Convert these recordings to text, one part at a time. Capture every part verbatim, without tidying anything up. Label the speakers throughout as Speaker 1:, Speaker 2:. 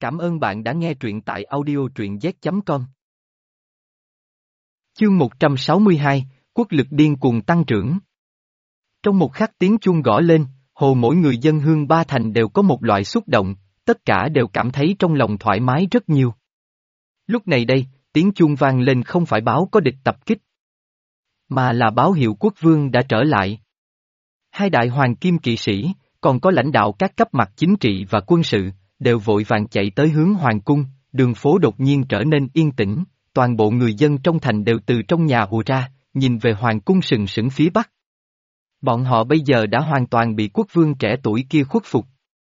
Speaker 1: Cảm ơn bạn đã nghe truyện tại audio truyện z chấm com. Chương một trăm sáu mươi hai, Quốc lực điên cuồng tăng trưởng. Trong một khắc tiếng chuông gõ lên, hồ mỗi người dân Hương Ba Thành đều có một loại xúc động, tất cả đều cảm thấy trong lòng thoải mái rất nhiều. Lúc này đây, tiếng chuông vang lên không phải báo có địch tập kích, mà là báo hiệu quốc vương đã trở lại. Hai đại hoàng kim kỵ sĩ, còn có lãnh đạo các cấp mặt chính trị và quân sự, đều vội vàng chạy tới hướng hoàng cung, đường phố đột nhiên trở nên yên tĩnh, toàn bộ người dân trong thành đều từ trong nhà ùa ra, nhìn về hoàng cung sừng sững phía bắc. Bọn họ bây giờ đã hoàn toàn bị quốc vương trẻ tuổi kia khuất phục.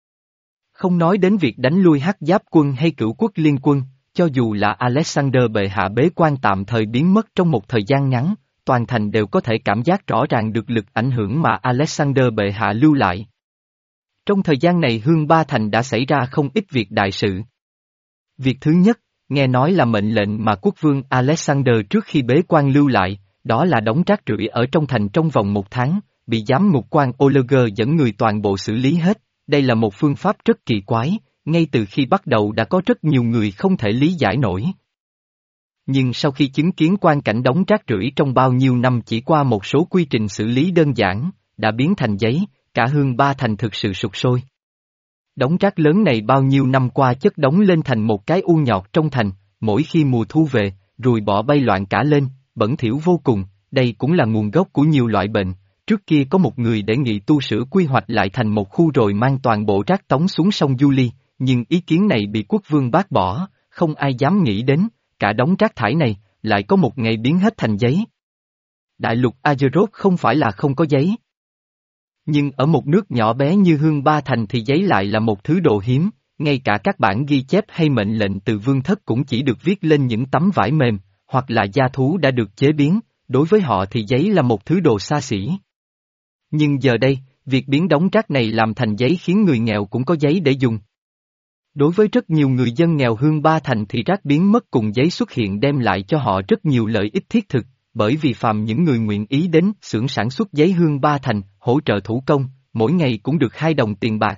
Speaker 1: Không nói đến việc đánh lui Hắc Giáp quân hay Cửu Quốc liên quân, cho dù là Alexander bệ hạ bế quan tạm thời biến mất trong một thời gian ngắn, toàn thành đều có thể cảm giác rõ ràng được lực ảnh hưởng mà Alexander bệ hạ lưu lại. Trong thời gian này Hương Ba Thành đã xảy ra không ít việc đại sự. Việc thứ nhất, nghe nói là mệnh lệnh mà quốc vương Alexander trước khi bế quan lưu lại, đó là đóng rác rưởi ở trong thành trong vòng một tháng, bị giám ngục quan Oleger dẫn người toàn bộ xử lý hết. Đây là một phương pháp rất kỳ quái, ngay từ khi bắt đầu đã có rất nhiều người không thể lý giải nổi. Nhưng sau khi chứng kiến quan cảnh đóng rác rưởi trong bao nhiêu năm chỉ qua một số quy trình xử lý đơn giản, đã biến thành giấy, cả Hương Ba Thành thực sự sụp sôi. Đống rác lớn này bao nhiêu năm qua chất đóng lên thành một cái u nhọt trong thành, mỗi khi mùa thu về, ruồi bọ bay loạn cả lên, bẩn thỉu vô cùng, đây cũng là nguồn gốc của nhiều loại bệnh. Trước kia có một người đề nghị tu sửa quy hoạch lại thành một khu rồi mang toàn bộ rác tống xuống sông Julie, nhưng ý kiến này bị quốc vương bác bỏ, không ai dám nghĩ đến, cả đống rác thải này, lại có một ngày biến hết thành giấy. Đại lục Azeroth không phải là không có giấy. Nhưng ở một nước nhỏ bé như Hương Ba Thành thì giấy lại là một thứ đồ hiếm, ngay cả các bản ghi chép hay mệnh lệnh từ vương thất cũng chỉ được viết lên những tấm vải mềm, hoặc là da thú đã được chế biến, đối với họ thì giấy là một thứ đồ xa xỉ. Nhưng giờ đây, việc biến đống rác này làm thành giấy khiến người nghèo cũng có giấy để dùng. Đối với rất nhiều người dân nghèo Hương Ba Thành thì rác biến mất cùng giấy xuất hiện đem lại cho họ rất nhiều lợi ích thiết thực, bởi vì phàm những người nguyện ý đến xưởng sản xuất giấy Hương Ba Thành, hỗ trợ thủ công, mỗi ngày cũng được hai đồng tiền bạc.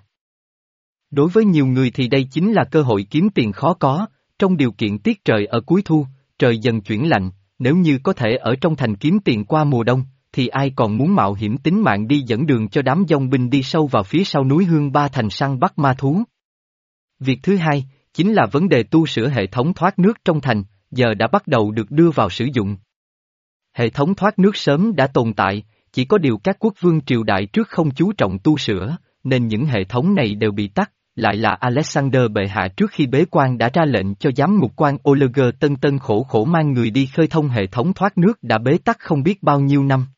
Speaker 1: Đối với nhiều người thì đây chính là cơ hội kiếm tiền khó có, trong điều kiện tiết trời ở cuối thu, trời dần chuyển lạnh, nếu như có thể ở trong thành kiếm tiền qua mùa đông, thì ai còn muốn mạo hiểm tính mạng đi dẫn đường cho đám dòng binh đi sâu vào phía sau núi Hương Ba Thành săn bắt ma thú. Việc thứ hai, chính là vấn đề tu sửa hệ thống thoát nước trong thành, giờ đã bắt đầu được đưa vào sử dụng. Hệ thống thoát nước sớm đã tồn tại, chỉ có điều các quốc vương triều đại trước không chú trọng tu sửa, nên những hệ thống này đều bị tắt, lại là Alexander bệ hạ trước khi bế quan đã ra lệnh cho giám ngục quan Oleger tân tân khổ khổ mang người đi khơi thông hệ thống thoát nước đã bế tắc không biết bao nhiêu năm.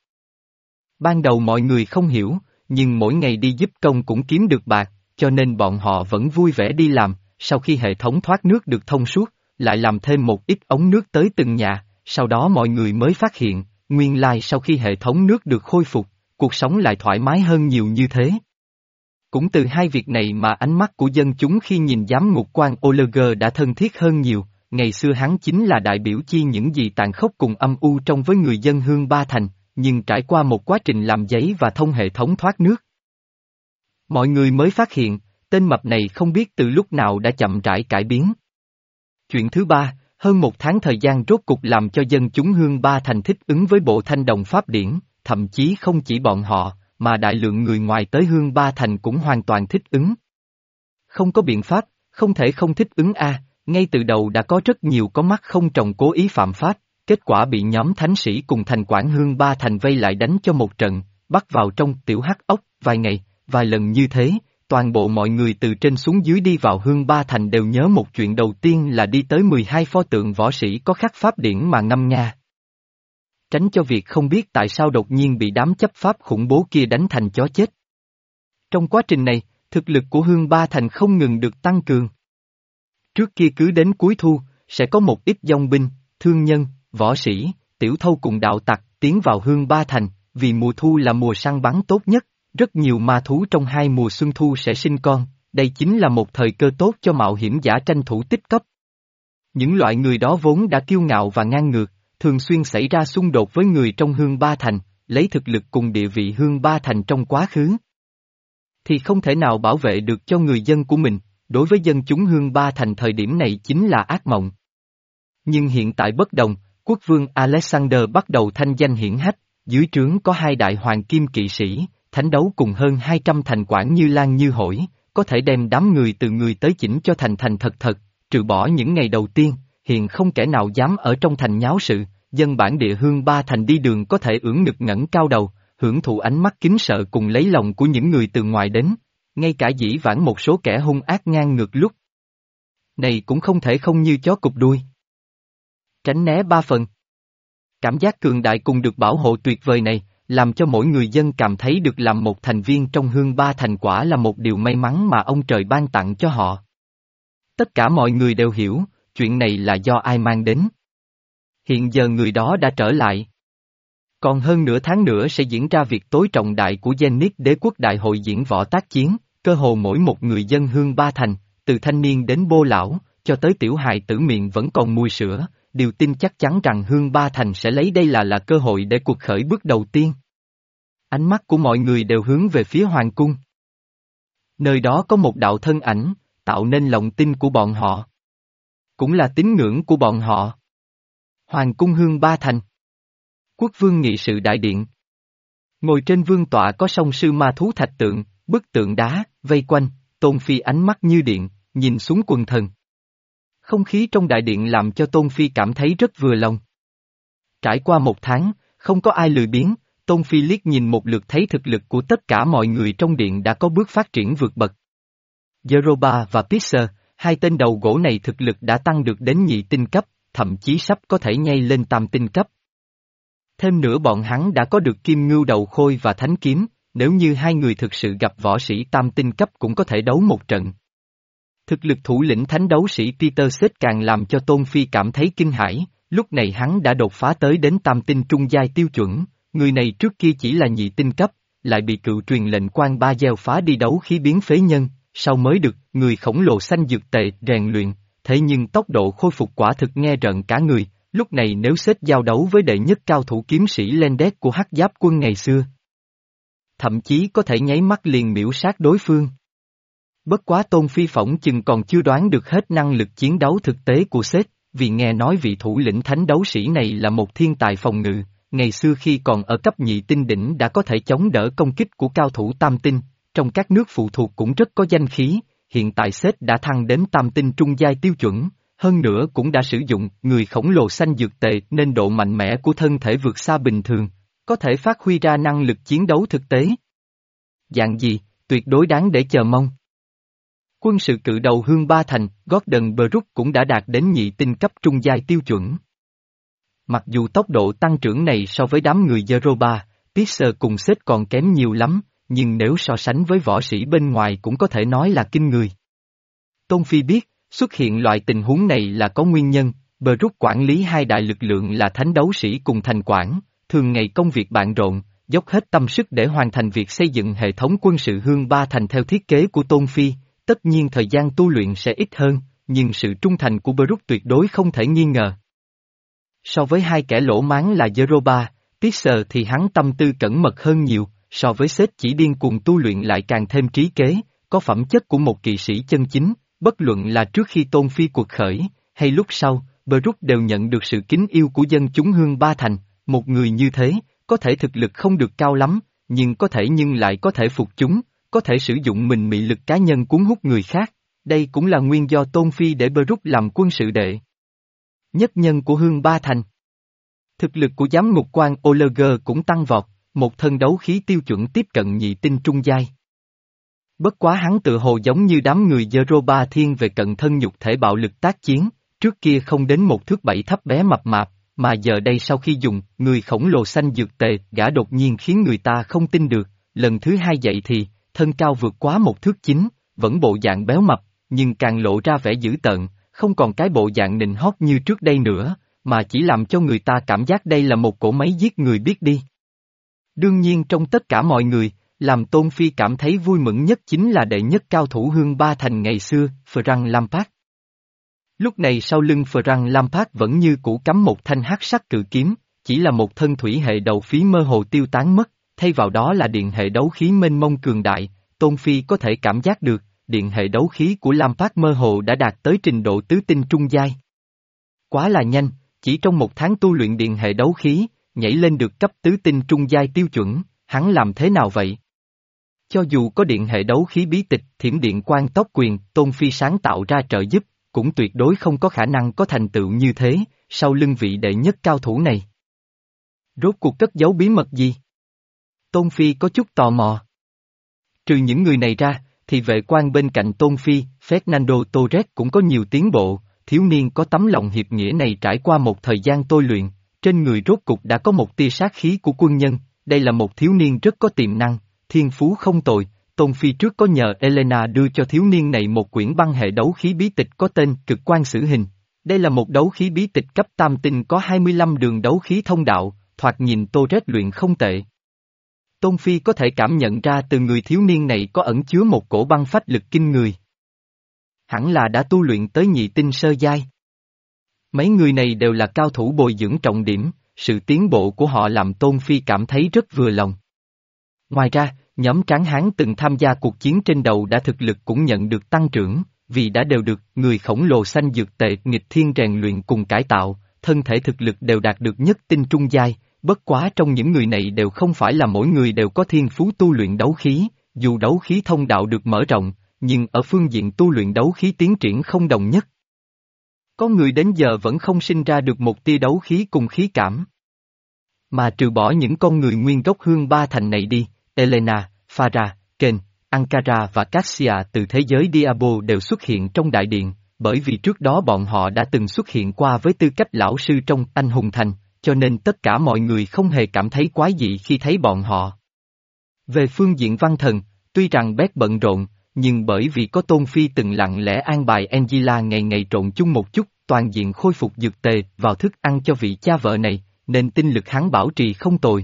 Speaker 1: Ban đầu mọi người không hiểu, nhưng mỗi ngày đi giúp công cũng kiếm được bạc, cho nên bọn họ vẫn vui vẻ đi làm, sau khi hệ thống thoát nước được thông suốt, lại làm thêm một ít ống nước tới từng nhà, sau đó mọi người mới phát hiện, nguyên lai sau khi hệ thống nước được khôi phục, cuộc sống lại thoải mái hơn nhiều như thế. Cũng từ hai việc này mà ánh mắt của dân chúng khi nhìn giám ngục quan Oleger đã thân thiết hơn nhiều, ngày xưa hắn chính là đại biểu chi những gì tàn khốc cùng âm u trong với người dân Hương Ba Thành, nhưng trải qua một quá trình làm giấy và thông hệ thống thoát nước. Mọi người mới phát hiện, tên mập này không biết từ lúc nào đã chậm rãi cải biến. Chuyện thứ ba, hơn một tháng thời gian rốt cục làm cho dân chúng Hương Ba Thành thích ứng với bộ thanh đồng pháp điển, thậm chí không chỉ bọn họ, mà đại lượng người ngoài tới Hương Ba Thành cũng hoàn toàn thích ứng. Không có biện pháp, không thể không thích ứng a, ngay từ đầu đã có rất nhiều có mắt không tròng cố ý phạm pháp, kết quả bị nhóm thánh sĩ cùng thành quản Hương Ba Thành vây lại đánh cho một trận, bắt vào trong tiểu hắc ốc, vài ngày, vài lần như thế. Toàn bộ mọi người từ trên xuống dưới đi vào Hương Ba Thành đều nhớ một chuyện đầu tiên là đi tới mười hai pho tượng võ sĩ có khắc pháp điển mà ngâm nga. Tránh cho việc không biết tại sao đột nhiên bị đám chấp pháp khủng bố kia đánh thành chó chết. Trong quá trình này, thực lực của Hương Ba Thành không ngừng được tăng cường. Trước kia cứ đến cuối thu, sẽ có một ít dòng binh, thương nhân, võ sĩ, tiểu thâu cùng đạo tặc tiến vào Hương Ba Thành, vì mùa thu là mùa săn bắn tốt nhất. Rất nhiều ma thú trong hai mùa xuân thu sẽ sinh con, đây chính là một thời cơ tốt cho mạo hiểm giả tranh thủ tích cấp. Những loại người đó vốn đã kiêu ngạo và ngang ngược, thường xuyên xảy ra xung đột với người trong Hương Ba Thành, lấy thực lực cùng địa vị Hương Ba Thành trong quá khứ. Thì không thể nào bảo vệ được cho người dân của mình, đối với dân chúng Hương Ba Thành thời điểm này chính là ác mộng. Nhưng hiện tại bất đồng, quốc vương Alexander bắt đầu thanh danh hiển hách, dưới trướng có hai đại hoàng kim kỵ sĩ, thánh đấu cùng hơn hai trăm thành quản như lan như hổi, có thể đem đám người từ người tới chỉnh cho thành thành thật thật, trừ bỏ những ngày đầu tiên, hiện không kẻ nào dám ở trong thành nháo sự, dân bản địa Hương Ba Thành đi đường có thể ưỡn ngực ngẩng cao đầu, hưởng thụ ánh mắt kính sợ cùng lấy lòng của những người từ ngoài đến, ngay cả dĩ vãng một số kẻ hung ác ngang ngược lúc này cũng không thể không như chó cụp đuôi. Tránh né ba phần. Cảm giác cường đại cùng được bảo hộ tuyệt vời này, làm cho mỗi người dân cảm thấy được làm một thành viên trong Hương Ba Thành quả là một điều may mắn mà ông trời ban tặng cho họ. Tất cả mọi người đều hiểu, chuyện này là do ai mang đến. Hiện giờ người đó đã trở lại. Còn hơn nửa tháng nữa sẽ diễn ra việc tối trọng đại của Zenith Đế quốc Đại hội diễn võ tác chiến, cơ hồ mỗi một người dân Hương Ba Thành, từ thanh niên đến bô lão, cho tới tiểu hài tử miệng vẫn còn mùi sữa, đều tin chắc chắn rằng Hương Ba Thành sẽ lấy đây là là cơ hội để cuộc khởi bước đầu tiên. Ánh mắt của mọi người đều hướng về phía Hoàng cung. Nơi đó có một đạo thân ảnh, tạo nên lòng tin của bọn họ. Cũng là tín ngưỡng của bọn họ. Hoàng cung Hương Ba Thành. Quốc vương nghị sự đại điện. Ngồi trên vương tọa có song sư ma thú thạch tượng, bức tượng đá, vây quanh, Tôn Phi ánh mắt như điện, nhìn xuống quần thần. Không khí trong đại điện làm cho Tôn Phi cảm thấy rất vừa lòng. Trải qua một tháng, không có ai lười biếng, Tôn Phi liếc nhìn một lượt thấy thực lực của tất cả mọi người trong điện đã có bước phát triển vượt bậc. Zeroba và Pixar, hai tên đầu gỗ này thực lực đã tăng được đến nhị tinh cấp, thậm chí sắp có thể nhảy lên tam tinh cấp. Thêm nữa bọn hắn đã có được kim ngưu đầu khôi và thánh kiếm, nếu như hai người thực sự gặp võ sĩ tam tinh cấp cũng có thể đấu một trận. Thực lực thủ lĩnh thánh đấu sĩ Peter Seth càng làm cho Tôn Phi cảm thấy kinh hãi, lúc này hắn đã đột phá tới đến tam tinh trung giai tiêu chuẩn, người này trước kia chỉ là nhị tinh cấp, lại bị cựu truyền lệnh quan ba gieo phá đi đấu khí biến phế nhân, sau mới được người khổng lồ xanh dược tệ rèn luyện, thế nhưng tốc độ khôi phục quả thực nghe rợn cả người, lúc này nếu Seth giao đấu với đệ nhất cao thủ kiếm sĩ Lendes của Hắc Giáp quân ngày xưa, thậm chí có thể nháy mắt liền miễu sát đối phương. Bất quá Tôn Phi phỏng chừng còn chưa đoán được hết năng lực chiến đấu thực tế của Seth, vì nghe nói vị thủ lĩnh thánh đấu sĩ này là một thiên tài phòng ngự, ngày xưa khi còn ở cấp nhị tinh đỉnh đã có thể chống đỡ công kích của cao thủ tam tinh, trong các nước phụ thuộc cũng rất có danh khí, hiện tại Seth đã thăng đến tam tinh trung giai tiêu chuẩn, hơn nữa cũng đã sử dụng người khổng lồ xanh dược tệ nên độ mạnh mẽ của thân thể vượt xa bình thường, có thể phát huy ra năng lực chiến đấu thực tế. Dạng gì, tuyệt đối đáng để chờ mong. Quân sự cự đầu Hương Ba Thành, Gordon Brook cũng đã đạt đến nhị tinh cấp trung giai tiêu chuẩn. Mặc dù tốc độ tăng trưởng này so với đám người Zeroba, Pixar cùng Seth còn kém nhiều lắm, nhưng nếu so sánh với võ sĩ bên ngoài cũng có thể nói là kinh người. Tôn Phi biết, xuất hiện loại tình huống này là có nguyên nhân, Brook quản lý hai đại lực lượng là thánh đấu sĩ cùng thành quản, thường ngày công việc bận rộn, dốc hết tâm sức để hoàn thành việc xây dựng hệ thống quân sự Hương Ba Thành theo thiết kế của Tôn Phi, tất nhiên thời gian tu luyện sẽ ít hơn, nhưng sự trung thành của Brook tuyệt đối không thể nghi ngờ. So với hai kẻ lỗ mãng là Zeroba, Pixar thì hắn tâm tư cẩn mật hơn nhiều, so với Seth chỉ điên cuồng tu luyện lại càng thêm trí kế, có phẩm chất của một kỵ sĩ chân chính, bất luận là trước khi Tôn Phi cuộc khởi, hay lúc sau, Brook đều nhận được sự kính yêu của dân chúng Hương Ba Thành, một người như thế, có thể thực lực không được cao lắm, nhưng có thể nhưng lại có thể phục chúng, có thể sử dụng mình mị lực cá nhân cuốn hút người khác, đây cũng là nguyên do Tôn Phi để Brook làm quân sự đệ nhất nhân của Hương Ba Thành. Thực lực của giám ngục quan Oleger cũng tăng vọt, một thân đấu khí tiêu chuẩn tiếp cận nhị tinh trung giai. Bất quá hắn tự hồ giống như đám người Zeroba thiên về cận thân nhục thể bạo lực tác chiến, trước kia không đến một thước bảy thấp bé mập mạp, mà giờ đây sau khi dùng người khổng lồ xanh dược tề, gã đột nhiên khiến người ta không tin được, lần thứ hai dậy thì, thân cao vượt quá một thước chín, vẫn bộ dạng béo mập, nhưng càng lộ ra vẻ dữ tợn, không còn cái bộ dạng nịnh hót như trước đây nữa, mà chỉ làm cho người ta cảm giác đây là một cỗ máy giết người biết đi. Đương nhiên trong tất cả mọi người, làm Tôn Phi cảm thấy vui mừng nhất chính là đệ nhất cao thủ Hương Ba Thành ngày xưa, Frank Lampard. Lúc này sau lưng Frank Lampard vẫn như cũ cắm một thanh hắc sắc cự kiếm, chỉ là một thân thủy hệ đầu phí mơ hồ tiêu tán mất, thay vào đó là điện hệ đấu khí mênh mông cường đại, Tôn Phi có thể cảm giác được, điện hệ đấu khí của Lam Phát mơ hồ đã đạt tới trình độ tứ tinh trung giai. Quá là nhanh, chỉ trong một tháng tu luyện điện hệ đấu khí, nhảy lên được cấp tứ tinh trung giai tiêu chuẩn, hắn làm thế nào vậy? Cho dù có điện hệ đấu khí bí tịch, thiểm điện quan tốc quyền, Tôn Phi sáng tạo ra trợ giúp, cũng tuyệt đối không có khả năng có thành tựu như thế, sau lưng vị đệ nhất cao thủ này. Rốt cuộc cất giấu bí mật gì? Tôn Phi có chút tò mò. Trừ những người này ra, thì vệ quan bên cạnh Tôn Phi, Fernando Torres cũng có nhiều tiến bộ, thiếu niên có tấm lòng hiệp nghĩa này trải qua một thời gian tôi luyện, trên người rốt cục đã có một tia sát khí của quân nhân, đây là một thiếu niên rất có tiềm năng, thiên phú không tồi. Tôn Phi trước có nhờ Elena đưa cho thiếu niên này một quyển băng hệ đấu khí bí tịch có tên Cực Quan Sử Hình. Đây là một đấu khí bí tịch cấp tam tinh có hai mươi lăm đường đấu khí thông đạo, thoạt nhìn Torres luyện không tệ. Tôn Phi có thể cảm nhận ra từ người thiếu niên này có ẩn chứa một cổ băng phách lực kinh người. Hẳn là đã tu luyện tới nhị tinh sơ giai. Mấy người này đều là cao thủ bồi dưỡng trọng điểm, sự tiến bộ của họ làm Tôn Phi cảm thấy rất vừa lòng. Ngoài ra, nhóm tráng hán từng tham gia cuộc chiến trên đầu đã thực lực cũng nhận được tăng trưởng, vì đã đều được người khổng lồ xanh dược tệ nghịch thiên rèn luyện cùng cải tạo, thân thể thực lực đều đạt được nhất tinh trung giai, bất quá trong những người này đều không phải là mỗi người đều có thiên phú tu luyện đấu khí, dù đấu khí thông đạo được mở rộng, nhưng ở phương diện tu luyện đấu khí tiến triển không đồng nhất. Có người đến giờ vẫn không sinh ra được một tia đấu khí cùng khí cảm. Mà trừ bỏ những con người nguyên gốc hương ba thành này đi, Elena, Farah, Ken, Ankara và Cassia từ thế giới Diablo đều xuất hiện trong đại điện, bởi vì trước đó bọn họ đã từng xuất hiện qua với tư cách lão sư trong Anh Hùng Thành, cho nên tất cả mọi người không hề cảm thấy quái dị khi thấy bọn họ. Về phương diện văn thần, tuy rằng Beck bận rộn, nhưng bởi vì có Tôn Phi từng lặng lẽ an bài Angela ngày ngày trộn chung một chút, toàn diện khôi phục dược tề vào thức ăn cho vị cha vợ này, nên tinh lực hắn bảo trì không tồi.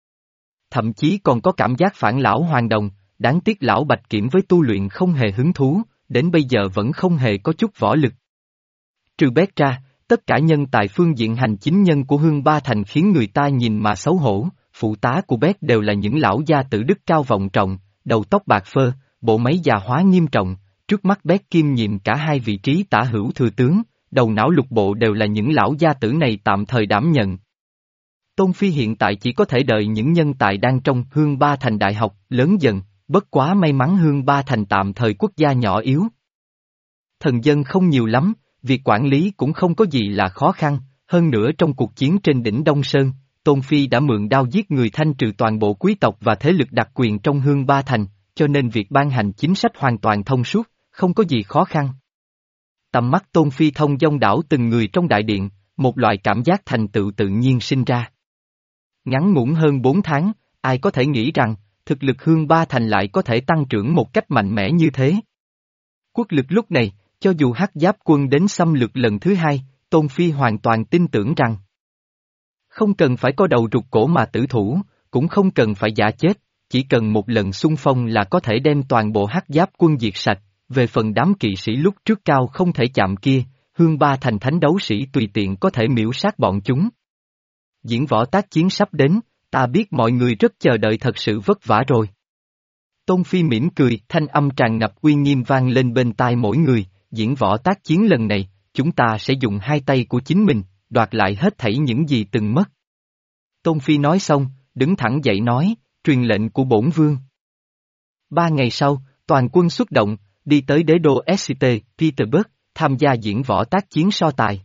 Speaker 1: Thậm chí còn có cảm giác phản lão hoàn đồng, đáng tiếc lão Bạch Kiểm với tu luyện không hề hứng thú, đến bây giờ vẫn không hề có chút võ lực. Trừ Beck ra, tất cả nhân tài phương diện hành chính nhân của Hương Ba Thành khiến người ta nhìn mà xấu hổ, phụ tá của Beck đều là những lão gia tử đức cao vọng trọng, đầu tóc bạc phơ, bộ máy già hóa nghiêm trọng, trước mắt Beck kiêm nhiệm cả hai vị trí tả hữu thừa tướng, đầu não lục bộ đều là những lão gia tử này tạm thời đảm nhận. Tôn Phi hiện tại chỉ có thể đợi những nhân tài đang trong Hương Ba Thành đại học, lớn dần, bất quá may mắn Hương Ba Thành tạm thời quốc gia nhỏ yếu. Thần dân không nhiều lắm, việc quản lý cũng không có gì là khó khăn, hơn nữa trong cuộc chiến trên đỉnh Đông Sơn, Tôn Phi đã mượn đao giết người thanh trừ toàn bộ quý tộc và thế lực đặc quyền trong Hương Ba Thành, cho nên việc ban hành chính sách hoàn toàn thông suốt, không có gì khó khăn. Tầm mắt Tôn Phi thông dong đảo từng người trong đại điện, một loại cảm giác thành tựu tự nhiên sinh ra. Ngắn ngủn hơn bốn tháng, ai có thể nghĩ rằng, thực lực Hương Ba Thành lại có thể tăng trưởng một cách mạnh mẽ như thế. Quốc lực lúc này, cho dù Hắc Giáp quân đến xâm lược lần thứ hai, Tôn Phi hoàn toàn tin tưởng rằng không cần phải có đầu rụt cổ mà tử thủ, cũng không cần phải giả chết, chỉ cần một lần xung phong là có thể đem toàn bộ Hắc Giáp quân diệt sạch, về phần đám kỵ sĩ lúc trước cao không thể chạm kia, Hương Ba Thành thánh đấu sĩ tùy tiện có thể miễu sát bọn chúng. Diễn võ tác chiến sắp đến, ta biết mọi người rất chờ đợi thật sự vất vả rồi. Tôn Phi mỉm cười, thanh âm tràn ngập uy nghiêm vang lên bên tai mỗi người, diễn võ tác chiến lần này, chúng ta sẽ dùng hai tay của chính mình, đoạt lại hết thảy những gì từng mất. Tôn Phi nói xong, đứng thẳng dậy nói, truyền lệnh của bổn vương. Ba ngày sau, toàn quân xuất động, đi tới đế đô ét tê, Petersburg, tham gia diễn võ tác chiến so tài.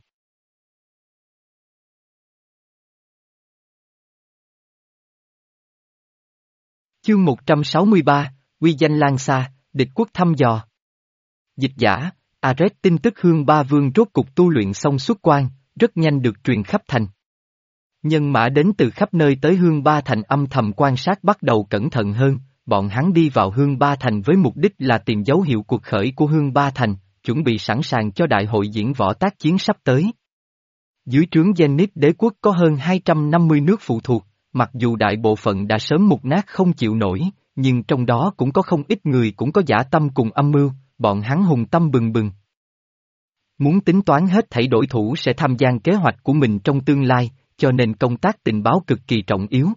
Speaker 1: Chương một trăm sáu mươi ba, uy danh lan xa, địch quốc thăm dò. Dịch giả, Ares tin tức Hương Ba Vương rốt cục tu luyện xong xuất quan, rất nhanh được truyền khắp thành. Nhân mã đến từ khắp nơi tới Hương Ba Thành âm thầm quan sát bắt đầu cẩn thận hơn, bọn hắn đi vào Hương Ba Thành với mục đích là tìm dấu hiệu cuộc khởi của Hương Ba Thành, chuẩn bị sẵn sàng cho đại hội diễn võ tác chiến sắp tới. Dưới trướng Zenith đế quốc có hơn hai trăm năm mươi nước phụ thuộc, mặc dù đại bộ phận đã sớm mục nát không chịu nổi, nhưng trong đó cũng có không ít người cũng có dã tâm cùng âm mưu, bọn hắn hùng tâm bừng bừng. Muốn tính toán hết thảy đối thủ sẽ tham gia kế hoạch của mình trong tương lai, cho nên công tác tình báo cực kỳ trọng yếu.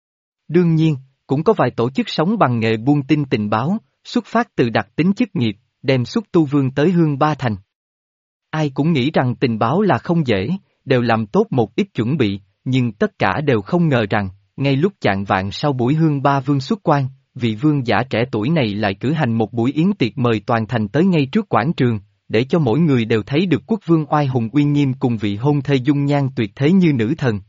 Speaker 1: Đương nhiên, cũng có vài tổ chức sống bằng nghề buôn tin tình báo, xuất phát từ đặc tính chức nghiệp, đem xúc tu vương tới Hương Ba Thành. Ai cũng nghĩ rằng tình báo là không dễ, đều làm tốt một ít chuẩn bị, nhưng tất cả đều không ngờ rằng, ngay lúc chạng vạng sau buổi Hương Ba Vương xuất quan, vị vương giả trẻ tuổi này lại cử hành một buổi yến tiệc mời toàn thành tới ngay trước quảng trường, để cho mỗi người đều thấy được quốc vương oai hùng uy nghiêm cùng vị hôn thê dung nhan tuyệt thế như nữ thần.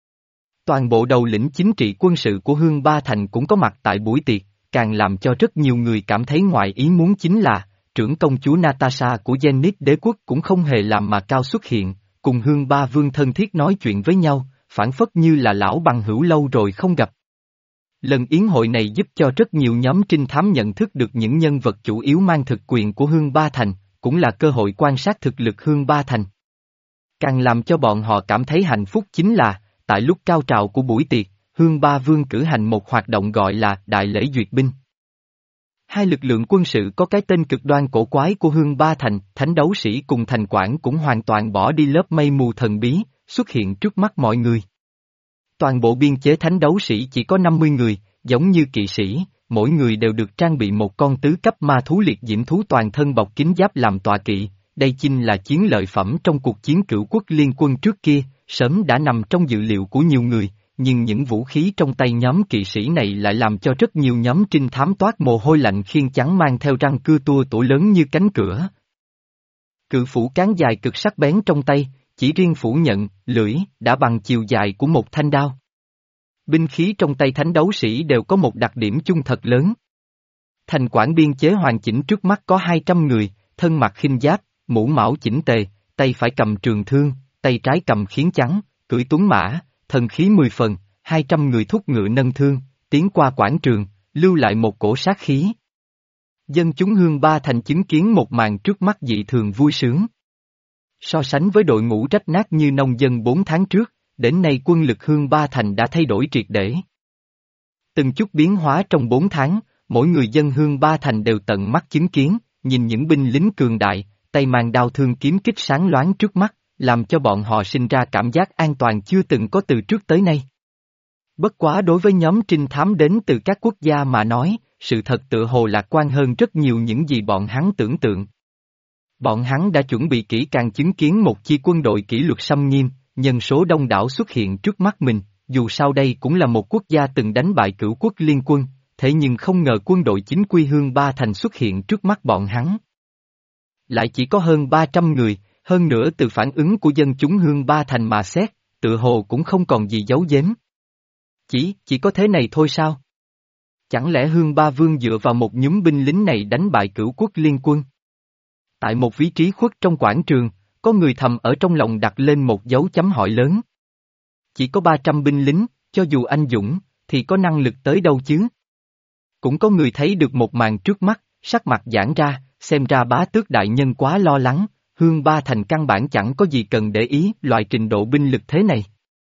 Speaker 1: Toàn bộ đầu lĩnh chính trị quân sự của Hương Ba Thành cũng có mặt tại buổi tiệc, càng làm cho rất nhiều người cảm thấy ngoài ý muốn chính là, trưởng công chúa Natasha của Zenith đế quốc cũng không hề làm mà cao xuất hiện, cùng Hương Ba Vương thân thiết nói chuyện với nhau, phản phất như là lão bằng hữu lâu rồi không gặp. Lần yến hội này giúp cho rất nhiều nhóm trinh thám nhận thức được những nhân vật chủ yếu mang thực quyền của Hương Ba Thành, cũng là cơ hội quan sát thực lực Hương Ba Thành. Càng làm cho bọn họ cảm thấy hạnh phúc chính là, tại lúc cao trào của buổi tiệc, Hương Ba Vương cử hành một hoạt động gọi là Đại lễ duyệt binh. Hai lực lượng quân sự có cái tên cực đoan cổ quái của Hương Ba Thành, thánh đấu sĩ cùng thành quản cũng hoàn toàn bỏ đi lớp mây mù thần bí, xuất hiện trước mắt mọi người. Toàn bộ biên chế thánh đấu sĩ chỉ có năm mươi người, giống như kỵ sĩ, mỗi người đều được trang bị một con tứ cấp ma thú liệt diễm thú toàn thân bọc kính giáp làm tọa kỵ, đây chính là chiến lợi phẩm trong cuộc chiến cửu quốc liên quân trước kia, sớm đã nằm trong dự liệu của nhiều người, nhưng những vũ khí trong tay nhóm kỵ sĩ này lại làm cho rất nhiều nhóm trinh thám toát mồ hôi lạnh khiên trắng mang theo răng cưa tua tủa lớn như cánh cửa. Cự phủ cán dài cực sắc bén trong tay, chỉ riêng phủ nhận, lưỡi, đã bằng chiều dài của một thanh đao. Binh khí trong tay thánh đấu sĩ đều có một đặc điểm chung thật lớn. Thành quản biên chế hoàn chỉnh trước mắt có hai trăm người, thân mặc khinh giáp, mũ mão chỉnh tề, tay phải cầm trường thương, tay trái cầm khiến trắng, cưỡi tuấn mã, thần khí mười phần, hai trăm người thúc ngựa nâng thương, tiến qua quảng trường, lưu lại một cổ sát khí. Dân chúng Hương Ba Thành chứng kiến một màn trước mắt dị thường vui sướng. So sánh với đội ngũ rách nát như nông dân bốn tháng trước, đến nay quân lực Hương Ba Thành đã thay đổi triệt để. Từng chút biến hóa trong bốn tháng, mỗi người dân Hương Ba Thành đều tận mắt chứng kiến, nhìn những binh lính cường đại, tay mang đao thương kiếm kích sáng loáng trước mắt, làm cho bọn họ sinh ra cảm giác an toàn chưa từng có từ trước tới nay. Bất quá đối với nhóm trinh thám đến từ các quốc gia mà nói, sự thật tựa hồ lạc quan hơn rất nhiều những gì bọn hắn tưởng tượng. Bọn hắn đã chuẩn bị kỹ càng chứng kiến một chi quân đội kỷ luật xâm nghiêm, nhân số đông đảo xuất hiện trước mắt mình, dù sao đây cũng là một quốc gia từng đánh bại cửu quốc liên quân, thế nhưng không ngờ quân đội chính quy Hương Ba Thành xuất hiện trước mắt bọn hắn. Lại chỉ có hơn ba trăm người, hơn nữa từ phản ứng của dân chúng Hương Ba Thành mà xét, tựa hồ cũng không còn gì giấu giếm. Chỉ, chỉ có thế này thôi sao? Chẳng lẽ Hương Ba Vương dựa vào một nhóm binh lính này đánh bại cửu quốc liên quân? Tại một vị trí khuất trong quảng trường, có người thầm ở trong lòng đặt lên một dấu chấm hỏi lớn. Chỉ có ba trăm binh lính, cho dù anh dũng, thì có năng lực tới đâu chứ? Cũng có người thấy được một màn trước mắt, sắc mặt giãn ra, xem ra bá tước đại nhân quá lo lắng, Hương Ba Thành căn bản chẳng có gì cần để ý loại trình độ binh lực thế này.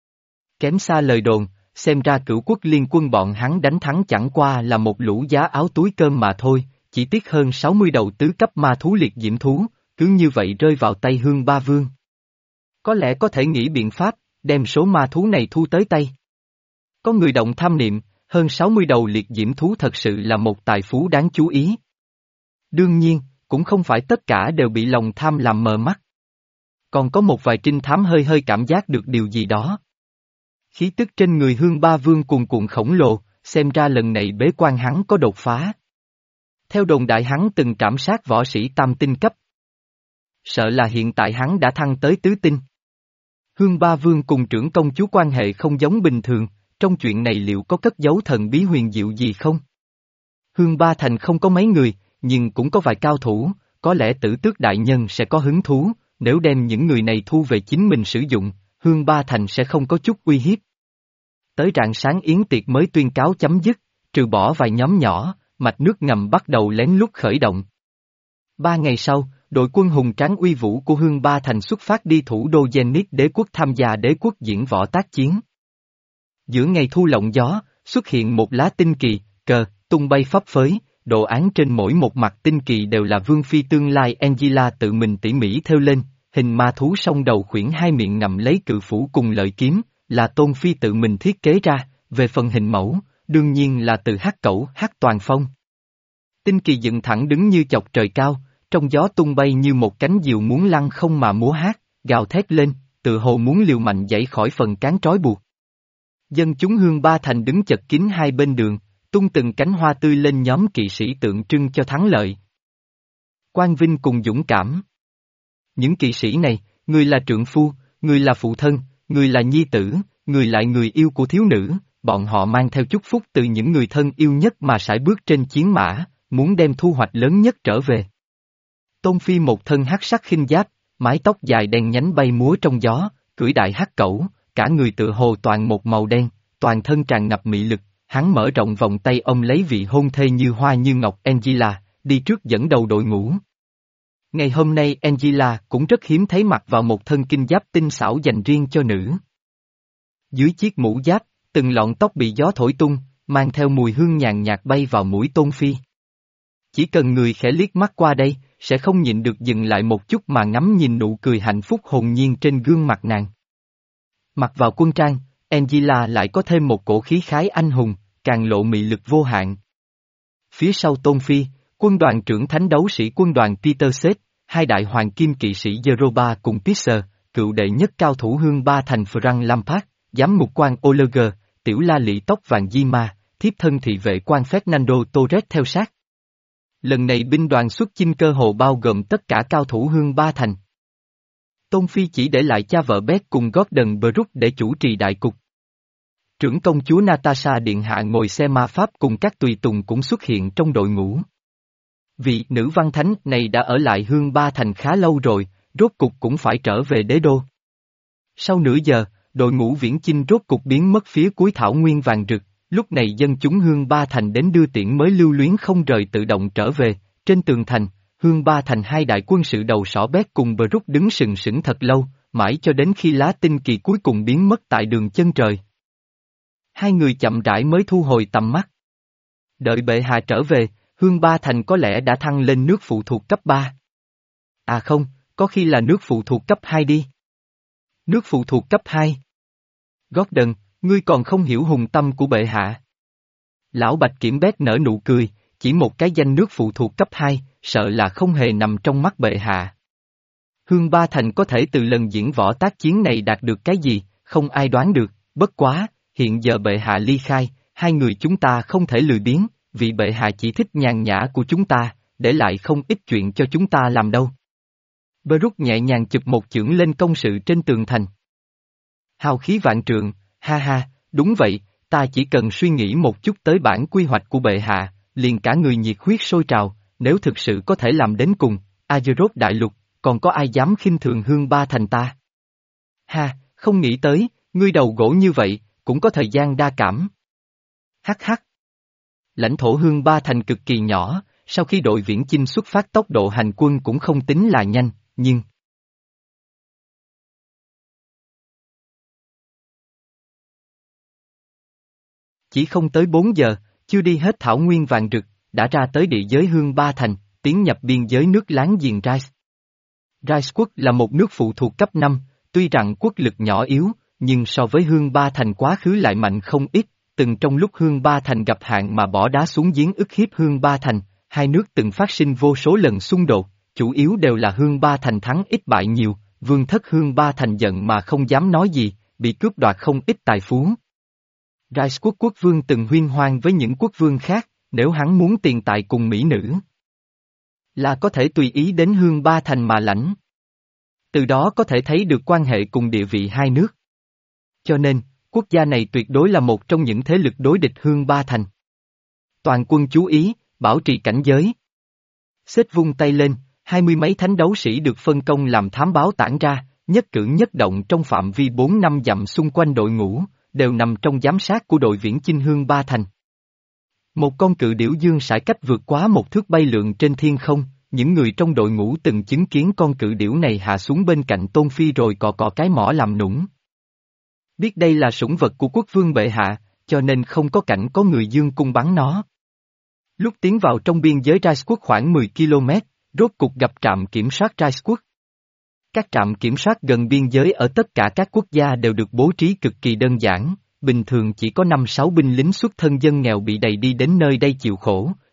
Speaker 1: Kém xa lời đồn, xem ra cửu quốc liên quân bọn hắn đánh thắng chẳng qua là một lũ giá áo túi cơm mà thôi, chỉ tiếc hơn sáu mươi đầu tứ cấp ma thú liệt diễm thú, cứ như vậy rơi vào tay Hương Ba Vương. Có lẽ có thể nghĩ biện pháp, đem số ma thú này thu tới tay. Có người động tham niệm, hơn sáu mươi đầu liệt diễm thú thật sự là một tài phú đáng chú ý. Đương nhiên, cũng không phải tất cả đều bị lòng tham làm mờ mắt. Còn có một vài trinh thám hơi hơi cảm giác được điều gì đó. Khí tức trên người Hương Ba Vương cuồn cuộn khổng lồ, xem ra lần này bế quan hắn có đột phá. Theo đồn đại hắn từng trảm sát võ sĩ tam tinh cấp. Sợ là hiện tại hắn đã thăng tới tứ tinh. Hương Ba Vương cùng trưởng công chúa quan hệ không giống bình thường, trong chuyện này liệu có cất giấu thần bí huyền diệu gì không? Hương Ba Thành không có mấy người, nhưng cũng có vài cao thủ, có lẽ Tử Tước đại nhân sẽ có hứng thú, nếu đem những người này thu về chính mình sử dụng, Hương Ba Thành sẽ không có chút uy hiếp. Tới rạng sáng yến tiệc mới tuyên cáo chấm dứt, trừ bỏ vài nhóm nhỏ, mạch nước ngầm bắt đầu lén lút khởi động. Ba ngày sau, đội quân hùng tráng uy vũ của Hương Ba Thành xuất phát đi thủ đô Zenith đế quốc tham gia đế quốc diễn võ tác chiến. Giữa ngày thu lộng gió, xuất hiện một lá tinh kỳ, cờ, tung bay phấp phới, đồ án trên mỗi một mặt tinh kỳ đều là vương phi tương lai Angela tự mình tỉ mỉ thêu lên, hình ma thú song đầu khuyển hai miệng ngậm lấy cự phủ cùng lợi kiếm, là Tôn Phi tự mình thiết kế ra, về phần hình mẫu, đương nhiên là từ Hắc Cẩu Hắc Toàn Phong. Tinh kỳ dựng thẳng đứng như chọc trời cao, trong gió tung bay như một cánh diều muốn lăn không mà múa hát, gào thét lên, tự hồ muốn liều mạnh dãy khỏi phần cán trói buộc. Dân chúng Hương Ba Thành đứng chật kín hai bên đường, tung từng cánh hoa tươi lên nhóm kỵ sĩ tượng trưng cho thắng lợi. Quang vinh cùng dũng cảm. Những kỵ sĩ này, người là trượng phu, người là phụ thân, người là nhi tử, người lại người yêu của thiếu nữ, bọn họ mang theo chúc phúc từ những người thân yêu nhất mà sải bước trên chiến mã, muốn đem thu hoạch lớn nhất trở về. Tôn Phi một thân hắc sắc khinh giáp, mái tóc dài đen nhánh bay múa trong gió, cưỡi đại hắc cẩu, cả người tự hồ toàn một màu đen, toàn thân tràn ngập mị lực, hắn mở rộng vòng tay ông lấy vị hôn thê như hoa như ngọc Angela, đi trước dẫn đầu đội ngũ. Ngày hôm nay Angela cũng rất hiếm thấy mặc vào một thân kinh giáp tinh xảo dành riêng cho nữ. Dưới chiếc mũ giáp, từng lọn tóc bị gió thổi tung, mang theo mùi hương nhàn nhạt bay vào mũi Tôn Phi. Chỉ cần người khẽ liếc mắt qua đây, sẽ không nhịn được dừng lại một chút mà ngắm nhìn nụ cười hạnh phúc hồn nhiên trên gương mặt nàng. Mặc vào quân trang, Angela lại có thêm một cổ khí khái anh hùng, càng lộ mị lực vô hạn. Phía sau Tôn Phi, quân đoàn trưởng thánh đấu sĩ quân đoàn Peter Set, hai đại hoàng kim kỵ sĩ Jeroba cùng Pisser, cựu đệ nhất cao thủ Hương Ba Thành Frank Lampard, giám mục quan Oleger, tiểu la lị tóc vàng Di-ma, thiếp thân thị vệ quan Fernando Torres theo sát. Lần này binh đoàn xuất chinh cơ hồ bao gồm tất cả cao thủ Hương Ba Thành. Tôn Phi chỉ để lại cha vợ Beth cùng Gordon Brook để chủ trì đại cục. Trưởng công chúa Natasha Điện Hạ ngồi xe ma pháp cùng các tùy tùng cũng xuất hiện trong đội ngũ. Vị nữ văn thánh này đã ở lại Hương Ba Thành khá lâu rồi, rốt cục cũng phải trở về đế đô. Sau nửa giờ, đội ngũ viễn chinh rốt cục biến mất phía cuối thảo nguyên vàng rực, lúc này dân chúng Hương Ba Thành đến đưa tiễn mới lưu luyến không rời tự động trở về, trên tường thành, Hương Ba Thành hai đại quân sự đầu sỏ Bét cùng Brook đứng sừng sững thật lâu, mãi cho đến khi lá tinh kỳ cuối cùng biến mất tại đường chân trời. Hai người chậm rãi mới thu hồi tầm mắt. Đợi bệ hạ trở về, Hương Ba Thành có lẽ đã thăng lên nước phụ thuộc cấp ba. À không, có khi là nước phụ thuộc cấp hai đi. Nước phụ thuộc cấp hai. Gordon, ngươi còn không hiểu hùng tâm của bệ hạ. Lão Bạch Kiểm Bét nở nụ cười, chỉ một cái danh nước phụ thuộc cấp hai, sợ là không hề nằm trong mắt bệ hạ. Hương Ba Thành có thể từ lần diễn võ tác chiến này đạt được cái gì, không ai đoán được, bất quá, hiện giờ bệ hạ ly khai, hai người chúng ta không thể lười biếng, vì bệ hạ chỉ thích nhàn nhã của chúng ta, để lại không ít chuyện cho chúng ta làm đâu. Brook nhẹ nhàng chụp một chưởng lên công sự trên tường thành. Hào khí vạn trượng, ha ha, đúng vậy, ta chỉ cần suy nghĩ một chút tới bản quy hoạch của bệ hạ, liền cả người nhiệt huyết sôi trào, nếu thực sự có thể làm đến cùng, Azeroth đại lục, còn có ai dám khinh thường Hương Ba Thành ta? Ha, không nghĩ tới, ngươi đầu gỗ như vậy, cũng có thời gian đa cảm. Hắc hắc. Lãnh thổ Hương Ba Thành cực kỳ nhỏ, sau khi đội viễn chinh xuất phát tốc độ hành quân cũng không tính là nhanh, nhưng... Chỉ không tới bốn giờ, chưa đi hết thảo nguyên vàng rực, đã ra tới địa giới Hương Ba Thành, tiến nhập biên giới nước láng giềng Rice. Rice quốc là một nước phụ thuộc cấp năm, tuy rằng quốc lực nhỏ yếu, nhưng so với Hương Ba Thành quá khứ lại mạnh không ít, từng trong lúc Hương Ba Thành gặp hạn mà bỏ đá xuống giếng ức hiếp Hương Ba Thành, hai nước từng phát sinh vô số lần xung đột, chủ yếu đều là Hương Ba Thành thắng ít bại nhiều, vương thất Hương Ba Thành giận mà không dám nói gì, bị cướp đoạt không ít tài phú. Rice quốc quốc vương từng huyên hoang với những quốc vương khác, nếu hắn muốn tiền tài cùng mỹ nữ, là có thể tùy ý đến Hương Ba Thành mà lãnh. Từ đó có thể thấy được quan hệ cùng địa vị hai nước. Cho nên, quốc gia này tuyệt đối là một trong những thế lực đối địch Hương Ba Thành. Toàn quân chú ý, bảo trì cảnh giới. Xếp vung tay lên, hai mươi mấy thánh đấu sĩ được phân công làm thám báo tản ra, nhất cử nhất động trong phạm vi bốn năm dặm xung quanh đội ngũ, đều nằm trong giám sát của đội viễn chinh Hương Ba Thành. Một con cự điểu dương sải cách vượt quá một thước bay lượn trên thiên không, những người trong đội ngũ từng chứng kiến con cự điểu này hạ xuống bên cạnh Tôn Phi rồi cọ cọ cái mỏ làm nũng. Biết đây là sủng vật của quốc vương bệ hạ, cho nên không có cảnh có người dương cung bắn nó. Lúc tiến vào trong biên giới Rice quốc khoảng mười ki lô mét, rốt cục gặp trạm kiểm soát Rice quốc. Các trạm kiểm soát gần biên giới ở tất cả các quốc gia đều được bố trí cực kỳ đơn giản, bình thường chỉ có năm sáu binh lính xuất thân dân nghèo bị đày đi đến nơi đây chịu khổ,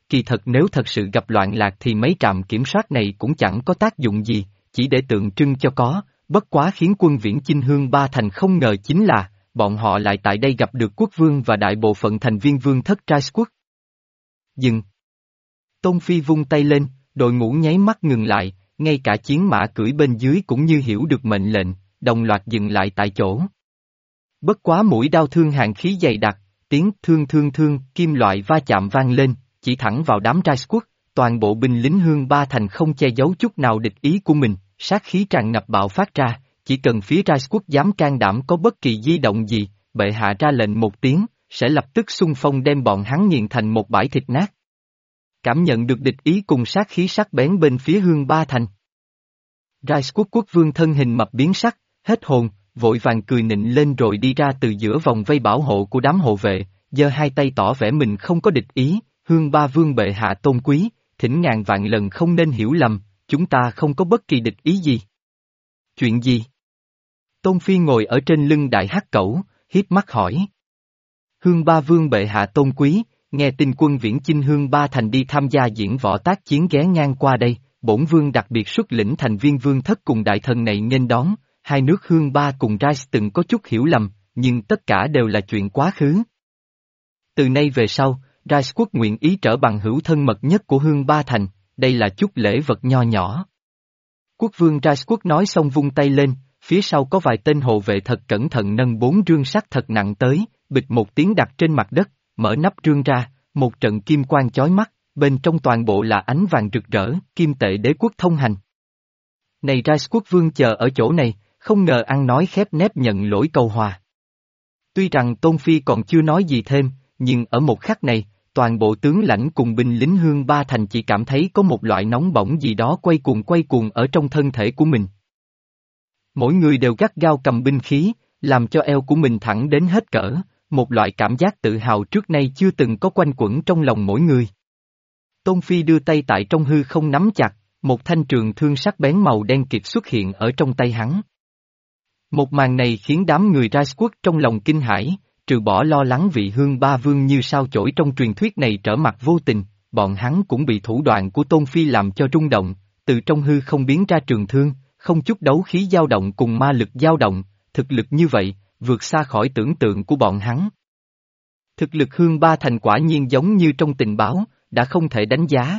Speaker 1: kỳ thật nếu thật sự gặp loạn lạc thì mấy trạm kiểm soát này cũng chẳng có tác dụng gì, chỉ để tượng trưng cho có, bất quá khiến quân viễn chinh Hương Ba Thành không ngờ chính là, bọn họ lại tại đây gặp được quốc vương và đại bộ phận thành viên vương thất Trai quốc. Dừng. Tôn Phi vung tay lên, đội ngũ nháy mắt ngừng lại, ngay cả chiến mã cưỡi bên dưới cũng như hiểu được mệnh lệnh, đồng loạt dừng lại tại chỗ. Bất quá mũi đao thương hàn khí dày đặc, tiếng thương thương thương, kim loại va chạm vang lên, chỉ thẳng vào đám Trai quốc, toàn bộ binh lính Hương Ba Thành không che giấu chút nào địch ý của mình, sát khí tràn ngập bạo phát ra, chỉ cần phía Trai quốc dám can đảm có bất kỳ di động gì, bệ hạ ra lệnh một tiếng, sẽ lập tức xung phong đem bọn hắn nghiền thành một bãi thịt nát. Cảm nhận được địch ý cùng sát khí sắc bén bên phía Hương Ba Thành. Trai quốc quốc vương thân hình mập biến sắc, hết hồn, vội vàng cười nịnh lên rồi đi ra từ giữa vòng vây bảo hộ của đám hộ vệ, giơ hai tay tỏ vẻ mình không có địch ý, Hương Ba Vương bệ hạ tôn quý, thỉnh ngàn vạn lần không nên hiểu lầm, chúng ta không có bất kỳ địch ý gì. Chuyện gì? Tôn Phi ngồi ở trên lưng đại hắc cẩu, hiếp mắt hỏi. Hương Ba Vương bệ hạ tôn quý, nghe tin quân viễn chinh Hương Ba Thành đi tham gia diễn võ tác chiến ghé ngang qua đây, bổn vương đặc biệt xuất lĩnh thành viên vương thất cùng đại thần này nghênh đón, hai nước Hương Ba cùng Trai từng có chút hiểu lầm, nhưng tất cả đều là chuyện quá khứ. Từ nay về sau, Trai quốc nguyện ý trở bằng hữu thân mật nhất của Hương Ba Thành, đây là chút lễ vật nho nhỏ. Quốc vương Trai quốc nói xong vung tay lên, phía sau có vài tên hộ vệ thật cẩn thận nâng bốn rương sắt thật nặng tới, bịch một tiếng đặt trên mặt đất, mở nắp rương ra, một trận kim quang chói mắt, bên trong toàn bộ là ánh vàng rực rỡ, kim tệ đế quốc thông hành. Này Trai quốc vương chờ ở chỗ này, không ngờ ăn nói khép nép nhận lỗi cầu hòa. Tuy rằng Tôn Phi còn chưa nói gì thêm, nhưng ở một khắc này, toàn bộ tướng lãnh cùng binh lính Hương Ba Thành chỉ cảm thấy có một loại nóng bỏng gì đó quay cuồng quay cuồng ở trong thân thể của mình. Mỗi người đều gắt gao cầm binh khí, làm cho eo của mình thẳng đến hết cỡ, một loại cảm giác tự hào trước nay chưa từng có quanh quẩn trong lòng mỗi người. Tôn Phi đưa tay tại trong hư không nắm chặt, một thanh trường thương sắc bén màu đen kịt xuất hiện ở trong tay hắn. Một màn này khiến đám người Trai quốc trong lòng kinh hãi, trừ bỏ lo lắng vị Hương Ba Vương như sao chổi trong truyền thuyết này trở mặt vô tình, bọn hắn cũng bị thủ đoạn của Tôn Phi làm cho rung động, từ trong hư không biến ra trường thương, không chút đấu khí dao động cùng ma lực dao động, thực lực như vậy, vượt xa khỏi tưởng tượng của bọn hắn. Thực lực Hương Ba Thành quả nhiên giống như trong tình báo, đã không thể đánh giá.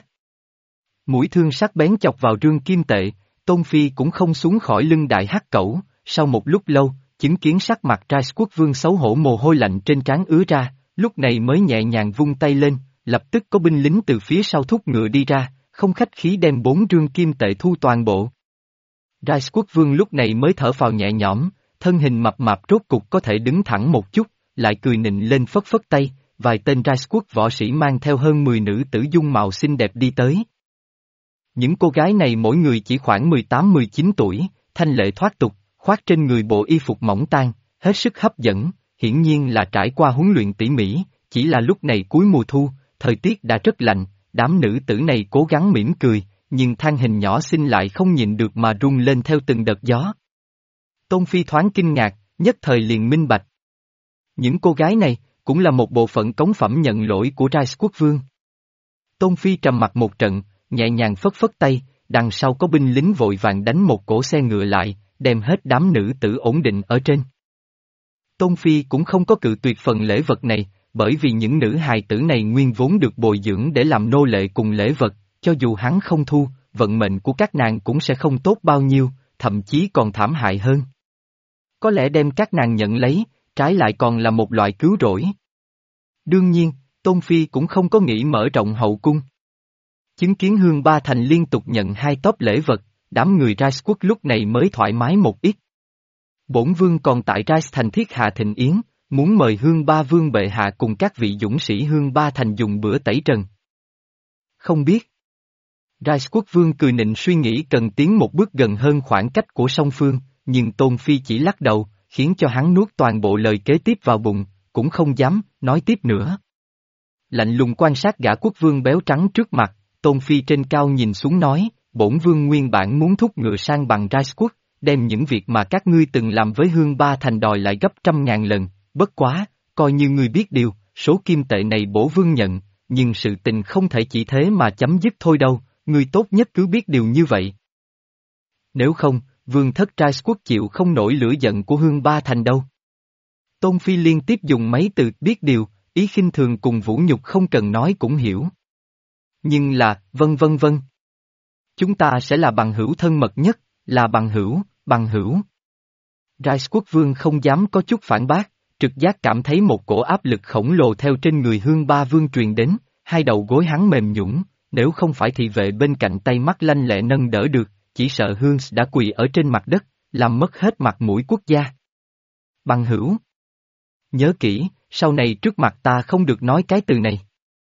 Speaker 1: Mũi thương sắc bén chọc vào rương kim tệ, Tôn Phi cũng không xuống khỏi lưng đại hắc cẩu, sau một lúc lâu, chứng kiến sắc mặt Trai quốc vương xấu hổ mồ hôi lạnh trên trán ứa ra, lúc này mới nhẹ nhàng vung tay lên, lập tức có binh lính từ phía sau thúc ngựa đi ra, không khách khí đem bốn rương kim tệ thu toàn bộ. Trai quốc vương lúc này mới thở phào nhẹ nhõm, thân hình mập mạp rốt cục có thể đứng thẳng một chút, lại cười nịnh lên phất phất tay, vài tên Trai quốc võ sĩ mang theo hơn mười nữ tử dung mạo xinh đẹp đi tới. Những cô gái này mỗi người chỉ khoảng mười tám mười chín tuổi, thanh lệ thoát tục, khoác trên người bộ y phục mỏng tang, hết sức hấp dẫn, hiển nhiên là trải qua huấn luyện tỉ mỉ, chỉ là lúc này cuối mùa thu, thời tiết đã rất lạnh, đám nữ tử này cố gắng mỉm cười, nhưng thân hình nhỏ xinh lại không nhịn được mà rung lên theo từng đợt gió. Tôn Phi thoáng kinh ngạc, nhất thời liền minh bạch. Những cô gái này, cũng là một bộ phận cống phẩm nhận lỗi của Trai quốc vương. Tôn Phi trầm mặt một trận, nhẹ nhàng phất phất tay, đằng sau có binh lính vội vàng đánh một cỗ xe ngựa lại, đem hết đám nữ tử ổn định ở trên. Tôn Phi cũng không có cự tuyệt phần lễ vật này, bởi vì những nữ hài tử này nguyên vốn được bồi dưỡng để làm nô lệ cùng lễ vật, cho dù hắn không thu, vận mệnh của các nàng cũng sẽ không tốt bao nhiêu, thậm chí còn thảm hại hơn. Có lẽ đem các nàng nhận lấy, trái lại còn là một loại cứu rỗi. Đương nhiên, Tôn Phi cũng không có nghĩ mở rộng hậu cung. Chứng kiến Hương Ba Thành liên tục nhận hai tốp lễ vật, đám người Trai quốc lúc này mới thoải mái một ít. Bổn vương còn tại Trai Thành thiết hạ thịnh yến, muốn mời Hương Ba Vương bệ hạ cùng các vị dũng sĩ Hương Ba Thành dùng bữa tẩy trần. Không biết. Trai quốc vương cười nịnh suy nghĩ cần tiến một bước gần hơn khoảng cách của song phương, nhưng Tôn Phi chỉ lắc đầu, khiến cho hắn nuốt toàn bộ lời kế tiếp vào bụng, cũng không dám nói tiếp nữa. Lạnh lùng quan sát gã quốc vương béo trắng trước mặt, Tôn Phi trên cao nhìn xuống nói, bổn vương nguyên bản muốn thúc ngựa sang bằng Trai quốc, đem những việc mà các ngươi từng làm với Hương Ba Thành đòi lại gấp trăm ngàn lần, bất quá, coi như ngươi biết điều, số kim tệ này bổ vương nhận, nhưng sự tình không thể chỉ thế mà chấm dứt thôi đâu, ngươi tốt nhất cứ biết điều như vậy. Nếu không, vương thất trai quốc chịu không nổi lửa giận của Hương Ba Thành đâu. Tôn Phi liên tiếp dùng mấy từ biết điều, ý khinh thường cùng vũ nhục không cần nói cũng hiểu. Nhưng là, vân vân vân. Chúng ta sẽ là bằng hữu thân mật nhất, là bằng hữu, bằng hữu. Rai quốc vương không dám có chút phản bác, trực giác cảm thấy một cổ áp lực khổng lồ theo trên người Hương Ba Vương truyền đến, hai đầu gối hắn mềm nhũn, nếu không phải thị vệ bên cạnh tay mắt lanh lẹ nâng đỡ được, chỉ sợ Hương đã quỳ ở trên mặt đất, làm mất hết mặt mũi quốc gia. Bằng hữu. Nhớ kỹ, sau này trước mặt ta không được nói cái từ này.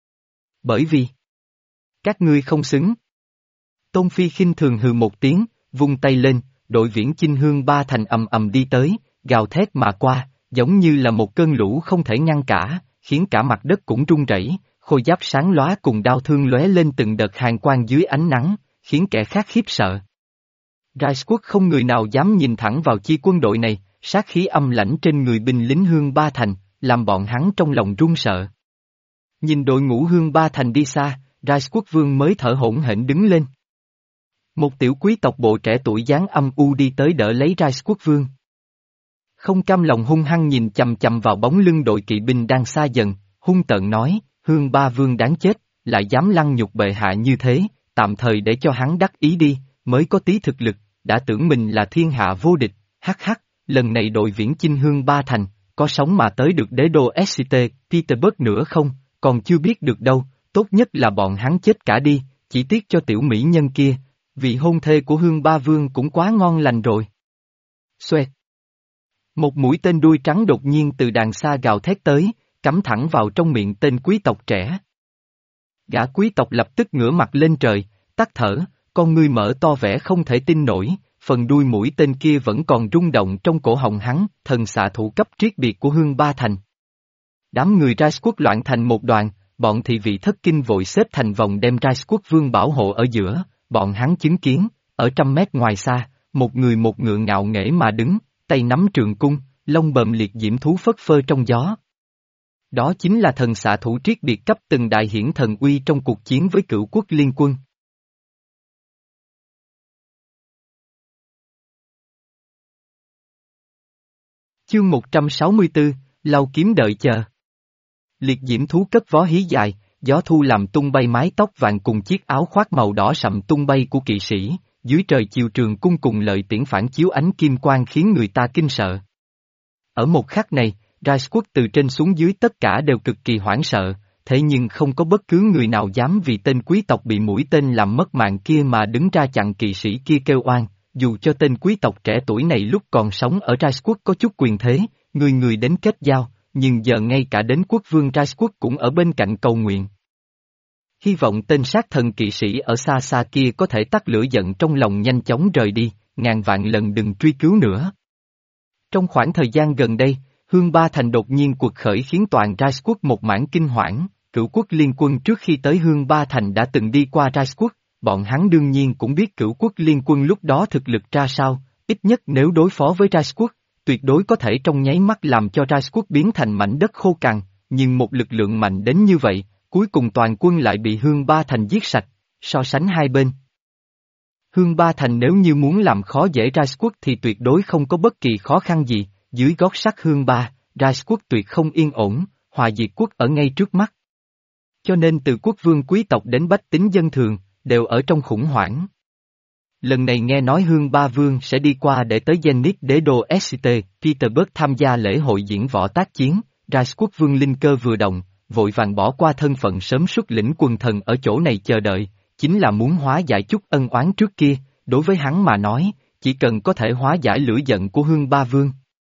Speaker 1: Bởi vì các ngươi không xứng. Tôn Phi khinh thường hừ một tiếng, vung tay lên, đội viễn chinh Hương Ba Thành ầm ầm đi tới, gào thét mà qua, giống như là một cơn lũ không thể ngăn cả, khiến cả mặt đất cũng rung rẩy, khôi giáp sáng lóa cùng đao thương lóe lên từng đợt hàn quang dưới ánh nắng, khiến kẻ khác khiếp sợ. Rai quốc không người nào dám nhìn thẳng vào chi quân đội này, sát khí âm lãnh trên người binh lính Hương Ba Thành, làm bọn hắn trong lòng run sợ. Nhìn đội ngũ Hương Ba Thành đi xa, Rai quốc vương mới thở hổn hển đứng lên. Một tiểu quý tộc bộ trẻ tuổi dáng âm u đi tới đỡ lấy Rai quốc vương. Không cam lòng hung hăng nhìn chầm chầm vào bóng lưng đội kỵ binh đang xa dần, hung tợn nói, Hương Ba Vương đáng chết, lại dám lăng nhục bệ hạ như thế, tạm thời để cho hắn đắc ý đi, mới có tí thực lực, đã tưởng mình là thiên hạ vô địch, hắc hắc, lần này đội viễn chinh Hương Ba Thành, có sống mà tới được đế đô ét tê, Petersburg nữa không, còn chưa biết được đâu, tốt nhất là bọn hắn chết cả đi, chỉ tiếc cho tiểu mỹ nhân kia, vị hôn thê của Hương Ba Vương cũng quá ngon lành rồi. Xoẹt. Một mũi tên đuôi trắng đột nhiên từ đàng xa gào thét tới, cắm thẳng vào trong miệng tên quý tộc trẻ. Gã quý tộc lập tức ngửa mặt lên trời, tắt thở, con ngươi mở to vẻ không thể tin nổi, phần đuôi mũi tên kia vẫn còn rung động trong cổ họng hắn, thần xạ thủ cấp triết biệt của Hương Ba Thành. Đám người Rai quốc loạn thành một đoàn, bọn thị vị thất kinh vội xếp thành vòng đem Rai quốc vương bảo hộ ở giữa, bọn hắn chứng kiến, ở trăm mét ngoài xa, một người một ngựa ngạo nghễ mà đứng, tay nắm trường cung, lông bờm liệt diễm thú phất phơ trong gió. Đó chính là thần xạ thủ triết biệt cấp từng đại hiển thần uy trong cuộc chiến với cửu quốc liên quân. Chương một trăm sáu mươi tư, lau kiếm đợi chờ. Liệt diễm thú cất vó hí dài, gió thu làm tung bay mái tóc vàng cùng chiếc áo khoác màu đỏ sậm tung bay của kỵ sĩ, dưới trời chiều trường cung cùng lợi tiễn phản chiếu ánh kim quang khiến người ta kinh sợ. Ở một khắc này, Rai quốc từ trên xuống dưới tất cả đều cực kỳ hoảng sợ, thế nhưng không có bất cứ người nào dám vì tên quý tộc bị mũi tên làm mất mạng kia mà đứng ra chặn kỵ sĩ kia kêu oan, dù cho tên quý tộc trẻ tuổi này lúc còn sống ở Rai quốc có chút quyền thế, người người đến kết giao, nhưng giờ ngay cả đến quốc vương Rai quốc cũng ở bên cạnh cầu nguyện. Hy vọng tên sát thần kỵ sĩ ở xa xa kia có thể tắt lửa giận trong lòng nhanh chóng rời đi, ngàn vạn lần đừng truy cứu nữa. Trong khoảng thời gian gần đây, Hương Ba Thành đột nhiên cuộc khởi khiến toàn Rai quốc một mảng kinh hoảng, cửu quốc liên quân trước khi tới Hương Ba Thành đã từng đi qua Rai quốc, bọn hắn đương nhiên cũng biết cửu quốc liên quân lúc đó thực lực ra sao, ít nhất nếu đối phó với Rai quốc, tuyệt đối có thể trong nháy mắt làm cho Rai quốc biến thành mảnh đất khô cằn, nhưng một lực lượng mạnh đến như vậy, cuối cùng toàn quân lại bị Hương Ba Thành giết sạch, so sánh hai bên. Hương Ba Thành nếu như muốn làm khó dễ Rai quốc thì tuyệt đối không có bất kỳ khó khăn gì, dưới gót sắt Hương Ba, Rai quốc tuyệt không yên ổn, hòa diệt quốc ở ngay trước mắt. Cho nên từ quốc vương quý tộc đến bách tính dân thường, đều ở trong khủng hoảng. Lần này nghe nói Hương Ba Vương sẽ đi qua để tới Zenit đế đô ét tê, Petersburg tham gia lễ hội diễn võ tác chiến, Rai quốc vương linh cơ vừa động, vội vàng bỏ qua thân phận sớm xuất lĩnh quần thần ở chỗ này chờ đợi, chính là muốn hóa giải chút ân oán trước kia, đối với hắn mà nói, chỉ cần có thể hóa giải lửa giận của Hương Ba Vương.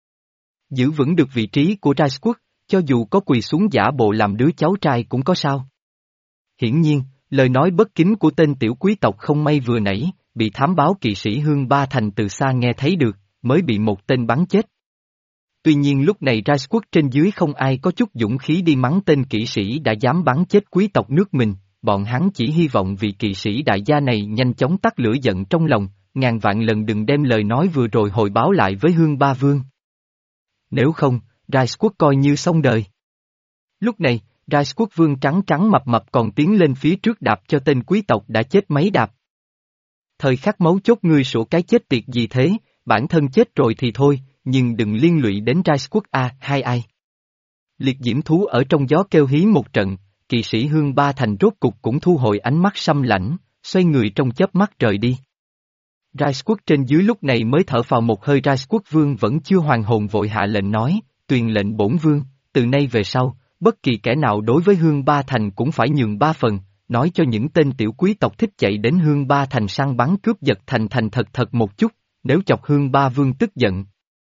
Speaker 1: Giữ vững được vị trí của Rai quốc, cho dù có quỳ xuống giả bộ làm đứa cháu trai cũng có sao. Hiển nhiên, lời nói bất kính của tên tiểu quý tộc không may vừa nãy, bị thám báo kỵ sĩ Hương Ba Thành từ xa nghe thấy được, mới bị một tên bắn chết. Tuy nhiên lúc này Rai quốc trên dưới không ai có chút dũng khí đi mắng tên kỵ sĩ đã dám bắn chết quý tộc nước mình, bọn hắn chỉ hy vọng vị kỵ sĩ đại gia này nhanh chóng tắt lửa giận trong lòng, ngàn vạn lần đừng đem lời nói vừa rồi hồi báo lại với Hương Ba Vương. Nếu không, Rai quốc coi như xong đời. Lúc này, Rice quốc vương trắng trắng mập mập còn tiến lên phía trước đạp cho tên quý tộc đã chết mấy đạp. Thời khắc mấu chốt ngươi sổ cái chết tiệt gì thế, bản thân chết rồi thì thôi, nhưng đừng liên lụy đến Rice quốc a, hai ai. Liệt diễm thú ở trong gió kêu hí một trận, kỵ sĩ Hương Ba Thành rốt cục cũng thu hồi ánh mắt săm lãnh, xoay người trong chớp mắt rời đi. Rice quốc trên dưới lúc này mới thở phào một hơi. Rice quốc vương vẫn chưa hoàn hồn vội hạ lệnh nói, tuyền lệnh bổn vương, từ nay về sau, bất kỳ kẻ nào đối với Hương Ba Thành cũng phải nhường ba phần, nói cho những tên tiểu quý tộc thích chạy đến Hương Ba Thành săn bắn cướp giật thành thành thật thật một chút, nếu chọc Hương Ba Vương tức giận.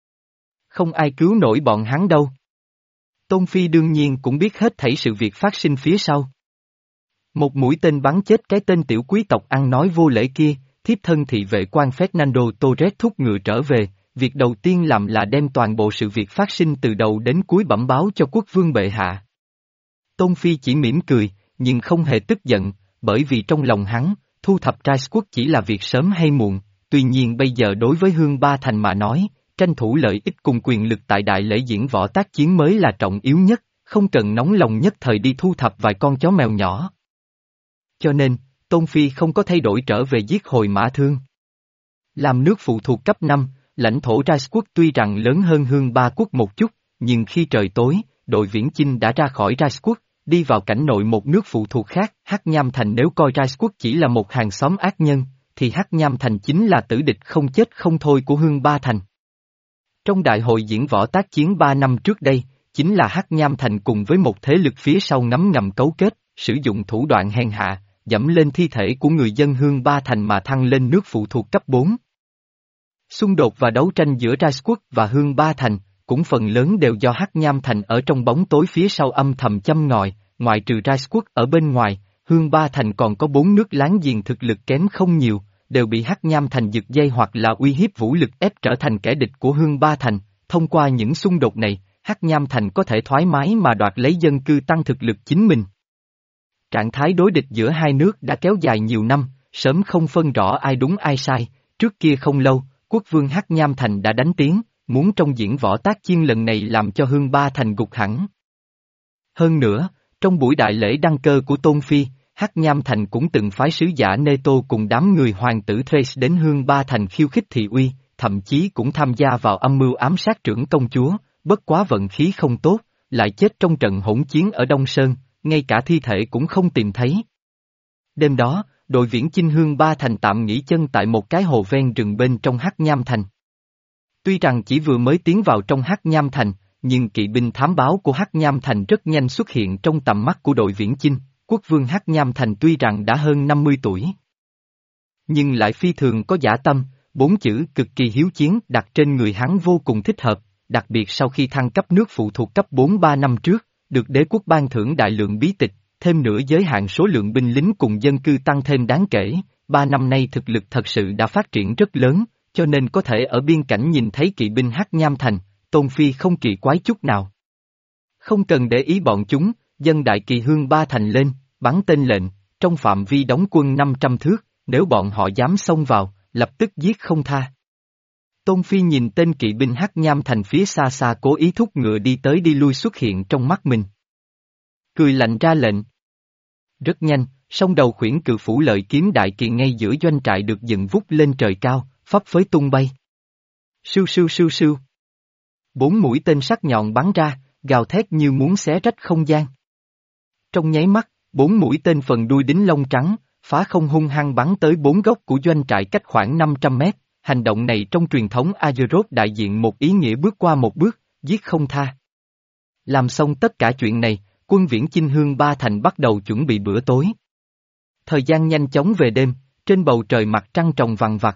Speaker 1: Không ai cứu nổi bọn hắn đâu. Tôn Phi đương nhiên cũng biết hết thảy sự việc phát sinh phía sau. Một mũi tên bắn chết cái tên tiểu quý tộc ăn nói vô lễ kia, thiếp thân thị vệ quan Fernando Torres thúc ngựa trở về, việc đầu tiên làm là đem toàn bộ sự việc phát sinh từ đầu đến cuối bẩm báo cho quốc vương bệ hạ. Tôn Phi chỉ mỉm cười, nhưng không hề tức giận, bởi vì trong lòng hắn, thu thập Rice quốc chỉ là việc sớm hay muộn, tuy nhiên bây giờ đối với Hương Ba Thành mà nói, tranh thủ lợi ích cùng quyền lực tại đại lễ diễn võ tác chiến mới là trọng yếu nhất, không cần nóng lòng nhất thời đi thu thập vài con chó mèo nhỏ. Cho nên, Tôn Phi không có thay đổi trở về giết hồi mã thương. Làm nước phụ thuộc cấp năm, lãnh thổ Rice quốc tuy rằng lớn hơn Hương Ba quốc một chút, nhưng khi trời tối, đội viễn chinh đã ra khỏi Rice quốc, đi vào cảnh nội một nước phụ thuộc khác. Hắc Nham Thành nếu coi Rice quốc chỉ là một hàng xóm ác nhân, thì Hắc Nham Thành chính là tử địch không chết không thôi của Hương Ba Thành. Trong đại hội diễn võ tác chiến ba năm trước đây, chính là Hắc Nham Thành cùng với một thế lực phía sau ngấm ngầm cấu kết, sử dụng thủ đoạn hèn hạ, dẫm lên thi thể của người dân Hương Ba Thành mà thăng lên nước phụ thuộc cấp bốn. Xung đột và đấu tranh giữa Rice quốc và Hương Ba Thành, cũng phần lớn đều do Hắc Nham Thành ở trong bóng tối phía sau âm thầm châm ngòi, ngoại trừ Rice quốc ở bên ngoài, Hương Ba Thành còn có bốn nước láng giềng thực lực kém không nhiều, đều bị Hắc Nham Thành giật dây hoặc là uy hiếp vũ lực ép trở thành kẻ địch của Hương Ba Thành. Thông qua những xung đột này, Hắc Nham Thành có thể thoải mái mà đoạt lấy dân cư tăng thực lực chính mình. Trạng thái đối địch giữa hai nước đã kéo dài nhiều năm, sớm không phân rõ ai đúng ai sai, trước kia không lâu, quốc vương Hắc Nham Thành đã đánh tiếng, muốn trong diễn võ tác chiến lần này làm cho Hương Ba Thành gục hẳn. Hơn nữa, trong buổi đại lễ đăng cơ của Tôn Phi, Hắc Nham Thành cũng từng phái sứ giả Neto cùng đám người hoàng tử Thrace đến Hương Ba Thành khiêu khích thị uy, thậm chí cũng tham gia vào âm mưu ám sát trưởng công chúa, bất quá vận khí không tốt, lại chết trong trận hỗn chiến ở Đông Sơn, ngay cả thi thể cũng không tìm thấy. Đêm đó, đội viễn chinh Hương Ba Thành tạm nghỉ chân tại một cái hồ ven rừng bên trong Hắc Nham Thành. Tuy rằng chỉ vừa mới tiến vào trong Hắc Nham Thành, nhưng kỵ binh thám báo của Hắc Nham Thành rất nhanh xuất hiện trong tầm mắt của đội viễn chinh. Quốc vương Hắc Nham Thành tuy rằng đã hơn năm mươi tuổi, nhưng lại phi thường có dã tâm, bốn chữ cực kỳ hiếu chiến đặt trên người hắn vô cùng thích hợp, đặc biệt sau khi thăng cấp nước phụ thuộc cấp bốn ba năm trước, được đế quốc ban thưởng đại lượng bí tịch, thêm nữa giới hạn số lượng binh lính cùng dân cư tăng thêm đáng kể, ba năm nay thực lực thật sự đã phát triển rất lớn, cho nên có thể ở biên cảnh nhìn thấy kỵ binh Hắc Nham Thành, Tôn Phi không kỳ quái chút nào. Không cần để ý bọn chúng, dân đại kỳ Hương Ba Thành lên, bắn tên lệnh, trong phạm vi đóng quân năm trăm thước, nếu bọn họ dám xông vào, lập tức giết không tha. Tôn Phi nhìn tên kỵ binh Hắc Nham Thành phía xa xa cố ý thúc ngựa đi tới đi lui xuất hiện trong mắt mình. Cười lạnh ra lệnh. Rất nhanh, song đầu khuyển cự phủ lợi kiếm đại kỳ ngay giữa doanh trại được dựng vút lên trời cao, phấp phới tung bay. Sưu sưu sưu sưu. Bốn mũi tên sắc nhọn bắn ra, gào thét như muốn xé rách không gian. Trong nháy mắt, bốn mũi tên phần đuôi đính lông trắng, phá không hung hăng bắn tới bốn góc của doanh trại cách khoảng năm trăm mét. Hành động này trong truyền thống Azeroth đại diện một ý nghĩa bước qua một bước, giết không tha. Làm xong tất cả chuyện này, quân viễn chinh Hương Ba Thành bắt đầu chuẩn bị bữa tối. Thời gian nhanh chóng về đêm, trên bầu trời mặt trăng trồng vằng vặc.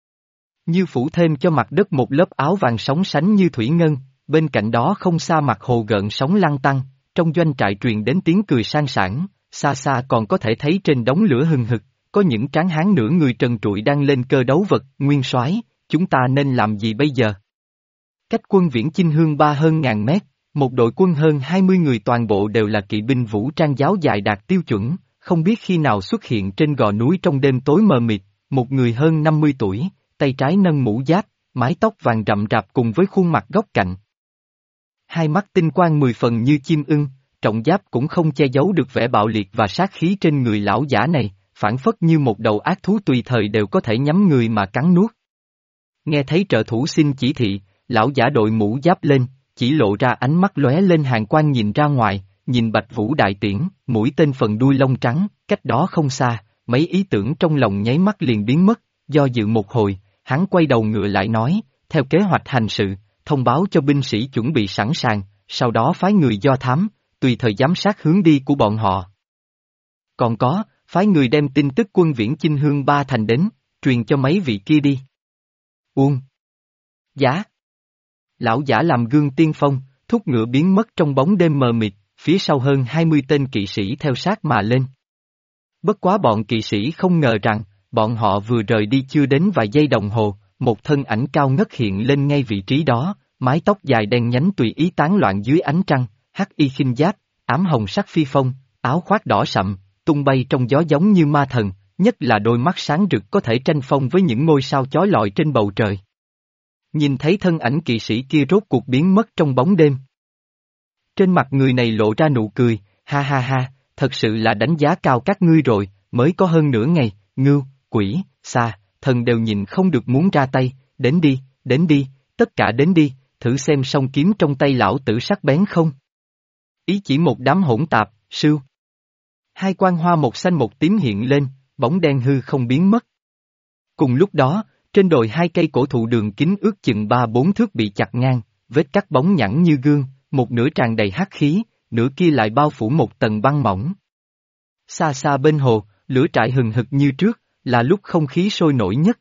Speaker 1: Như phủ thêm cho mặt đất một lớp áo vàng sóng sánh như thủy ngân, bên cạnh đó không xa mặt hồ gợn sóng lăn tăn, trong doanh trại truyền đến tiếng cười sang sảng, xa xa còn có thể thấy trên đống lửa hừng hực, có những tráng hán nửa người trần trụi đang lên cơ đấu vật, nguyên soái, chúng ta nên làm gì bây giờ? Cách quân viễn chinh Hương Ba hơn ngàn mét, một đội quân hơn hai mươi người toàn bộ đều là kỵ binh vũ trang giáo dài đạt tiêu chuẩn, không biết khi nào xuất hiện trên gò núi trong đêm tối mờ mịt, một người hơn năm mươi tuổi, tay trái nâng mũ giáp, mái tóc vàng rậm rạp cùng với khuôn mặt góc cạnh. Hai mắt tinh quang mười phần như chim ưng, trọng giáp cũng không che giấu được vẻ bạo liệt và sát khí trên người lão giả này, phản phất như một đầu ác thú tùy thời đều có thể nhắm người mà cắn nuốt. Nghe thấy trợ thủ xin chỉ thị, lão giả đội mũ giáp lên, chỉ lộ ra ánh mắt lóe lên hàn quang nhìn ra ngoài, nhìn Bạch Vũ đại tiễn, mũi tên phần đuôi lông trắng, cách đó không xa, mấy ý tưởng trong lòng nháy mắt liền biến mất, do dự một hồi, hắn quay đầu ngựa lại nói, theo kế hoạch hành sự, thông báo cho binh sĩ chuẩn bị sẵn sàng, sau đó phái người do thám, tùy thời giám sát hướng đi của bọn họ. Còn có, phái người đem tin tức quân viễn Chinh Hương Ba Thành đến, truyền cho mấy vị kia đi. Uông. Giá. Lão giả làm gương tiên phong, thúc ngựa biến mất trong bóng đêm mờ mịt, phía sau hơn hai mươi tên kỵ sĩ theo sát mà lên. Bất quá bọn kỵ sĩ không ngờ rằng, bọn họ vừa rời đi chưa đến vài giây đồng hồ, một thân ảnh cao ngất hiện lên ngay vị trí đó, mái tóc dài đen nhánh tùy ý tán loạn dưới ánh trăng, hắc y khinh giáp, ám hồng sắc phi phong, áo khoác đỏ sậm, tung bay trong gió giống như ma thần, nhất là đôi mắt sáng rực có thể tranh phong với những ngôi sao chói lọi trên bầu trời. Nhìn thấy thân ảnh kỵ sĩ kia rốt cuộc biến mất trong bóng đêm. Trên mặt người này lộ ra nụ cười, ha ha ha, thật sự là đánh giá cao các ngươi rồi, mới có hơn nửa ngày, ngưu, quỷ, xa, thần đều nhìn không được muốn ra tay, đến đi, đến đi, tất cả đến đi, thử xem song kiếm trong tay lão tử sắc bén không. Ý chỉ một đám hỗn tạp, sưu. Hai quan hoa một xanh một tím hiện lên, bóng đen hư không biến mất. Cùng lúc đó, trên đồi hai cây cổ thụ đường kính ước chừng ba bốn thước bị chặt ngang, vết cắt bóng nhẵn như gương, một nửa tràn đầy hắc khí, nửa kia lại bao phủ một tầng băng mỏng. Xa xa bên hồ, lửa trại hừng hực như trước, là lúc không khí sôi nổi nhất.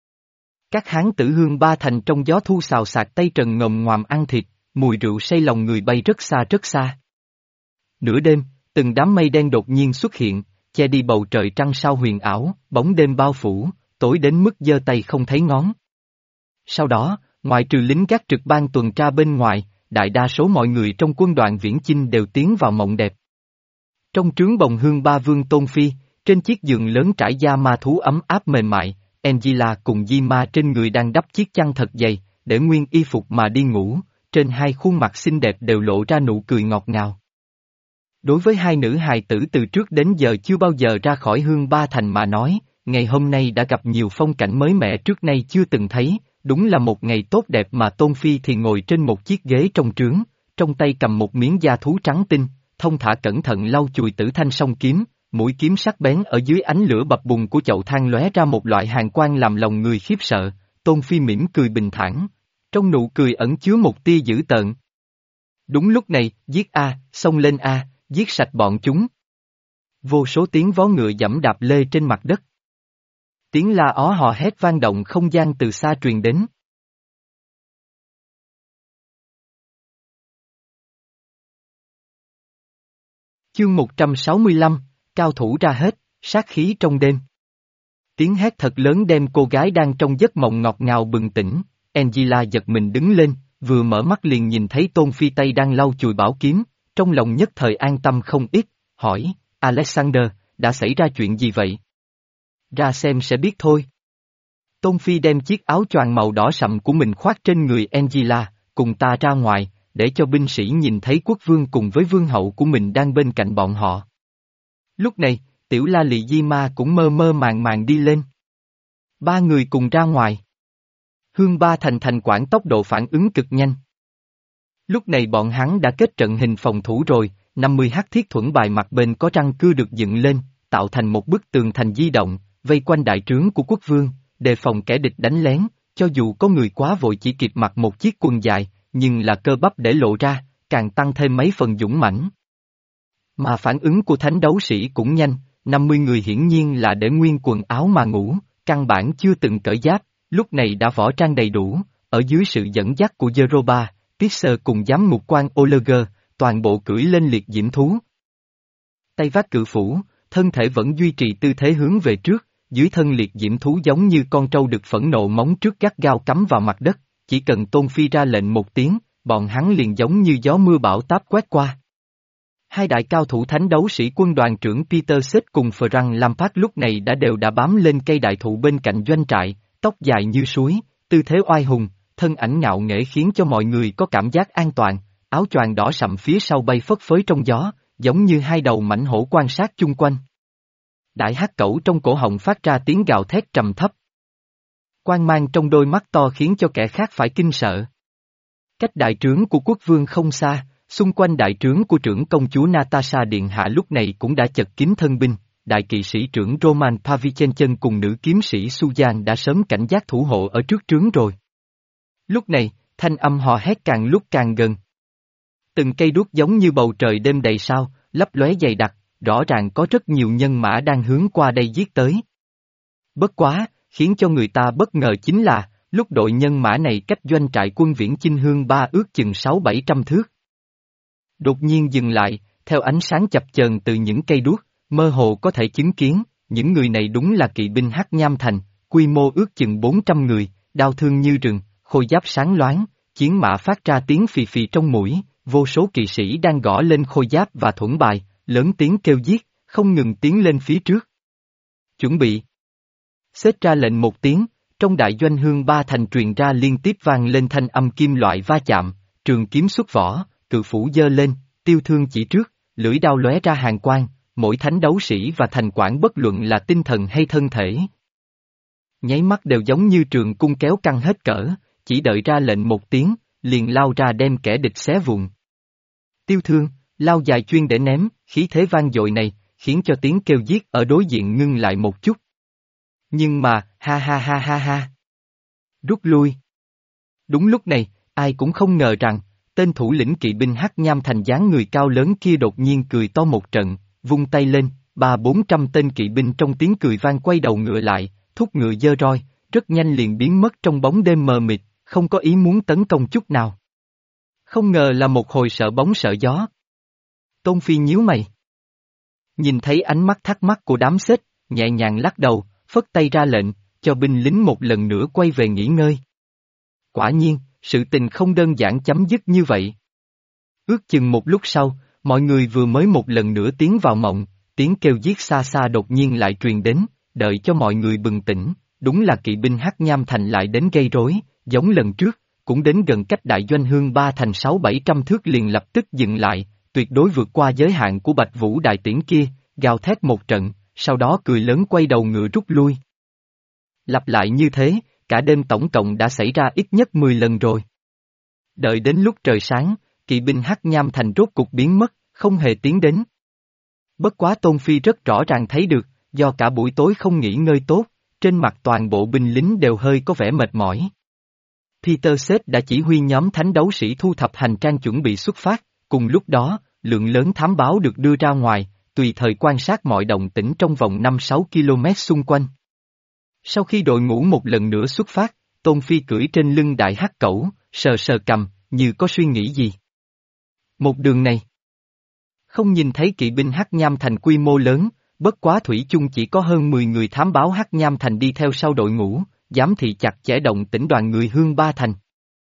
Speaker 1: Các hán tử Hương Ba Thành trong gió thu xào xạc tay trần ngồm ngoàm ăn thịt, mùi rượu say lòng người bay rất xa rất xa. Nửa đêm, từng đám mây đen đột nhiên xuất hiện, che đi bầu trời trăng sao huyền ảo, bóng đêm bao phủ, tối đến mức giơ tay không thấy ngón. Sau đó, ngoại trừ lính gác trực ban tuần tra bên ngoài, đại đa số mọi người trong quân đoàn viễn chinh đều tiến vào mộng đẹp. Trong trướng bồng Hương Ba Vương Tôn Phi, trên chiếc giường lớn trải da ma thú ấm áp mềm mại, Angela cùng Di Ma trên người đang đắp chiếc chăn thật dày, để nguyên y phục mà đi ngủ, trên hai khuôn mặt xinh đẹp đều lộ ra nụ cười ngọt ngào. Đối với hai nữ hài tử từ trước đến giờ chưa bao giờ ra khỏi Hương Ba Thành mà nói, ngày hôm nay đã gặp nhiều phong cảnh mới mẻ trước nay chưa từng thấy, đúng là một ngày tốt đẹp mà Tôn Phi thì ngồi trên một chiếc ghế trong trướng, trong tay cầm một miếng da thú trắng tinh, thông thả cẩn thận lau chùi tử thanh song kiếm, mũi kiếm sắc bén ở dưới ánh lửa bập bùng của chậu than lóe ra một loại hàn quang làm lòng người khiếp sợ, Tôn Phi mỉm cười bình thản, trong nụ cười ẩn chứa một tia dữ tợn. Đúng lúc này, giết A, xông lên A, giết sạch bọn chúng. Vô số tiếng vó ngựa giẫm đạp lê trên mặt đất. Tiếng la ó hò hét vang động không gian từ xa truyền đến. Chương một trăm sáu mươi lăm, cao thủ ra hết, sát khí trong đêm. Tiếng hét thật lớn đem cô gái đang trong giấc mộng ngọt ngào bừng tỉnh, Angela giật mình đứng lên, vừa mở mắt liền nhìn thấy Tôn Phi tay đang lau chùi bảo kiếm, trong lòng nhất thời an tâm không ít, hỏi, Alexander, đã xảy ra chuyện gì vậy? Ra xem sẽ biết thôi. Tôn Phi đem chiếc áo choàng màu đỏ sậm của mình khoác trên người Angela, cùng ta ra ngoài, để cho binh sĩ nhìn thấy quốc vương cùng với vương hậu của mình đang bên cạnh bọn họ. Lúc này, tiểu la lị Di Ma cũng mơ mơ màng màng đi lên. Ba người cùng ra ngoài. Hương Ba Thành thành quản tốc độ phản ứng cực nhanh. Lúc này bọn hắn đã kết trận hình phòng thủ rồi, năm mươi hắc thiết thuẫn bài mặt bên có răng cưa được dựng lên, tạo thành một bức tường thành di động, vây quanh đại trướng của quốc vương, đề phòng kẻ địch đánh lén, cho dù có người quá vội chỉ kịp mặc một chiếc quần dài, nhưng là cơ bắp để lộ ra, càng tăng thêm mấy phần dũng mãnh. Mà phản ứng của thánh đấu sĩ cũng nhanh, năm mươi người hiển nhiên là để nguyên quần áo mà ngủ, căn bản chưa từng cởi giáp, lúc này đã võ trang đầy đủ, ở dưới sự dẫn dắt của Jeroba, Tisser cùng giám ngục quan Oleger, toàn bộ cưỡi lên liệt diễm thú. Tay vác cự phủ, thân thể vẫn duy trì tư thế hướng về trước, dưới thân liệt diễm thú giống như con trâu được phẫn nộ móng trước gắt gao cắm vào mặt đất, chỉ cần Tôn Phi ra lệnh một tiếng, bọn hắn liền giống như gió mưa bão táp quét qua. Hai đại cao thủ thánh đấu sĩ quân đoàn trưởng Peter Seth cùng Frank Lampard lúc này đã đều đã bám lên cây đại thụ bên cạnh doanh trại, tóc dài như suối, tư thế oai hùng, thân ảnh ngạo nghễ khiến cho mọi người có cảm giác an toàn. áo choàng đỏ sậm phía sau bay phất phới trong gió, giống như hai đầu mãnh hổ quan sát chung quanh. Đại hắc cẩu trong cổ họng phát ra tiếng gào thét trầm thấp. Quang mang trong đôi mắt to khiến cho kẻ khác phải kinh sợ. Cách đại trướng của quốc vương không xa, xung quanh đại trướng của trưởng công chúa Natasha Điện Hạ lúc này cũng đã chật kín thân binh, đại kỵ sĩ trưởng Roman Pavlichenchen cùng nữ kiếm sĩ Susan đã sớm cảnh giác thủ hộ ở trước trướng rồi. Lúc này, thanh âm hò hét càng lúc càng gần. Từng cây đuốc giống như bầu trời đêm đầy sao, lấp lóe dày đặc, rõ ràng có rất nhiều nhân mã đang hướng qua đây giết tới. Bất quá, khiến cho người ta bất ngờ chính là, lúc đội nhân mã này cách doanh trại quân Viễn Chinh Hương ba ước chừng sáu bảy trăm thước. Đột nhiên dừng lại, theo ánh sáng chập chờn từ những cây đuốc, mơ hồ có thể chứng kiến, những người này đúng là kỵ binh Hắc Nham Thành, quy mô ước chừng bốn trăm người, đao thương như rừng, khôi giáp sáng loáng, chiến mã phát ra tiếng phì phì trong mũi, vô số kỵ sĩ đang gõ lên khôi giáp và thuẫn bài, lớn tiếng kêu giết, không ngừng tiến lên phía trước. Chuẩn bị. Xếp ra lệnh một tiếng, trong đại doanh Hương Ba Thành truyền ra liên tiếp vang lên thanh âm kim loại va chạm, trường kiếm xuất vỏ, cự phủ giơ lên, tiêu thương chỉ trước, lưỡi đao lóe ra hàn quang, mỗi thánh đấu sĩ và thành quản bất luận là tinh thần hay thân thể. Nháy mắt đều giống như trường cung kéo căng hết cỡ, chỉ đợi ra lệnh một tiếng, liền lao ra đem kẻ địch xé vụn. Tiêu thương, lao dài chuyên để ném, khí thế vang dội này, khiến cho tiếng kêu giết ở đối diện ngưng lại một chút. Nhưng mà, ha ha ha ha ha. Rút lui. Đúng lúc này, ai cũng không ngờ rằng, tên thủ lĩnh kỵ binh Hắc Nham Thành dáng người cao lớn kia đột nhiên cười to một trận, vung tay lên, ba bốn trăm tên kỵ binh trong tiếng cười vang quay đầu ngựa lại, thúc ngựa giơ roi, rất nhanh liền biến mất trong bóng đêm mờ mịt, không có ý muốn tấn công chút nào. Không ngờ là một hồi sợ bóng sợ gió. Tôn Phi nhíu mày. Nhìn thấy ánh mắt thắc mắc của đám xếp, nhẹ nhàng lắc đầu, phất tay ra lệnh, cho binh lính một lần nữa quay về nghỉ ngơi. Quả nhiên, sự tình không đơn giản chấm dứt như vậy. Ước chừng một lúc sau, mọi người vừa mới một lần nữa tiến vào mộng, tiếng kêu giết xa xa đột nhiên lại truyền đến, đợi cho mọi người bừng tỉnh, đúng là kỵ binh Hắc Nham Thành lại đến gây rối, giống lần trước, cũng đến gần cách đại doanh Hương Ba Thành sáu bảy trăm thước liền lập tức dừng lại, tuyệt đối vượt qua giới hạn của Bạch Vũ đại tiễn kia, gào thét một trận, sau đó cười lớn quay đầu ngựa rút lui. Lặp lại như thế, cả đêm tổng cộng đã xảy ra ít nhất mười lần rồi. Đợi đến lúc trời sáng, kỵ binh Hắc Nham Thành rốt cục biến mất, không hề tiến đến. Bất quá Tôn Phi rất rõ ràng thấy được, do cả buổi tối không nghỉ ngơi tốt, trên mặt toàn bộ binh lính đều hơi có vẻ mệt mỏi. Peter Seth đã chỉ huy nhóm thánh đấu sĩ thu thập hành trang chuẩn bị xuất phát, cùng lúc đó, lượng lớn thám báo được đưa ra ngoài, tùy thời quan sát mọi động tĩnh trong vòng năm sáu ki lô mét xung quanh. Sau khi đội ngũ một lần nữa xuất phát, Tôn Phi cưỡi trên lưng đại hắc cẩu, sờ sờ cầm, như có suy nghĩ gì. Một đường này, không nhìn thấy kỵ binh Hắc Nham Thành quy mô lớn, bất quá thủy chung chỉ có hơn mười người thám báo Hắc Nham Thành đi theo sau đội ngũ, giám thị chặt chẽ động tĩnh đoàn người Hương Ba Thành.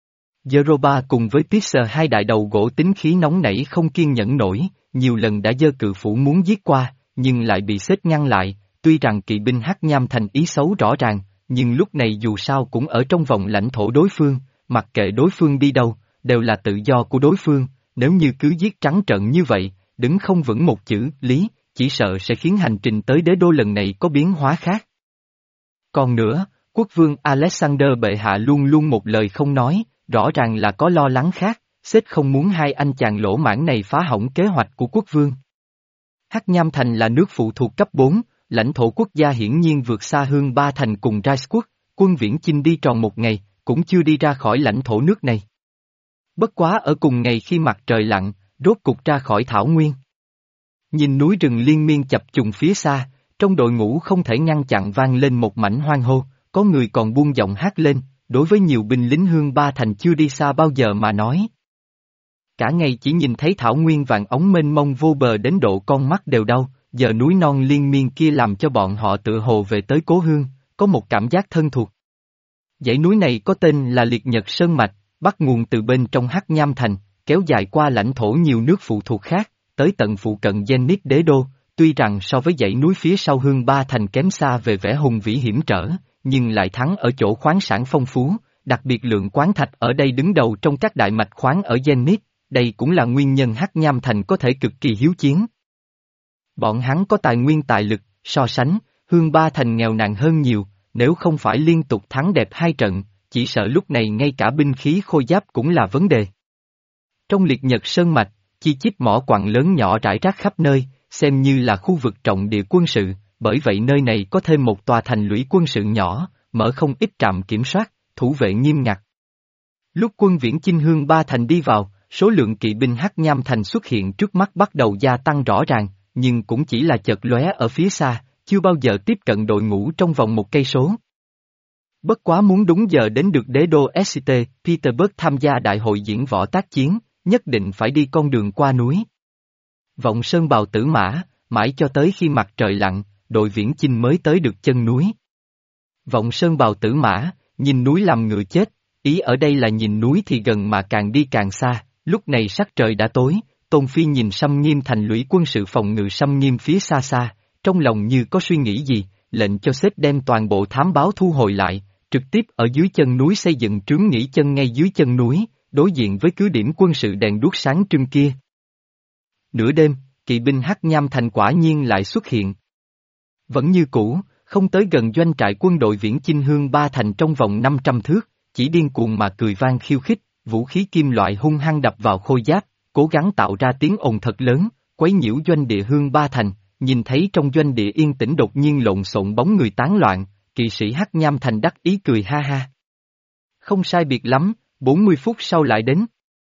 Speaker 1: Jeroba cùng với Pixar hai đại đầu gỗ tính khí nóng nảy không kiên nhẫn nổi, nhiều lần đã giơ cự phủ muốn giết qua, nhưng lại bị xếp ngăn lại, tuy rằng kỵ binh Hắc Nham Thành ý xấu rõ ràng, nhưng lúc này dù sao cũng ở trong vòng lãnh thổ đối phương, mặc kệ đối phương đi đâu, đều là tự do của đối phương, nếu như cứ giết trắng trợn như vậy, đứng không vững một chữ, lý, chỉ sợ sẽ khiến hành trình tới đế đô lần này có biến hóa khác. Còn nữa, quốc vương Alexander bệ hạ luôn luôn một lời không nói, rõ ràng là có lo lắng khác, sếp không muốn hai anh chàng lỗ mãng này phá hỏng kế hoạch của quốc vương. Hắc Nham Thành là nước phụ thuộc cấp bốn, lãnh thổ quốc gia hiển nhiên vượt xa Hương Ba Thành cùng Rice quốc, quân Viễn Chinh đi tròn một ngày, cũng chưa đi ra khỏi lãnh thổ nước này. Bất quá ở cùng ngày khi mặt trời lặn, rốt cục ra khỏi thảo nguyên. Nhìn núi rừng liên miên chập trùng phía xa, trong đội ngũ không thể ngăn chặn vang lên một mảnh hoang hô, có người còn buông giọng hát lên, đối với nhiều binh lính Hương Ba Thành chưa đi xa bao giờ mà nói. Cả ngày chỉ nhìn thấy thảo nguyên vàng ống mênh mông vô bờ đến độ con mắt đều đau, giờ núi non liên miên kia làm cho bọn họ tự hồ về tới cố hương, có một cảm giác thân thuộc. Dãy núi này có tên là Liệt Nhật Sơn Mạch, bắt nguồn từ bên trong Hắc Nham Thành, kéo dài qua lãnh thổ nhiều nước phụ thuộc khác, tới tận phụ cận Zenith đế đô, tuy rằng so với dãy núi phía sau Hương Ba Thành kém xa về vẻ hùng vĩ hiểm trở, nhưng lại thắng ở chỗ khoáng sản phong phú, đặc biệt lượng khoáng thạch ở đây đứng đầu trong các đại mạch khoáng ở Zenith, đây cũng là nguyên nhân Hắc Nham Thành có thể cực kỳ hiếu chiến. Bọn hắn có tài nguyên tài lực, so sánh, Hương Ba Thành nghèo nàn hơn nhiều, nếu không phải liên tục thắng đẹp hai trận, chỉ sợ lúc này ngay cả binh khí khôi giáp cũng là vấn đề. Trong liệt nhật sơn mạch, chi chít mỏ quặng lớn nhỏ rải rác khắp nơi, xem như là khu vực trọng địa quân sự, bởi vậy nơi này có thêm một tòa thành lũy quân sự nhỏ, mở không ít trạm kiểm soát, thủ vệ nghiêm ngặt. Lúc quân viễn chinh Hương Ba Thành đi vào, số lượng kỵ binh Hắc Nham Thành xuất hiện trước mắt bắt đầu gia tăng rõ ràng, nhưng cũng chỉ là chợt lóe ở phía xa, chưa bao giờ tiếp cận đội ngũ trong vòng một cây số. Bất quá muốn đúng giờ đến được đế đô ét tê Petersburg tham gia đại hội diễn võ tác chiến, nhất định phải đi con đường qua núi. Vọng Sơn Bào Tử Mã, mãi cho tới khi mặt trời lặn, đội viễn chinh mới tới được chân núi. Vọng Sơn Bào Tử Mã, nhìn núi làm ngựa chết, ý ở đây là nhìn núi thì gần mà càng đi càng xa, lúc này sắc trời đã tối, Tôn Phi nhìn Sâm Nghiêm thành lũy quân sự phòng ngự Sâm Nghiêm phía xa xa, trong lòng như có suy nghĩ gì, lệnh cho sếp đem toàn bộ thám báo thu hồi lại, trực tiếp ở dưới chân núi xây dựng trướng nghỉ chân ngay dưới chân núi, đối diện với cứ điểm quân sự đèn đuốc sáng trưng kia. Nửa đêm, kỵ binh Hắc Nham Thành quả nhiên lại xuất hiện. Vẫn như cũ, không tới gần doanh trại quân đội viễn chinh Hương Ba Thành trong vòng năm trăm thước, chỉ điên cuồng mà cười vang khiêu khích, vũ khí kim loại hung hăng đập vào khôi giáp, cố gắng tạo ra tiếng ồn thật lớn, quấy nhiễu doanh địa Hương Ba Thành, nhìn thấy trong doanh địa yên tĩnh đột nhiên lộn xộn bóng người tán loạn, kỵ sĩ Hắc Nham Thành đắc ý cười ha ha. Không sai biệt lắm, bốn mươi phút sau lại đến.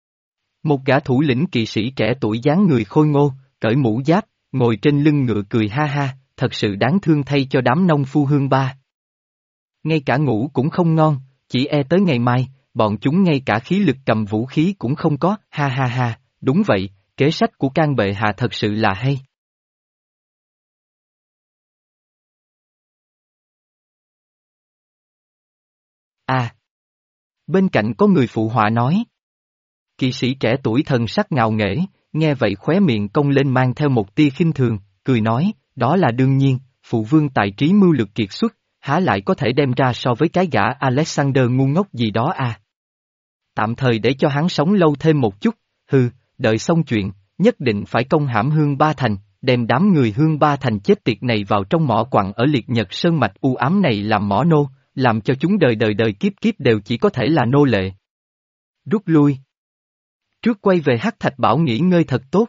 Speaker 1: Một gã thủ lĩnh kỵ sĩ trẻ tuổi dáng người khôi ngô, cởi mũ giáp, ngồi trên lưng ngựa cười ha ha, thật sự đáng thương thay cho đám nông phu Hương Ba. Ngay cả ngủ cũng không ngon, chỉ e tới ngày mai, bọn chúng ngay cả khí lực cầm vũ khí cũng không có, ha ha ha, đúng vậy, kế sách của Can bệ hạ thật sự là hay. À! Bên cạnh có người phụ họa nói. Kỵ sĩ trẻ tuổi thần sắc ngạo nghễ, nghe vậy khóe miệng cong lên mang theo một tia khinh thường, cười nói, đó là đương nhiên, phụ vương tài trí mưu lược kiệt xuất, há lại có thể đem ra so với cái gã Alexander ngu ngốc gì đó à. Tạm thời để cho hắn sống lâu thêm một chút, hừ, đợi xong chuyện, nhất định phải công hãm Hương Ba Thành, đem đám người Hương Ba Thành chết tiệt này vào trong mỏ quặng ở liệt nhật sơn mạch u ám này làm mỏ nô, làm cho chúng đời đời đời kiếp kiếp đều chỉ có thể là nô lệ. Rút lui. Trước quay về Hắc Thạch Bảo nghỉ ngơi thật tốt.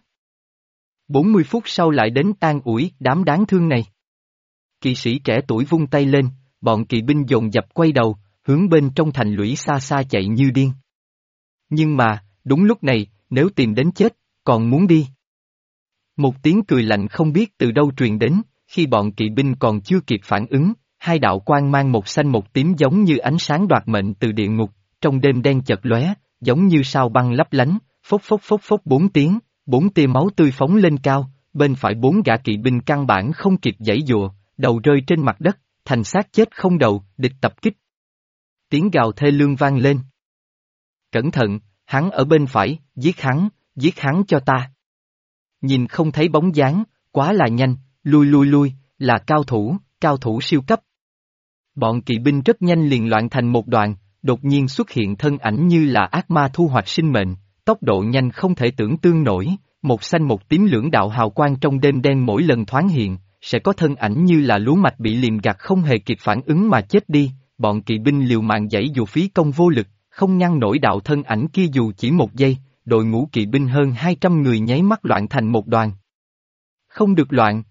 Speaker 1: bốn mươi phút sau lại đến an ủi đám đáng thương này. Kỵ sĩ trẻ tuổi vung tay lên, bọn kỵ binh dồn dập quay đầu, hướng bên trong thành lũy xa xa chạy như điên. Nhưng mà, đúng lúc này, nếu tìm đến chết, còn muốn đi. Một tiếng cười lạnh không biết từ đâu truyền đến, khi bọn kỵ binh còn chưa kịp phản ứng, hai đạo quang mang một xanh một tím giống như ánh sáng đoạt mệnh từ địa ngục, trong đêm đen chợt lóe, giống như sao băng lấp lánh, phốc phốc phốc phốc bốn tiếng, bốn tia máu tươi phóng lên cao, bên phải bốn gã kỵ binh căn bản không kịp giãy giụa, đầu rơi trên mặt đất, thành xác chết không đầu, địch tập kích. Tiếng gào thê lương vang lên. Cẩn thận, hắn ở bên phải, giết hắn, giết hắn cho ta. Nhìn không thấy bóng dáng, quá là nhanh, lui lui lui, là cao thủ, cao thủ siêu cấp. Bọn kỵ binh rất nhanh liền loạn thành một đoàn, đột nhiên xuất hiện thân ảnh như là ác ma thu hoạch sinh mệnh, tốc độ nhanh không thể tưởng tương nổi, một xanh một tím lưỡng đạo hào quang trong đêm đen mỗi lần thoáng hiện, sẽ có thân ảnh như là lúa mạch bị liềm gặt không hề kịp phản ứng mà chết đi, bọn kỵ binh liều mạng giãy dù phí công vô lực, không ngăn nổi đạo thân ảnh kia dù chỉ một giây, đội ngũ kỵ binh hơn hai trăm người nháy mắt loạn thành một đoàn. Không được loạn.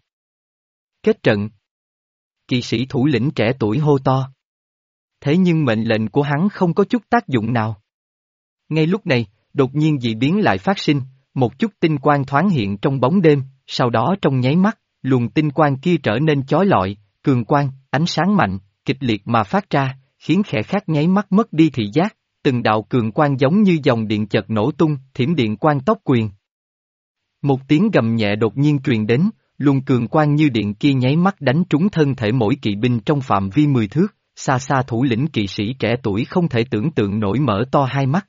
Speaker 1: Kết trận. Kỵ sĩ thủ lĩnh trẻ tuổi hô to. Thế nhưng mệnh lệnh của hắn không có chút tác dụng nào. Ngay lúc này, đột nhiên dị biến lại phát sinh, một chút tinh quang thoáng hiện trong bóng đêm, sau đó trong nháy mắt, luồng tinh quang kia trở nên chói lọi, cường quang, ánh sáng mạnh, kịch liệt mà phát ra, khiến kẻ khác nháy mắt mất đi thị giác, từng đạo cường quang giống như dòng điện chợt nổ tung, thiểm điện quang tốc quyền. Một tiếng gầm nhẹ đột nhiên truyền đến, luồng cường quang như điện kia nháy mắt đánh trúng thân thể mỗi kỵ binh trong phạm vi mười thước, xa xa thủ lĩnh kỵ sĩ trẻ tuổi không thể tưởng tượng nổi mở to hai mắt.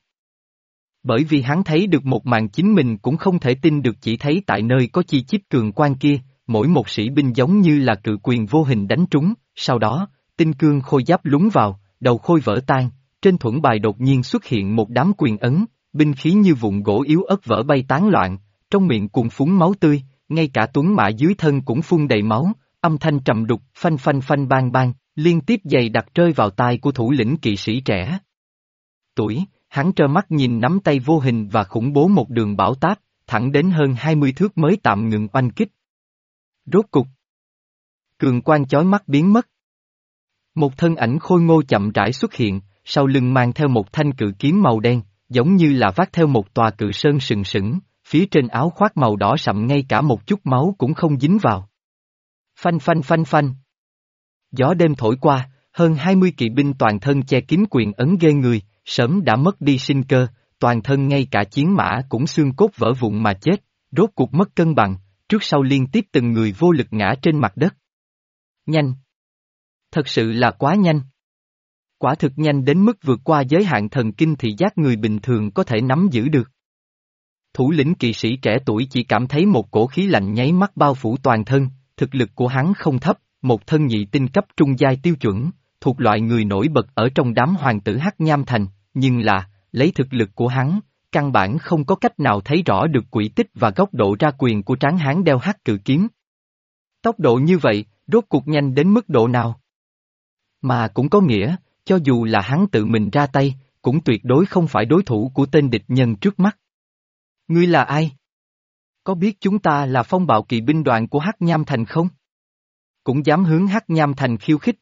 Speaker 1: Bởi vì hắn thấy được một màn chính mình cũng không thể tin được, chỉ thấy tại nơi có chi chít cường quang kia, mỗi một sĩ binh giống như là cự quyền vô hình đánh trúng, sau đó, tinh cương khôi giáp lún vào, đầu khôi vỡ tan, trên thuẫn bài đột nhiên xuất hiện một đám quyền ấn, binh khí như vụn gỗ yếu ớt vỡ bay tán loạn, trong miệng cuồn phúng máu tươi, ngay cả tuấn mã dưới thân cũng phun đầy máu, âm thanh trầm đục, phanh phanh phanh bang bang, liên tiếp dày đặc rơi vào tai của thủ lĩnh kỵ sĩ trẻ. Tuổi, hắn trơ mắt nhìn nắm tay vô hình và khủng bố một đường bão táp, thẳng đến hơn hai mươi thước mới tạm ngừng oanh kích. Rốt cục, cường quang chói mắt biến mất. Một thân ảnh khôi ngô chậm rãi xuất hiện, sau lưng mang theo một thanh cự kiếm màu đen, giống như là vác theo một tòa cự sơn sừng sững, phía trên áo khoác màu đỏ sậm ngay cả một chút máu cũng không dính vào. Phanh phanh phanh phanh. Gió đêm thổi qua, hơn hai mươi kỵ binh toàn thân che kín quyền ấn ghê người, sớm đã mất đi sinh cơ, toàn thân ngay cả chiến mã cũng xương cốt vỡ vụn mà chết, rốt cuộc mất cân bằng, trước sau liên tiếp từng người vô lực ngã trên mặt đất. Nhanh. Thật sự là quá nhanh. Quả thực nhanh đến mức vượt qua giới hạn thần kinh thị giác người bình thường có thể nắm giữ được. Thủ lĩnh kỵ sĩ trẻ tuổi chỉ cảm thấy một cổ khí lạnh nháy mắt bao phủ toàn thân, thực lực của hắn không thấp, một thân nhị tinh cấp trung giai tiêu chuẩn, thuộc loại người nổi bật ở trong đám hoàng tử Hắc Nham Thành, nhưng là, lấy thực lực của hắn, căn bản không có cách nào thấy rõ được quỹ tích và góc độ ra quyền của tráng hán đeo hắc cự kiếm. Tốc độ như vậy, rốt cuộc nhanh đến mức độ nào? Mà cũng có nghĩa, cho dù là hắn tự mình ra tay, cũng tuyệt đối không phải đối thủ của tên địch nhân trước mắt. Ngươi là ai? Có biết chúng ta là phong bạo kỵ binh đoàn của Hắc Nham Thành không? Cũng dám hướng Hắc Nham Thành khiêu khích.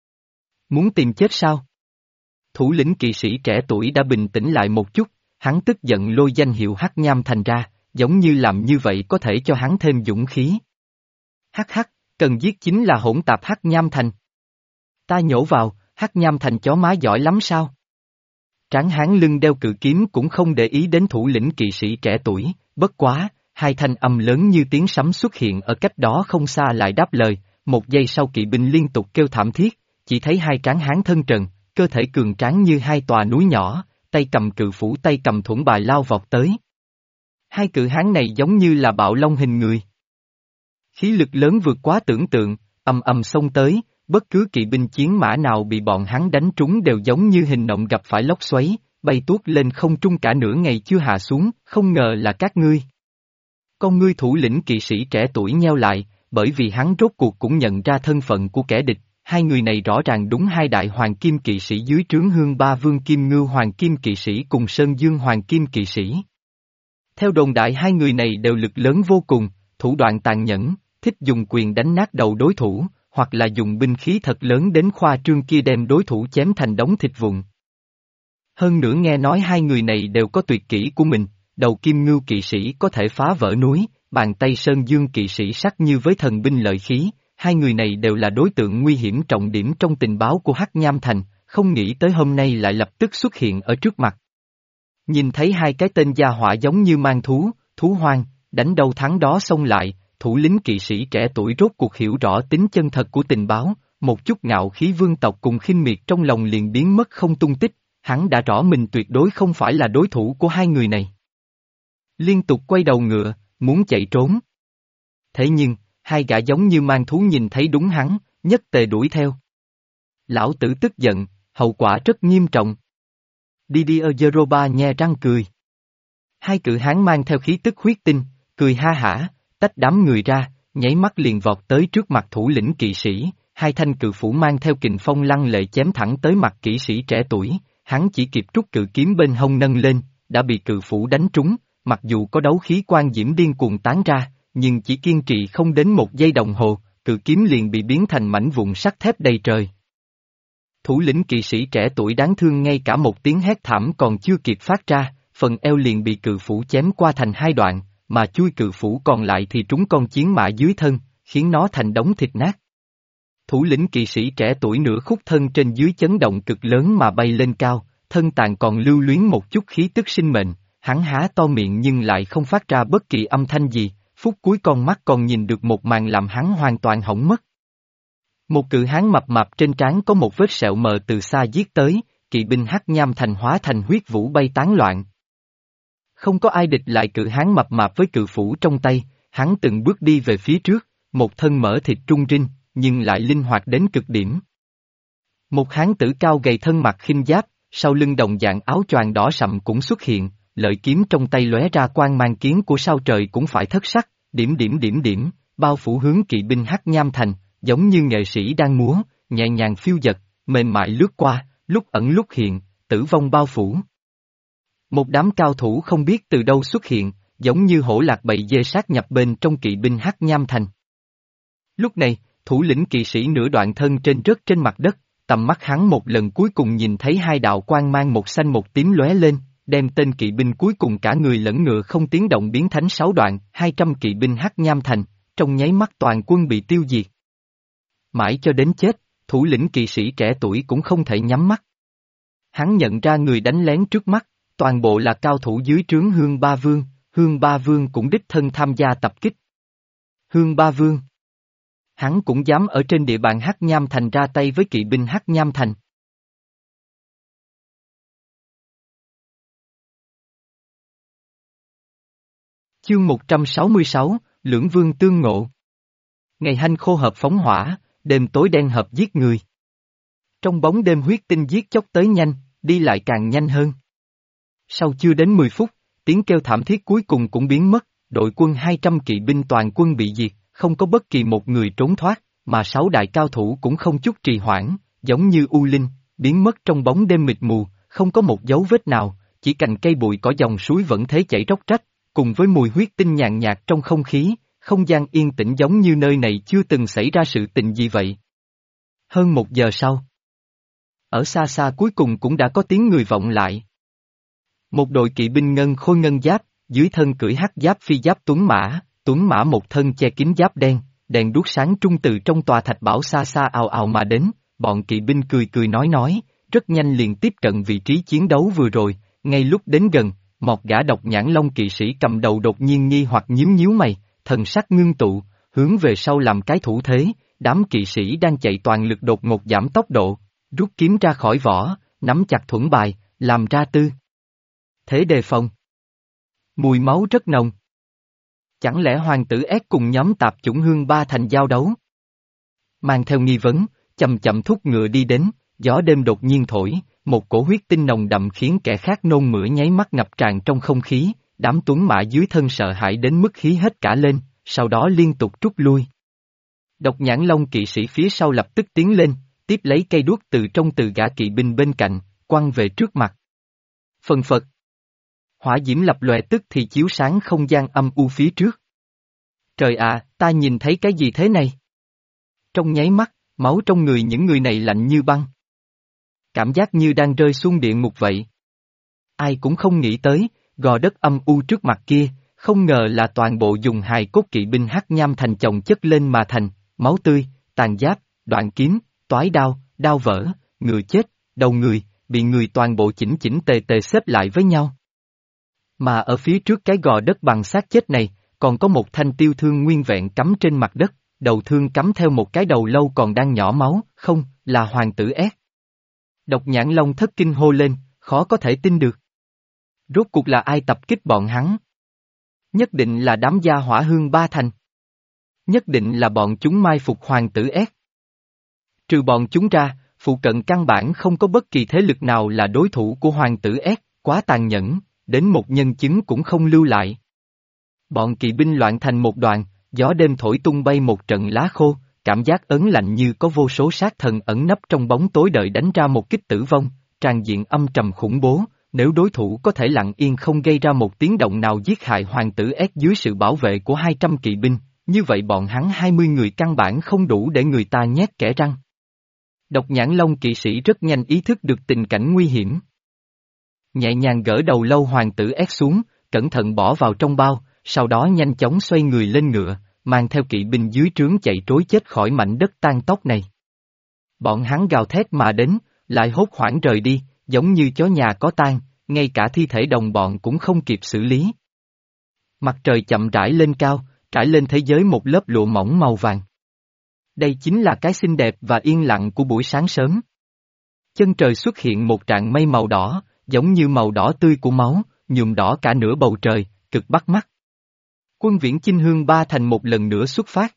Speaker 1: Muốn tìm chết sao? Thủ lĩnh kỵ sĩ trẻ tuổi đã bình tĩnh lại một chút, hắn tức giận lôi danh hiệu Hắc Nham Thành ra, giống như làm như vậy có thể cho hắn thêm dũng khí. Hắc hắc, cần giết chính là hỗn tạp Hắc Nham Thành. Ta nhổ vào, Hắc Nham Thành chó má giỏi lắm sao? Tráng hán lưng đeo cự kiếm cũng không để ý đến thủ lĩnh kỵ sĩ trẻ tuổi, bất quá, hai thanh âm lớn như tiếng sấm xuất hiện ở cách đó không xa lại đáp lời, một giây sau kỵ binh liên tục kêu thảm thiết, chỉ thấy hai tráng hán thân trần, cơ thể cường tráng như hai tòa núi nhỏ, tay cầm cự phủ tay cầm thuẫn bài lao vọt tới. Hai cự hán này giống như là bạo long hình người. Khí lực lớn vượt quá tưởng tượng, ầm ầm xông tới, bất cứ kỵ binh chiến mã nào bị bọn hắn đánh trúng đều giống như hình nộm gặp phải lốc xoáy, bay tuốt lên không trung cả nửa ngày chưa hạ xuống, không ngờ là các ngươi. Con ngươi thủ lĩnh kỵ sĩ trẻ tuổi nheo lại, bởi vì hắn rốt cuộc cũng nhận ra thân phận của kẻ địch, hai người này rõ ràng đúng hai đại hoàng kim kỵ sĩ dưới trướng Hương Ba Vương Kim Ngưu hoàng kim kỵ sĩ cùng Sơn Dương hoàng kim kỵ sĩ. Theo đồn đại hai người này đều lực lớn vô cùng, thủ đoạn tàn nhẫn, thích dùng quyền đánh nát đầu đối thủ, hoặc là dùng binh khí thật lớn đến khoa trương kia đem đối thủ chém thành đống thịt vụn. Hơn nữa nghe nói hai người này đều có tuyệt kỹ của mình, đầu Kim Ngưu kỵ sĩ có thể phá vỡ núi, bàn tay Sơn Dương kỵ sĩ sắc như với thần binh lợi khí, hai người này đều là đối tượng nguy hiểm trọng điểm trong tình báo của Hắc Nham Thành, không nghĩ tới hôm nay lại lập tức xuất hiện ở trước mặt. Nhìn thấy hai cái tên gia hỏa giống như mang thú, thú hoang, đánh đâu thắng đó xông lại, thủ lĩnh kỵ sĩ trẻ tuổi rốt cuộc hiểu rõ tính chân thật của tình báo, một chút ngạo khí vương tộc cùng khinh miệt trong lòng liền biến mất không tung tích, hắn đã rõ mình tuyệt đối không phải là đối thủ của hai người này. Liên tục quay đầu ngựa, muốn chạy trốn. Thế nhưng, hai gã giống như mang thú nhìn thấy đúng hắn, nhất tề đuổi theo. Lão tử tức giận, hậu quả rất nghiêm trọng. Didier Jeroba nhe răng cười. Hai cự hán mang theo khí tức huyết tinh, cười ha hả, tách đám người ra, nháy mắt liền vọt tới trước mặt thủ lĩnh kỵ sĩ, hai thanh cự phủ mang theo kình phong lăng lệ chém thẳng tới mặt kỵ sĩ trẻ tuổi, hắn chỉ kịp rút cự kiếm bên hông nâng lên, đã bị cự phủ đánh trúng, mặc dù có đấu khí quan diễm điên cuồng tán ra, nhưng chỉ kiên trì không đến một giây đồng hồ, cự kiếm liền bị biến thành mảnh vụn sắt thép đầy trời. Thủ lĩnh kỵ sĩ trẻ tuổi đáng thương ngay cả một tiếng hét thảm còn chưa kịp phát ra, phần eo liền bị cự phủ chém qua thành hai đoạn, mà chui cự phủ còn lại thì trúng con chiến mã dưới thân, khiến nó thành đống thịt nát. Thủ lĩnh kỵ sĩ trẻ tuổi nửa khúc thân trên dưới chấn động cực lớn mà bay lên cao, thân tàn còn lưu luyến một chút khí tức sinh mệnh, hắn há to miệng nhưng lại không phát ra bất kỳ âm thanh gì, phút cuối con mắt còn nhìn được một màn làm hắn hoàn toàn hỏng mất. Một cự hán mập mạp trên trán có một vết sẹo mờ từ xa giết tới, kỵ binh Hắc Nham Thành hóa thành huyết vũ bay tán loạn. Không có ai địch lại cự hán mập mạp với cự phủ trong tay, hắn từng bước đi về phía trước, một thân mỡ thịt trung rinh, nhưng lại linh hoạt đến cực điểm. Một hán tử cao gầy thân mặc khinh giáp, sau lưng đồng dạng áo choàng đỏ sậm cũng xuất hiện, lợi kiếm trong tay lóe ra quang mang, kiếm của sao trời cũng phải thất sắc, điểm điểm điểm điểm, bao phủ hướng kỵ binh Hắc Nham Thành, giống như nghệ sĩ đang múa, nhẹ nhàng phiêu dật, mềm mại lướt qua, lúc ẩn lúc hiện, tử vong bao phủ. Một đám cao thủ không biết từ đâu xuất hiện, giống như hổ lạc bầy dê sát nhập bên trong kỵ binh Hắc Nham Thành. Lúc này, thủ lĩnh kỵ sĩ nửa đoạn thân trên rớt trên mặt đất, tầm mắt hắn một lần cuối cùng nhìn thấy hai đạo quang mang một xanh một tím lóe lên, đem tên kỵ binh cuối cùng cả người lẫn ngựa không tiếng động biến thành sáu đoạn, hai trăm kỵ binh Hắc Nham Thành, trong nháy mắt toàn quân bị tiêu diệt. Mãi cho đến chết, thủ lĩnh kỵ sĩ trẻ tuổi cũng không thể nhắm mắt. Hắn nhận ra người đánh lén trước mắt, toàn bộ là cao thủ dưới trướng Hương Ba Vương, Hương Ba Vương cũng đích thân tham gia tập kích. Hương Ba Vương. Hắn cũng dám ở trên địa bàn Hắc Nham Thành ra tay với kỵ binh Hắc Nham Thành. Chương một trăm sáu mươi sáu, Lưỡng Vương tương ngộ. Ngày hanh khô hợp phóng hỏa, đêm tối đen hợp giết người. Trong bóng đêm huyết tinh giết chóc tới nhanh, đi lại càng nhanh hơn. Sau chưa đến mười phút, tiếng kêu thảm thiết cuối cùng cũng biến mất, đội quân hai trăm kỵ binh toàn quân bị diệt, không có bất kỳ một người trốn thoát, mà sáu đại cao thủ cũng không chút trì hoãn, giống như u linh, biến mất trong bóng đêm mịt mù, không có một dấu vết nào, chỉ cành cây bụi cỏ dòng suối vẫn thế chảy róc rách, cùng với mùi huyết tinh nhàn nhạt trong không khí, không gian yên tĩnh giống như nơi này chưa từng xảy ra sự tình gì vậy. Hơn một giờ sau, ở xa xa cuối cùng cũng đã có tiếng người vọng lại. Một đội kỵ binh ngân khôi ngân giáp, dưới thân cưỡi hắc giáp phi giáp tuấn mã, tuấn mã một thân che kín giáp đen, đèn đuốc sáng trung từ trong tòa thạch bảo xa xa ào ào mà đến, bọn kỵ binh cười cười nói nói, rất nhanh liền tiếp cận vị trí chiến đấu vừa rồi, ngay lúc đến gần, một gã độc nhãn long kỵ sĩ cầm đầu đột nhiên nghi hoặc nhíu nhíu mày, thần sắc ngưng tụ, hướng về sau làm cái thủ thế, đám kỵ sĩ đang chạy toàn lực đột ngột giảm tốc độ, rút kiếm ra khỏi vỏ, nắm chặt thuẫn bài, làm ra tư thế đề phòng. Mùi máu rất nồng. Chẳng lẽ hoàng tử ép cùng nhóm tạp chủng Hương Ba Thành giao đấu? Mang theo nghi vấn, chậm chậm thúc ngựa đi đến, gió đêm đột nhiên thổi, một cổ huyết tinh nồng đậm khiến kẻ khác nôn mửa nháy mắt ngập tràn trong không khí, đám tuấn mã dưới thân sợ hãi đến mức khí hết cả lên, sau đó liên tục rút lui. Độc nhãn long kỵ sĩ phía sau lập tức tiến lên, tiếp lấy cây đuốc từ trong từ gã kỵ binh bên cạnh, quăng về trước mặt. Phần phật. Hỏa diễm lập lòe tức thì chiếu sáng không gian âm u phía trước. Trời ạ, ta nhìn thấy cái gì thế này? Trong nháy mắt, máu trong người những người này lạnh như băng. Cảm giác như đang rơi xuống địa ngục vậy. Ai cũng không nghĩ tới, gò đất âm u trước mặt kia, không ngờ là toàn bộ dùng hài cốt kỵ binh Hắc Nham Thành chồng chất lên mà thành, máu tươi, tàn giáp, đoạn kiếm, toái đao, đao vỡ, ngựa chết, đầu người, bị người toàn bộ chỉnh chỉnh tề tề xếp lại với nhau. Mà ở phía trước cái gò đất bằng xác chết này, còn có một thanh tiêu thương nguyên vẹn cắm trên mặt đất, đầu thương cắm theo một cái đầu lâu còn đang nhỏ máu, không, là hoàng tử ép. Độc nhãn long thất kinh hô lên, khó có thể tin được. Rốt cuộc là ai tập kích bọn hắn? Nhất định là đám gia hỏa Hương Ba Thành. Nhất định là bọn chúng mai phục hoàng tử ép. Trừ bọn chúng ra, phụ cận căn bản không có bất kỳ thế lực nào là đối thủ của hoàng tử ép, quá tàn nhẫn, đến một nhân chứng cũng không lưu lại. Bọn kỵ binh loạn thành một đoàn, gió đêm thổi tung bay một trận lá khô, cảm giác ớn lạnh như có vô số sát thần ẩn nấp trong bóng tối đợi đánh ra một kích tử vong, tràn diện âm trầm khủng bố, nếu đối thủ có thể lặng yên không gây ra một tiếng động nào giết hại hoàng tử ép dưới sự bảo vệ của hai trăm kỵ binh, như vậy bọn hắn hai mươi người căn bản không đủ để người ta nhét kẽ răng. Độc nhãn long kỵ sĩ rất nhanh ý thức được tình cảnh nguy hiểm. Nhẹ nhàng gỡ đầu lâu hoàng tử ép xuống, cẩn thận bỏ vào trong bao, sau đó nhanh chóng xoay người lên ngựa, mang theo kỵ binh dưới trướng chạy trối chết khỏi mảnh đất tan tóc này. Bọn hắn gào thét mà đến, lại hốt hoảng rời đi, giống như chó nhà có tang, ngay cả thi thể đồng bọn cũng không kịp xử lý. Mặt trời chậm rãi lên cao, trải lên thế giới một lớp lụa mỏng màu vàng. Đây chính là cái xinh đẹp và yên lặng của buổi sáng sớm. Chân trời xuất hiện một trạng mây màu đỏ, giống như màu đỏ tươi của máu, nhuộm đỏ cả nửa bầu trời, cực bắt mắt. Quân viễn chinh Hương Ba Thành một lần nữa xuất phát.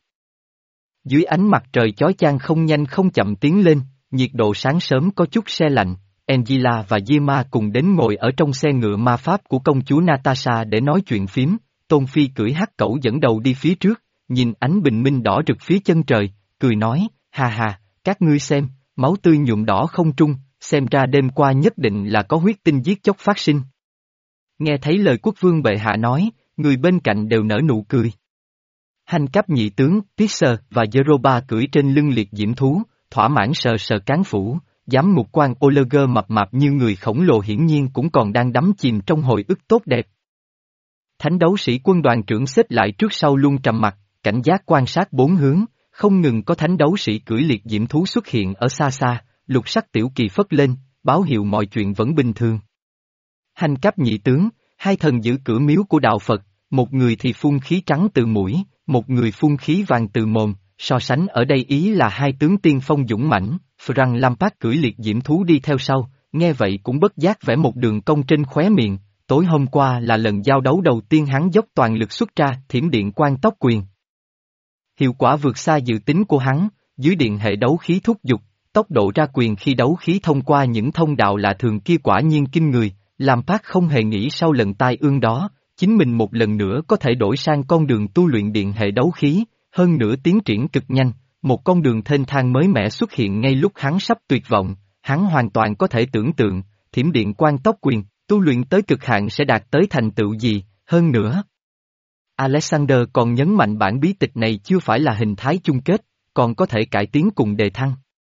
Speaker 1: Dưới ánh mặt trời chói chang không nhanh không chậm tiến lên, nhiệt độ sáng sớm có chút se lạnh, Angela và Yema cùng đến ngồi ở trong xe ngựa ma pháp của công chúa Natasha để nói chuyện phím. Tôn Phi cưỡi hắc cẩu dẫn đầu đi phía trước, nhìn ánh bình minh đỏ rực phía chân trời, cười nói, hà hà, các ngươi xem, máu tươi nhuộm đỏ không trung, xem ra đêm qua nhất định là có huyết tinh giết chóc phát sinh. Nghe thấy lời quốc vương bệ hạ nói, người bên cạnh đều nở nụ cười. Hành cấp nhị tướng, Pisser và Jeroba cưỡi trên lưng liệt diễm thú, thỏa mãn sờ sờ cán phủ, giám ngục quan Oleger mập mạp như người khổng lồ hiển nhiên cũng còn đang đắm chìm trong hồi ức tốt đẹp. Thánh đấu sĩ quân đoàn trưởng xếp lại trước sau luôn trầm mặc, cảnh giác quan sát bốn hướng, không ngừng có thánh đấu sĩ cưỡi liệt diễm thú xuất hiện ở xa xa, lục sắc tiểu kỳ phất lên, báo hiệu mọi chuyện vẫn bình thường. Hành cấp nhị tướng, hai thần giữ cửa miếu của đạo Phật, một người thì phun khí trắng từ mũi, một người phun khí vàng từ mồm, so sánh ở đây ý là hai tướng tiên phong dũng mãnh, Frank Lampard cưỡi liệt diễm thú đi theo sau, nghe vậy cũng bất giác vẽ một đường cong trên khóe miệng, tối hôm qua là lần giao đấu đầu tiên hắn dốc toàn lực xuất ra thiểm điện quan tóc quyền. Hiệu quả vượt xa dự tính của hắn, dưới điện hệ đấu khí thúc giục, tốc độ ra quyền khi đấu khí thông qua những thông đạo lạ thường kia quả nhiên kinh người, Lampard không hề nghĩ sau lần tai ương đó, chính mình một lần nữa có thể đổi sang con đường tu luyện điện hệ đấu khí, hơn nữa tiến triển cực nhanh, một con đường thênh thang mới mẻ xuất hiện ngay lúc hắn sắp tuyệt vọng, hắn hoàn toàn có thể tưởng tượng, thiểm điện quan tóc quyền, tu luyện tới cực hạn sẽ đạt tới thành tựu gì, hơn nữa. Alexander còn nhấn mạnh bản bí tịch này chưa phải là hình thái chung kết, còn có thể cải tiến cùng đề thăng.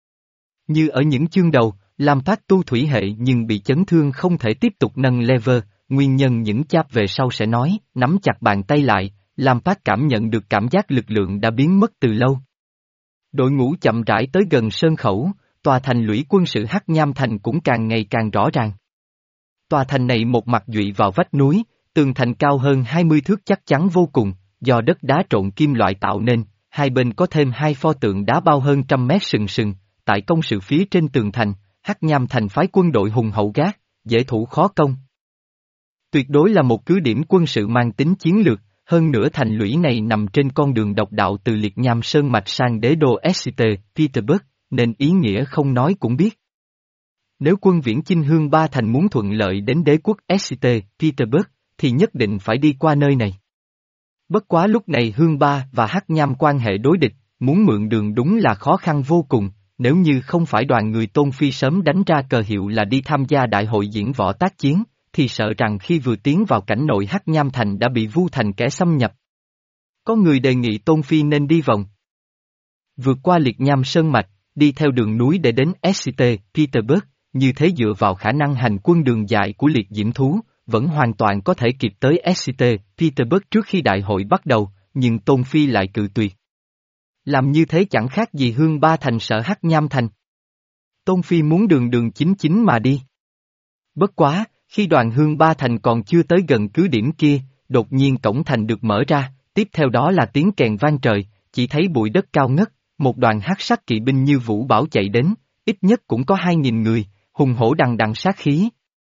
Speaker 1: Như ở những chương đầu, Lampard tu thủy hệ nhưng bị chấn thương không thể tiếp tục nâng lever, nguyên nhân những chap về sau sẽ nói, nắm chặt bàn tay lại, Lampard cảm nhận được cảm giác lực lượng đã biến mất từ lâu. Đội ngũ chậm rãi tới gần sơn khẩu, tòa thành lũy quân sự Hắc Nham Thành cũng càng ngày càng rõ ràng. Tòa thành này một mặt dụy vào vách núi, tường thành cao hơn hai mươi thước chắc chắn vô cùng, do đất đá trộn kim loại tạo nên, hai bên có thêm hai pho tượng đá bao hơn trăm mét sừng sừng, tại công sự phía trên tường thành, Hắc Nham Thành phái quân đội hùng hậu gác, dễ thủ khó công. Tuyệt đối là một cứ điểm quân sự mang tính chiến lược, hơn nữa thành lũy này nằm trên con đường độc đạo từ Liệt Nham Sơn mạch sang đế đô Exeter, Petersburg, nên ý nghĩa không nói cũng biết. Nếu quân viễn chinh Hương Ba Thành muốn thuận lợi đến đế quốc Exeter, Petersburg, thì nhất định phải đi qua nơi này. Bất quá lúc này Hương Ba và Hắc Nham quan hệ đối địch, muốn mượn đường đúng là khó khăn vô cùng, nếu như không phải đoàn người Tôn Phi sớm đánh ra cờ hiệu là đi tham gia đại hội diễn võ tác chiến, thì sợ rằng khi vừa tiến vào cảnh nội Hắc Nham Thành đã bị vu thành kẻ xâm nhập. Có người đề nghị Tôn Phi nên đi vòng vượt qua Liệt Nham Sơn mạch, đi theo đường núi để đến Exeter, Petersburg, như thế dựa vào khả năng hành quân đường dài của liệt diễm thú, vẫn hoàn toàn có thể kịp tới Exeter, Petersburg trước khi đại hội bắt đầu, nhưng Tôn Phi lại cự tuyệt. Làm như thế chẳng khác gì Hương Ba Thành sợ Hắc Nham Thành. Tôn Phi muốn đường đường chính chính mà đi. Bất quá, khi đoàn Hương Ba Thành còn chưa tới gần cứ điểm kia, đột nhiên cổng thành được mở ra, tiếp theo đó là tiếng kèn vang trời, chỉ thấy bụi đất cao ngất, một đoàn hắc sắc kỵ binh như vũ bão chạy đến, ít nhất cũng có hai nghìn người, hùng hổ đằng đằng sát khí.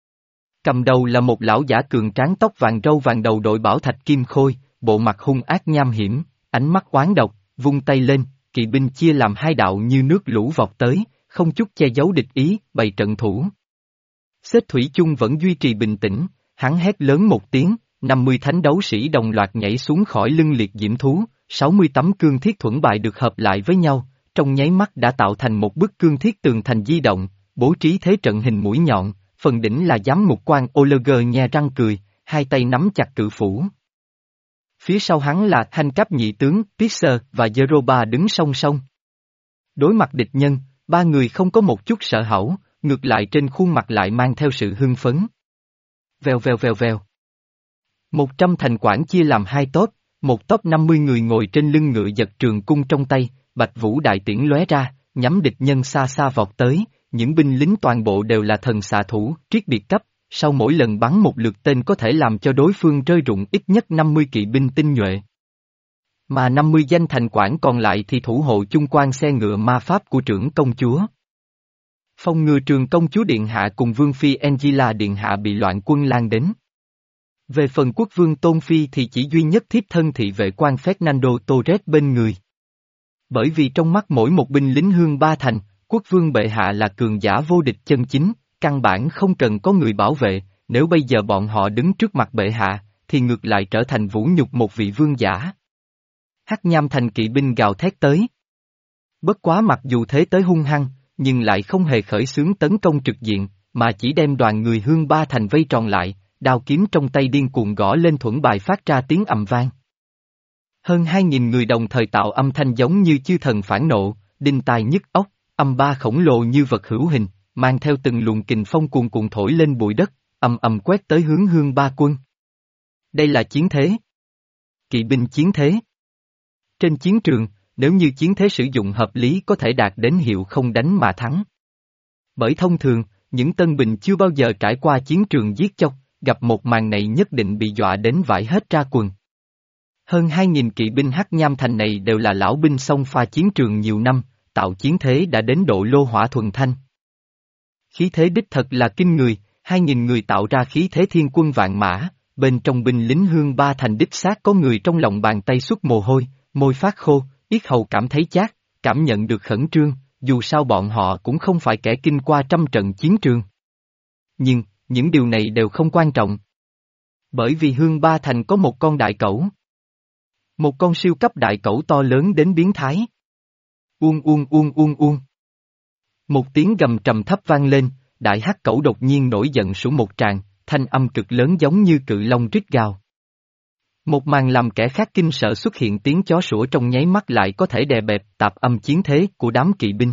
Speaker 1: Cầm đầu là một lão giả cường tráng tóc vàng râu vàng đầu đội bảo thạch kim khôi, bộ mặt hung ác nham hiểm, ánh mắt oán độc, vung tay lên, kỵ binh chia làm hai đạo như nước lũ vọt tới, không chút che giấu địch ý, bày trận thủ. Xếp thủy chung vẫn duy trì bình tĩnh, hắn hét lớn một tiếng, năm mươi thánh đấu sĩ đồng loạt nhảy xuống khỏi lưng liệt diễm thú, sáu mươi tấm cương thiết thuẫn bài được hợp lại với nhau, trong nháy mắt đã tạo thành một bức cương thiết tường thành di động, bố trí thế trận hình mũi nhọn, phần đỉnh là giám mục quan Oleger nhe răng cười, hai tay nắm chặt cự phủ. Phía sau hắn là thanh cấp nhị tướng, Pisser và Jeroba đứng song song. Đối mặt địch nhân, ba người không có một chút sợ hãi, ngược lại trên khuôn mặt lại mang theo sự hưng phấn. Vèo vèo vèo vèo. Một trăm thành quản chia làm hai tốp, một tốp năm mươi người ngồi trên lưng ngựa giật trường cung trong tay, bạch vũ đại tiễn lóe ra, nhắm địch nhân xa xa vọt tới, những binh lính toàn bộ đều là thần xạ thủ, triết biệt cấp, sau mỗi lần bắn một lượt tên có thể làm cho đối phương rơi rụng ít nhất năm mươi kỵ binh tinh nhuệ. Mà năm mươi danh thành quản còn lại thì thủ hộ chung quan xe ngựa ma pháp của trưởng công chúa. Phong ngừa trường công chúa Điện Hạ cùng Vương Phi Angela Điện Hạ bị loạn quân lan đến. Về phần quốc vương Tôn Phi thì chỉ duy nhất thiếp thân thị vệ quan Fernando Torres bên người. Bởi vì trong mắt mỗi một binh lính Hương Ba Thành, quốc vương bệ hạ là cường giả vô địch chân chính, căn bản không cần có người bảo vệ, nếu bây giờ bọn họ đứng trước mặt bệ hạ, thì ngược lại trở thành vũ nhục một vị vương giả. Hắc Nham Thành kỵ binh gào thét tới. Bất quá mặc dù thế tới hung hăng, nhưng lại không hề khởi xướng tấn công trực diện, mà chỉ đem đoàn người Hương Ba Thành vây tròn lại, đao kiếm trong tay điên cuồng gõ lên thuẫn bài phát ra tiếng ầm vang. Hơn hai nghìn người đồng thời tạo âm thanh giống như chư thần phản nộ, đinh tai nhức óc, âm ba khổng lồ như vật hữu hình, mang theo từng luồng kình phong cuồn cuộn thổi lên bụi đất, ầm ầm quét tới hướng Hương Ba quân. Đây là chiến thế. Kỵ binh chiến thế. Trên chiến trường, nếu như chiến thế sử dụng hợp lý có thể đạt đến hiệu không đánh mà thắng. Bởi thông thường, những tân binh chưa bao giờ trải qua chiến trường giết chóc, gặp một màn này nhất định bị dọa đến vãi hết ra quần. Hơn hai nghìn kỵ binh Hắc Nham Thành này đều là lão binh xông pha chiến trường nhiều năm, tạo chiến thế đã đến độ lô hỏa thuần thanh. Khí thế đích thật là kinh người, hai nghìn người tạo ra khí thế thiên quân vạn mã, bên trong binh lính Hương Ba Thành đích xác có người trong lòng bàn tay xuất mồ hôi, môi phát khô, yết hầu cảm thấy chát, cảm nhận được khẩn trương, dù sao bọn họ cũng không phải kẻ kinh qua trăm trận chiến trường. Nhưng, những điều này đều không quan trọng. Bởi vì Hương Ba Thành có một con đại cẩu. Một con siêu cấp đại cẩu to lớn đến biến thái. Uông uông uông uông uông. Một tiếng gầm trầm thấp vang lên, đại hắc cẩu đột nhiên nổi giận sủa một tràng, thanh âm cực lớn giống như cự long rít gào. Một màn làm kẻ khác kinh sợ xuất hiện tiếng chó sủa trong nháy mắt lại có thể đè bẹp tạp âm chiến thế của đám kỵ binh.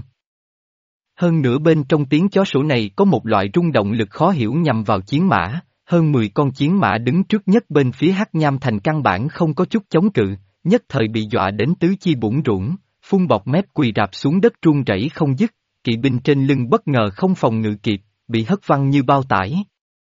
Speaker 1: Hơn nữa bên trong tiếng chó sủa này có một loại rung động lực khó hiểu nhằm vào chiến mã, hơn mười con chiến mã đứng trước nhất bên phía Hắc Nham Thành căn bản không có chút chống cự, nhất thời bị dọa đến tứ chi bủn rủn, phun bọt mép quỳ rạp xuống đất run rẩy không dứt, kỵ binh trên lưng bất ngờ không phòng ngự kịp, bị hất văng như bao tải.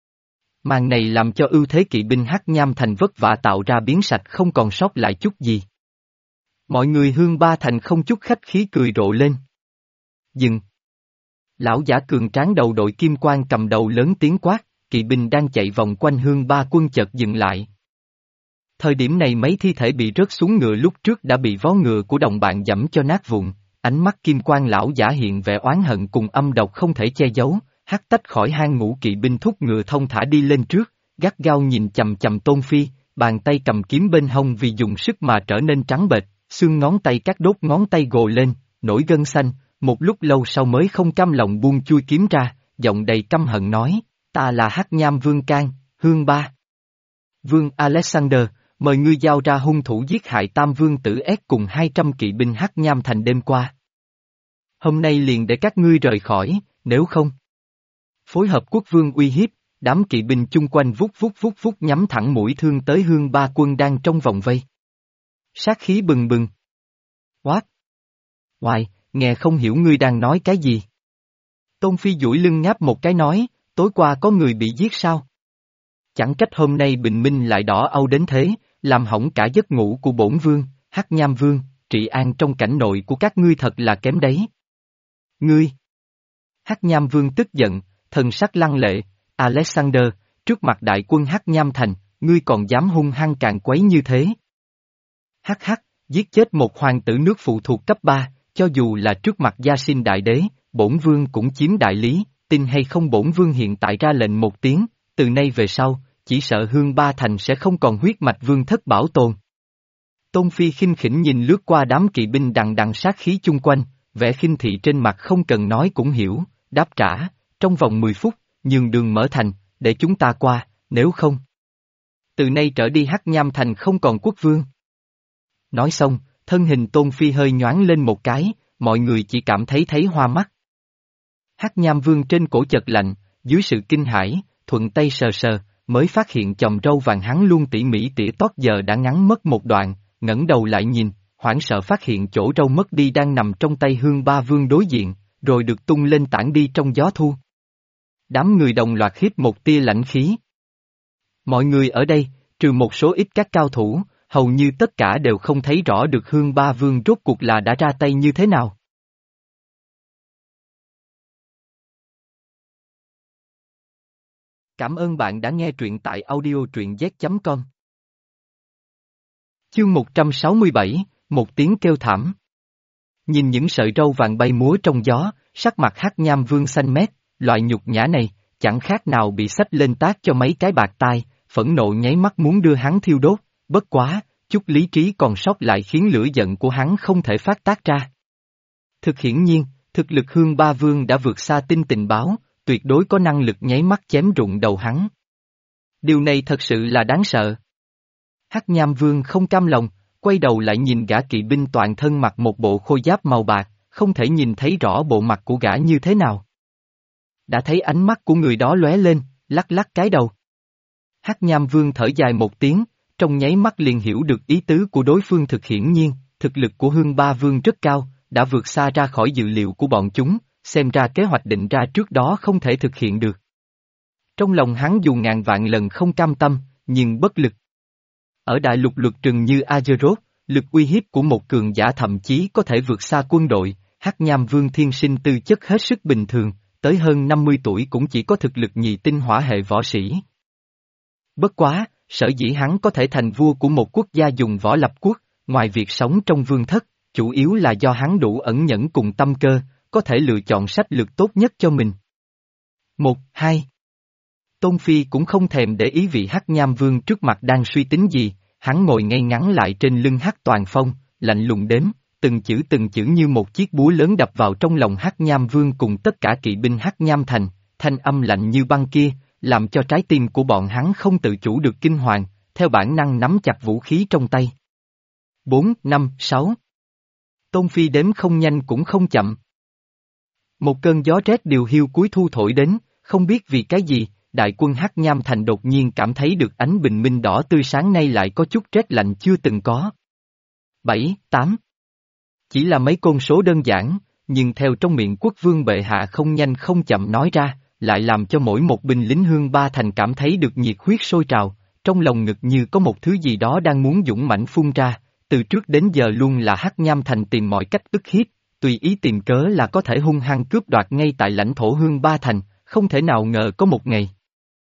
Speaker 1: Màn này làm cho ưu thế kỵ binh Hắc Nham Thành vất vả tạo ra biến sạch không còn sót lại chút gì. Mọi người Hương Ba Thành không chút khách khí cười rộ lên. Dừng! Lão giả cường tráng đầu đội kim quan cầm đầu lớn tiếng quát, kỵ binh đang chạy vòng quanh Hương Ba quân chợt dừng lại. Thời điểm này mấy thi thể bị rớt xuống ngựa lúc trước đã bị vó ngựa của đồng bạn giẫm cho nát vụn, ánh mắt kim quan lão giả hiện vẻ oán hận cùng âm độc không thể che giấu, hắt tách khỏi hang ngũ kỵ binh thúc ngựa thông thả đi lên trước, gắt gao nhìn chầm chầm Tôn Phi, bàn tay cầm kiếm bên hông vì dùng sức mà trở nên trắng bệch, xương ngón tay các đốt ngón tay gồ lên, nổi gân xanh, một lúc lâu sau mới không cam lòng buông chui kiếm ra, giọng đầy căm hận nói, ta là Hắc Nham Vương Can, Hương Ba. Vương Alexander, mời ngươi giao ra hung thủ giết hại Tam Vương Tử S cùng hai trăm kỵ binh Hắc Nham Thành đêm qua. Hôm nay liền để các ngươi rời khỏi, nếu không. Phối hợp quốc vương uy hiếp, đám kỵ binh chung quanh vút vút vút vút nhắm thẳng mũi thương tới Hương Ba quân đang trong vòng vây. Sát khí bừng bừng. What? Hoài, nghe không hiểu ngươi đang nói cái gì. Tôn Phi duỗi lưng ngáp một cái nói, tối qua có người bị giết sao? Chẳng trách hôm nay bình minh lại đỏ âu đến thế, làm hỏng cả giấc ngủ của bổn vương, Hắc Nham Vương, trị an trong cảnh nội của các ngươi thật là kém đấy. Ngươi! Hắc Nham Vương tức giận, thần sắc lăng lệ, Alexander, trước mặt đại quân Hắc Nham Thành, ngươi còn dám hung hăng càn quấy như thế. Hắc hắc, giết chết một hoàng tử nước phụ thuộc cấp ba, cho dù là trước mặt Gia Sinh Đại Đế, bổn vương cũng chiếm đại lý, tin hay không bổn vương hiện tại ra lệnh một tiếng, từ nay về sau, chỉ sợ Hương Ba Thành sẽ không còn huyết mạch vương thất bảo tồn. Tôn Phi khinh khỉnh nhìn lướt qua đám kỵ binh đằng đằng sát khí chung quanh, vẻ khinh thị trên mặt không cần nói cũng hiểu, đáp trả, trong vòng mười phút, nhường đường mở thành, để chúng ta qua, nếu không. Từ nay trở đi Hắc Nham Thành không còn quốc vương. Nói xong, thân hình Tôn Phi hơi nhoáng lên một cái, mọi người chỉ cảm thấy thấy hoa mắt. Hắc Nham Vương trên cổ chợt lạnh, dưới sự kinh hãi, thuận tay sờ sờ, mới phát hiện chòm râu vàng hắn luôn tỉ mỉ tỉa tót giờ đã ngắn mất một đoạn, ngẩng đầu lại nhìn, hoảng sợ phát hiện chỗ râu mất đi đang nằm trong tay Hương Ba Vương đối diện, rồi được tung lên tản đi trong gió thu. Đám người đồng loạt hít một tia lãnh khí. Mọi người ở đây, trừ một số ít các cao thủ, hầu như tất cả đều không thấy rõ được Hương Ba Vương rốt cuộc là đã ra tay như thế nào. Cảm ơn bạn đã nghe truyện tại audio truyện z chấm com. Chương một trăm sáu mươi bảy, một tiếng kêu thảm. Nhìn những sợi râu vàng bay múa trong gió, sắc mặt Hắc Nham Vương xanh mét, loại nhục nhã này, chẳng khác nào bị xách lên tác cho mấy cái bạc tai, phẫn nộ nháy mắt muốn đưa hắn thiêu đốt, bất quá, chút lý trí còn sót lại khiến lửa giận của hắn không thể phát tác ra. Thực hiển nhiên, thực lực Hương Ba Vương đã vượt xa tin tình báo, tuyệt đối có năng lực nháy mắt chém rụng đầu hắn. Điều này thật sự là đáng sợ. Hắc Nham Vương không cam lòng, quay đầu lại nhìn gã kỵ binh toàn thân mặc một bộ khôi giáp màu bạc, không thể nhìn thấy rõ bộ mặt của gã như thế nào. Đã thấy ánh mắt của người đó lóe lên, lắc lắc cái đầu. Hắc Nham Vương thở dài một tiếng, trong nháy mắt liền hiểu được ý tứ của đối phương. Thực hiển nhiên, thực lực của Hương Ba Vương rất cao, đã vượt xa ra khỏi dự liệu của bọn chúng, xem ra kế hoạch định ra trước đó không thể thực hiện được. Trong lòng hắn dù ngàn vạn lần không cam tâm, nhưng bất lực. Ở đại lục luật rừng như Azeroth, lực uy hiếp của một cường giả thậm chí có thể vượt xa quân đội, Hắc Nham Vương thiên sinh tư chất hết sức bình thường, tới hơn năm mươi tuổi cũng chỉ có thực lực nhị tinh hỏa hệ võ sĩ. Bất quá, sở dĩ hắn có thể thành vua của một quốc gia dùng võ lập quốc, ngoài việc sống trong vương thất, chủ yếu là do hắn đủ ẩn nhẫn cùng tâm cơ, có thể lựa chọn sách lược tốt nhất cho mình. Một, hai. Tôn Phi cũng không thèm để ý vị Hắc Nham Vương trước mặt đang suy tính gì, hắn ngồi ngay ngắn lại trên lưng Hắc Toàn Phong, lạnh lùng đếm, từng chữ từng chữ như một chiếc búa lớn đập vào trong lòng Hắc Nham Vương cùng tất cả kỵ binh Hắc Nham Thành, thanh âm lạnh như băng kia, làm cho trái tim của bọn hắn không tự chủ được kinh hoàng, theo bản năng nắm chặt vũ khí trong tay. Bốn, năm, sáu. Tôn Phi đếm không nhanh cũng không chậm. Một cơn gió rét điều hiu cuối thu thổi đến, không biết vì cái gì, đại quân Hắc Nham Thành đột nhiên cảm thấy được ánh bình minh đỏ tươi sáng nay lại có chút rét lạnh chưa từng có. Bảy, tám. Chỉ là mấy con số đơn giản, nhưng theo trong miệng quốc vương bệ hạ không nhanh không chậm nói ra, lại làm cho mỗi một binh lính Hương Ba Thành cảm thấy được nhiệt huyết sôi trào, trong lòng ngực như có một thứ gì đó đang muốn dũng mãnh phun ra, từ trước đến giờ luôn là Hắc Nham Thành tìm mọi cách ức hiếp, tùy ý tìm cớ là có thể hung hăng cướp đoạt ngay tại lãnh thổ Hương Ba Thành, không thể nào ngờ có một ngày.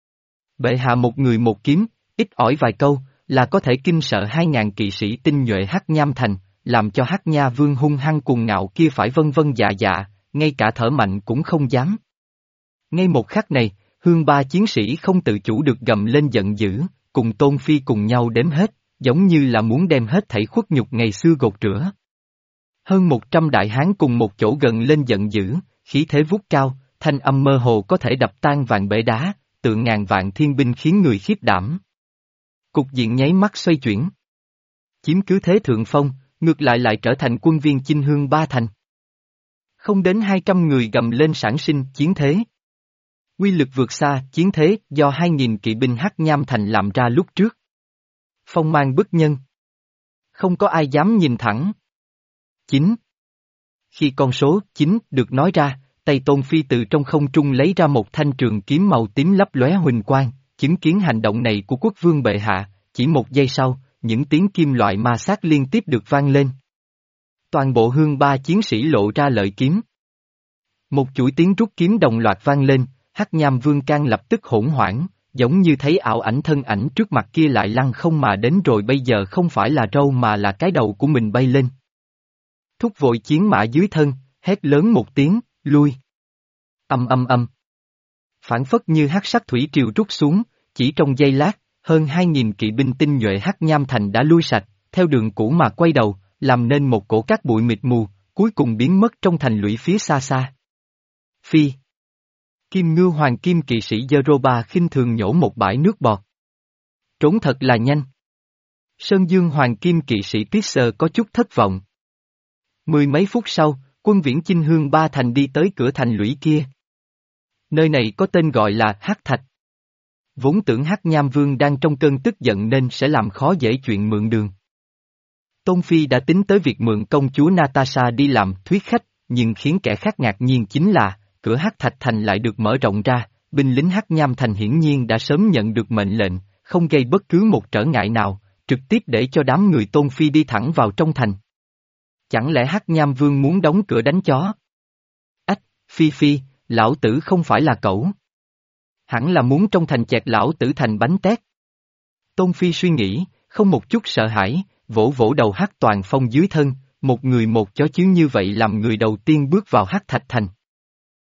Speaker 1: Bệ hạ một người một kiếm, ít ỏi vài câu, là có thể kinh sợ hai ngàn kỵ sĩ tinh nhuệ Hắc Nham Thành, làm cho Hắc Nha Vương hung hăng cuồng ngạo kia phải vân vân dạ dạ, ngay cả thở mạnh cũng không dám. Ngay một khắc này, Hương Ba chiến sĩ không tự chủ được gầm lên giận dữ, cùng Tôn Phi cùng nhau đếm hết, giống như là muốn đem hết thảy khuất nhục ngày xưa gột rửa. Hơn một trăm đại hán cùng một chỗ gần lên giận dữ, khí thế vút cao, thanh âm mơ hồ có thể đập tan vạn bể đá, tượng ngàn vạn thiên binh khiến người khiếp đảm. Cục diện nháy mắt xoay chuyển. Chiếm cứ thế thượng phong, ngược lại lại trở thành quân viên chinh Hương Ba Thành. Không đến hai trăm người gầm lên sản sinh chiến thế. Quy lực vượt xa chiến thế do hai nghìn kỵ binh Hắc Nham Thành làm ra lúc trước. Phong mang bức nhân. Không có ai dám nhìn thẳng. Chín. Khi con số chín được nói ra, tay Tôn Phi từ trong không trung lấy ra một thanh trường kiếm màu tím lấp lóe huỳnh quang, chứng kiến hành động này của quốc vương bệ hạ, chỉ một giây sau, những tiếng kim loại ma sát liên tiếp được vang lên. Toàn bộ Hương Ba chiến sĩ lộ ra lợi kiếm. Một chuỗi tiếng rút kiếm đồng loạt vang lên, Hắc Nham Vương Can lập tức hỗn hoảng, giống như thấy ảo ảnh thân ảnh trước mặt kia lại lăng không mà đến rồi bây giờ không phải là râu mà là cái đầu của mình bay lên. Thúc vội chiến mã dưới thân, hét lớn một tiếng, lui. Âm âm âm. Phản phất như hắc sắc thủy triều rút xuống, chỉ trong giây lát, hơn hai nghìn kỵ binh tinh nhuệ Hắc Nham Thành đã lui sạch, theo đường cũ mà quay đầu, làm nên một cổ cát bụi mịt mù, cuối cùng biến mất trong thành lũy phía xa xa. Phi. Kim Ngưu Hoàng Kim kỵ sĩ Yoruba khinh thường nhổ một bãi nước bọt. Trốn thật là nhanh. Sơn Dương Hoàng Kim kỵ sĩ Tisser có chút thất vọng. Mười mấy phút sau, quân viễn chinh Hương Ba Thành đi tới cửa thành lũy kia. Nơi này có tên gọi là Hắc Thạch. Vốn tưởng Hắc Nham Vương đang trong cơn tức giận nên sẽ làm khó dễ chuyện mượn đường. Tôn Phi đã tính tới việc mượn công chúa Natasha đi làm thuyết khách, nhưng khiến kẻ khác ngạc nhiên chính là, cửa Hắc Thạch Thành lại được mở rộng ra, binh lính Hắc Nham Thành hiển nhiên đã sớm nhận được mệnh lệnh, không gây bất cứ một trở ngại nào, trực tiếp để cho đám người Tôn Phi đi thẳng vào trong thành. Chẳng lẽ Hắc Nham Vương muốn đóng cửa đánh chó? Ách, Phi Phi, lão tử không phải là cẩu. Hẳn là muốn trong thành chẹt lão tử thành bánh tét. Tôn Phi suy nghĩ, không một chút sợ hãi, vỗ vỗ đầu Hắc Toàn Phong dưới thân, một người một chó chứ như vậy làm người đầu tiên bước vào Hắc Thạch Thành.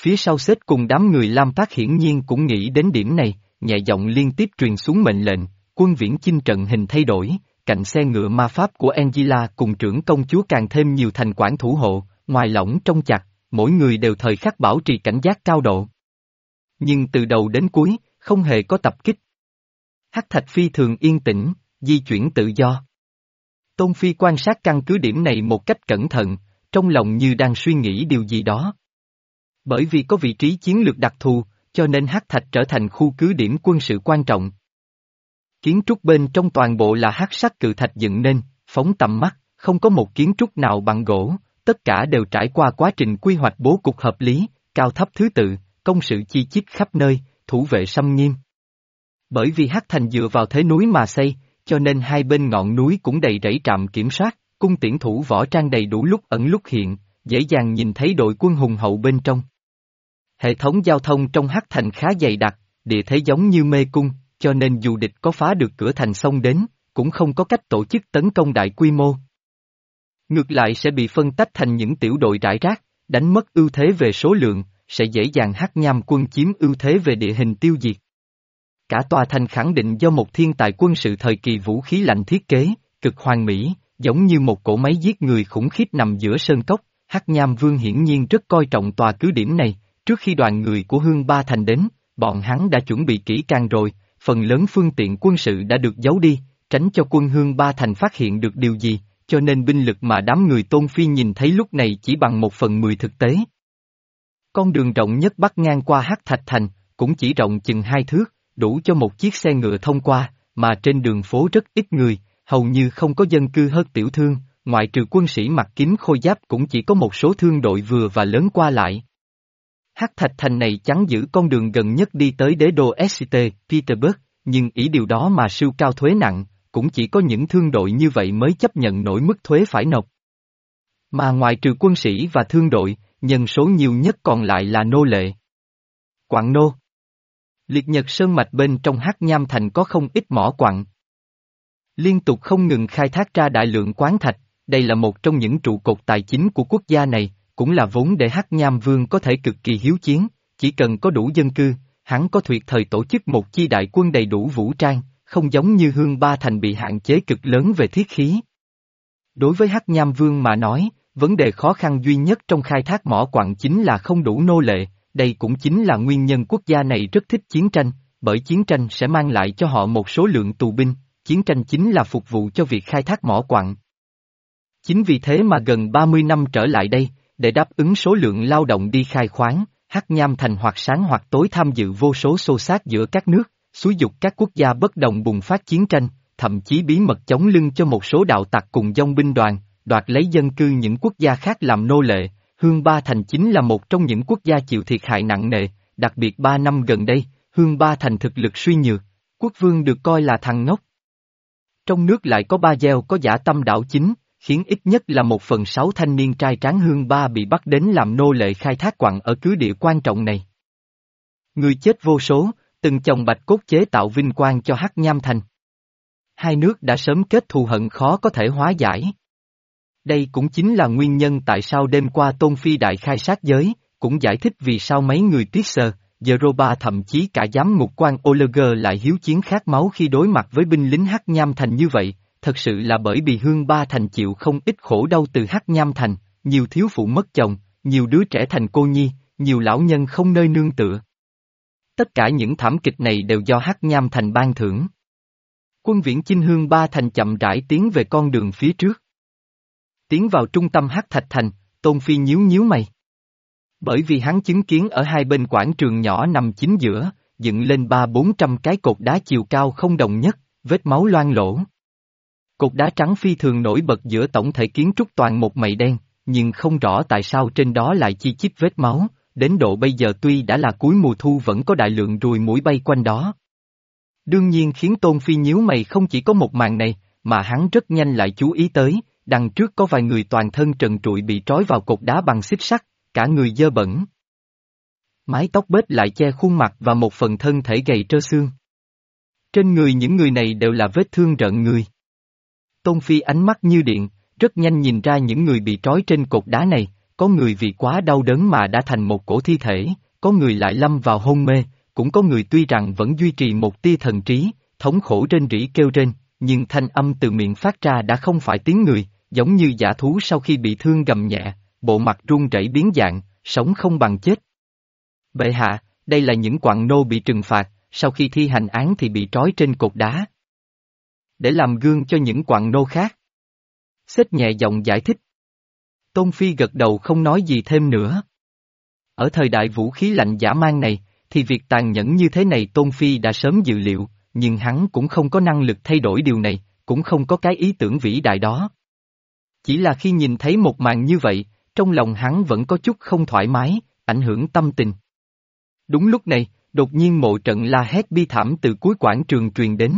Speaker 1: Phía sau xếp cùng đám người Lam Phát hiển nhiên cũng nghĩ đến điểm này, nhẹ giọng liên tiếp truyền xuống mệnh lệnh, quân viễn chinh trận hình thay đổi, cạnh xe ngựa ma pháp của Angela cùng trưởng công chúa càng thêm nhiều thành quản thủ hộ, ngoài lỏng trong chặt, mỗi người đều thời khắc bảo trì cảnh giác cao độ. Nhưng từ đầu đến cuối, không hề có tập kích. Hắc Thạch phi thường yên tĩnh, di chuyển tự do. Tôn Phi quan sát căn cứ điểm này một cách cẩn thận, trong lòng như đang suy nghĩ điều gì đó. Bởi vì có vị trí chiến lược đặc thù, cho nên Hắc Thạch trở thành khu cứ điểm quân sự quan trọng. Kiến trúc bên trong toàn bộ là hắc sắc cự thạch dựng nên, phóng tầm mắt, không có một kiến trúc nào bằng gỗ, tất cả đều trải qua quá trình quy hoạch bố cục hợp lý, cao thấp thứ tự, công sự chi chít khắp nơi, thủ vệ xâm nghiêm. Bởi vì Hắc Thành dựa vào thế núi mà xây, cho nên hai bên ngọn núi cũng đầy rẫy trạm kiểm soát, cung tiễn thủ võ trang đầy đủ lúc ẩn lúc hiện, dễ dàng nhìn thấy đội quân hùng hậu bên trong. Hệ thống giao thông trong Hắc Thành khá dày đặc, địa thế giống như mê cung, cho nên dù địch có phá được cửa thành xông đến, cũng không có cách tổ chức tấn công đại quy mô. Ngược lại sẽ bị phân tách thành những tiểu đội rải rác, đánh mất ưu thế về số lượng, sẽ dễ dàng Hắc Nham quân chiếm ưu thế về địa hình tiêu diệt. Cả tòa thành khẳng định do một thiên tài quân sự thời kỳ vũ khí lạnh thiết kế, cực hoàn mỹ, giống như một cỗ máy giết người khủng khiếp nằm giữa sơn cốc. Hắc Nham Vương hiển nhiên rất coi trọng tòa cứ điểm này, trước khi đoàn người của Hương Ba Thành đến, bọn hắn đã chuẩn bị kỹ càng rồi, phần lớn phương tiện quân sự đã được giấu đi, tránh cho quân Hương Ba Thành phát hiện được điều gì, cho nên binh lực mà đám người Tôn Phi nhìn thấy lúc này chỉ bằng một phần mười thực tế. Con đường rộng nhất bắc ngang qua Hắc Thạch Thành, cũng chỉ rộng chừng hai thước, đủ cho một chiếc xe ngựa thông qua, mà trên đường phố rất ít người, hầu như không có dân cư hớt tiểu thương, ngoại trừ quân sĩ mặc kín khôi giáp cũng chỉ có một số thương đội vừa và lớn qua lại. Hắc Thạch Thành này chắn giữ con đường gần nhất đi tới đế đô ét tê, Petersburg, nhưng ý điều đó mà siêu cao thuế nặng, cũng chỉ có những thương đội như vậy mới chấp nhận nổi mức thuế phải nộp. Mà ngoại trừ quân sĩ và thương đội, nhân số nhiều nhất còn lại là nô lệ. Quặng nô. Liệt Nhật Sơn mạch bên trong Hắc Nham Thành có không ít mỏ quặng. Liên tục không ngừng khai thác ra đại lượng khoáng thạch, đây là một trong những trụ cột tài chính của quốc gia này, cũng là vốn để Hắc Nham Vương có thể cực kỳ hiếu chiến, chỉ cần có đủ dân cư, hắn có tuyệt thời tổ chức một chi đại quân đầy đủ vũ trang, không giống như Hương Ba Thành bị hạn chế cực lớn về thiết khí. Đối với Hắc Nham Vương mà nói, vấn đề khó khăn duy nhất trong khai thác mỏ quặng chính là không đủ nô lệ, đây cũng chính là nguyên nhân quốc gia này rất thích chiến tranh, bởi chiến tranh sẽ mang lại cho họ một số lượng tù binh, chiến tranh chính là phục vụ cho việc khai thác mỏ quặng. Chính vì thế mà gần ba mươi năm trở lại đây, để đáp ứng số lượng lao động đi khai khoáng, Hắc Nham Thành hoặc sáng hoặc tối tham dự vô số xô xát giữa các nước, xúi dục các quốc gia bất đồng bùng phát chiến tranh, thậm chí bí mật chống lưng cho một số đạo tặc cùng dòng binh đoàn, đoạt lấy dân cư những quốc gia khác làm nô lệ. Hương Ba Thành chính là một trong những quốc gia chịu thiệt hại nặng nề, đặc biệt ba năm gần đây, Hương Ba Thành thực lực suy nhược, quốc vương được coi là thằng ngốc. Trong nước lại có ba gieo có dã tâm đảo chính, khiến ít nhất là một phần sáu thanh niên trai tráng Hương Ba bị bắt đến làm nô lệ khai thác quặng ở cứ địa quan trọng này. Người chết vô số, từng chồng bạch cốt chế tạo vinh quang cho Hắc Nham Thành. Hai nước đã sớm kết thù hận khó có thể hóa giải. Đây cũng chính là nguyên nhân tại sao đêm qua Tôn Phi đại khai sát giới, cũng giải thích vì sao mấy người Tisser, Zeroba thậm chí cả giám ngục quan Oleger lại hiếu chiến khát máu khi đối mặt với binh lính Hắc Nham Thành như vậy, thật sự là bởi vì Hương Ba Thành chịu không ít khổ đau từ Hắc Nham Thành, nhiều thiếu phụ mất chồng, nhiều đứa trẻ thành cô nhi, nhiều lão nhân không nơi nương tựa. Tất cả những thảm kịch này đều do Hắc Nham Thành ban thưởng. Quân viễn chinh Hương Ba Thành chậm rãi tiến về con đường phía trước. Tiến vào trung tâm Hắc Thạch Thành, Tôn Phi nhíu nhíu mày. Bởi vì hắn chứng kiến ở hai bên quảng trường nhỏ nằm chính giữa, dựng lên ba bốn trăm cái cột đá chiều cao không đồng nhất, vết máu loang lỗ. Cột đá trắng phi thường nổi bật giữa tổng thể kiến trúc toàn một mây đen, nhưng không rõ tại sao trên đó lại chi chít vết máu, đến độ bây giờ tuy đã là cuối mùa thu vẫn có đại lượng ruồi muỗi bay quanh đó. Đương nhiên khiến Tôn Phi nhíu mày không chỉ có một màn này, mà hắn rất nhanh lại chú ý tới, đằng trước có vài người toàn thân trần trụi bị trói vào cột đá bằng xích sắt, cả người dơ bẩn. Mái tóc bết lại che khuôn mặt và một phần thân thể gầy trơ xương. Trên người những người này đều là vết thương rợn người. Tôn Phi ánh mắt như điện, rất nhanh nhìn ra những người bị trói trên cột đá này, có người vì quá đau đớn mà đã thành một cổ thi thể, có người lại lâm vào hôn mê, cũng có người tuy rằng vẫn duy trì một tia thần trí, thống khổ rên rỉ kêu rên, nhưng thanh âm từ miệng phát ra đã không phải tiếng người, giống như dã thú sau khi bị thương gầm nhẹ, bộ mặt run rẩy biến dạng, sống không bằng chết. Bệ hạ, đây là những quặng nô bị trừng phạt, sau khi thi hành án thì bị trói trên cột đá. Để làm gương cho những quặng nô khác. Xếp nhẹ giọng giải thích. Tôn Phi gật đầu không nói gì thêm nữa. Ở thời đại vũ khí lạnh dã man này, thì việc tàn nhẫn như thế này Tôn Phi đã sớm dự liệu, nhưng hắn cũng không có năng lực thay đổi điều này, cũng không có cái ý tưởng vĩ đại đó. Chỉ là khi nhìn thấy một màn như vậy, trong lòng hắn vẫn có chút không thoải mái, ảnh hưởng tâm tình. Đúng lúc này, đột nhiên mộ trận la hét bi thảm từ cuối quảng trường truyền đến.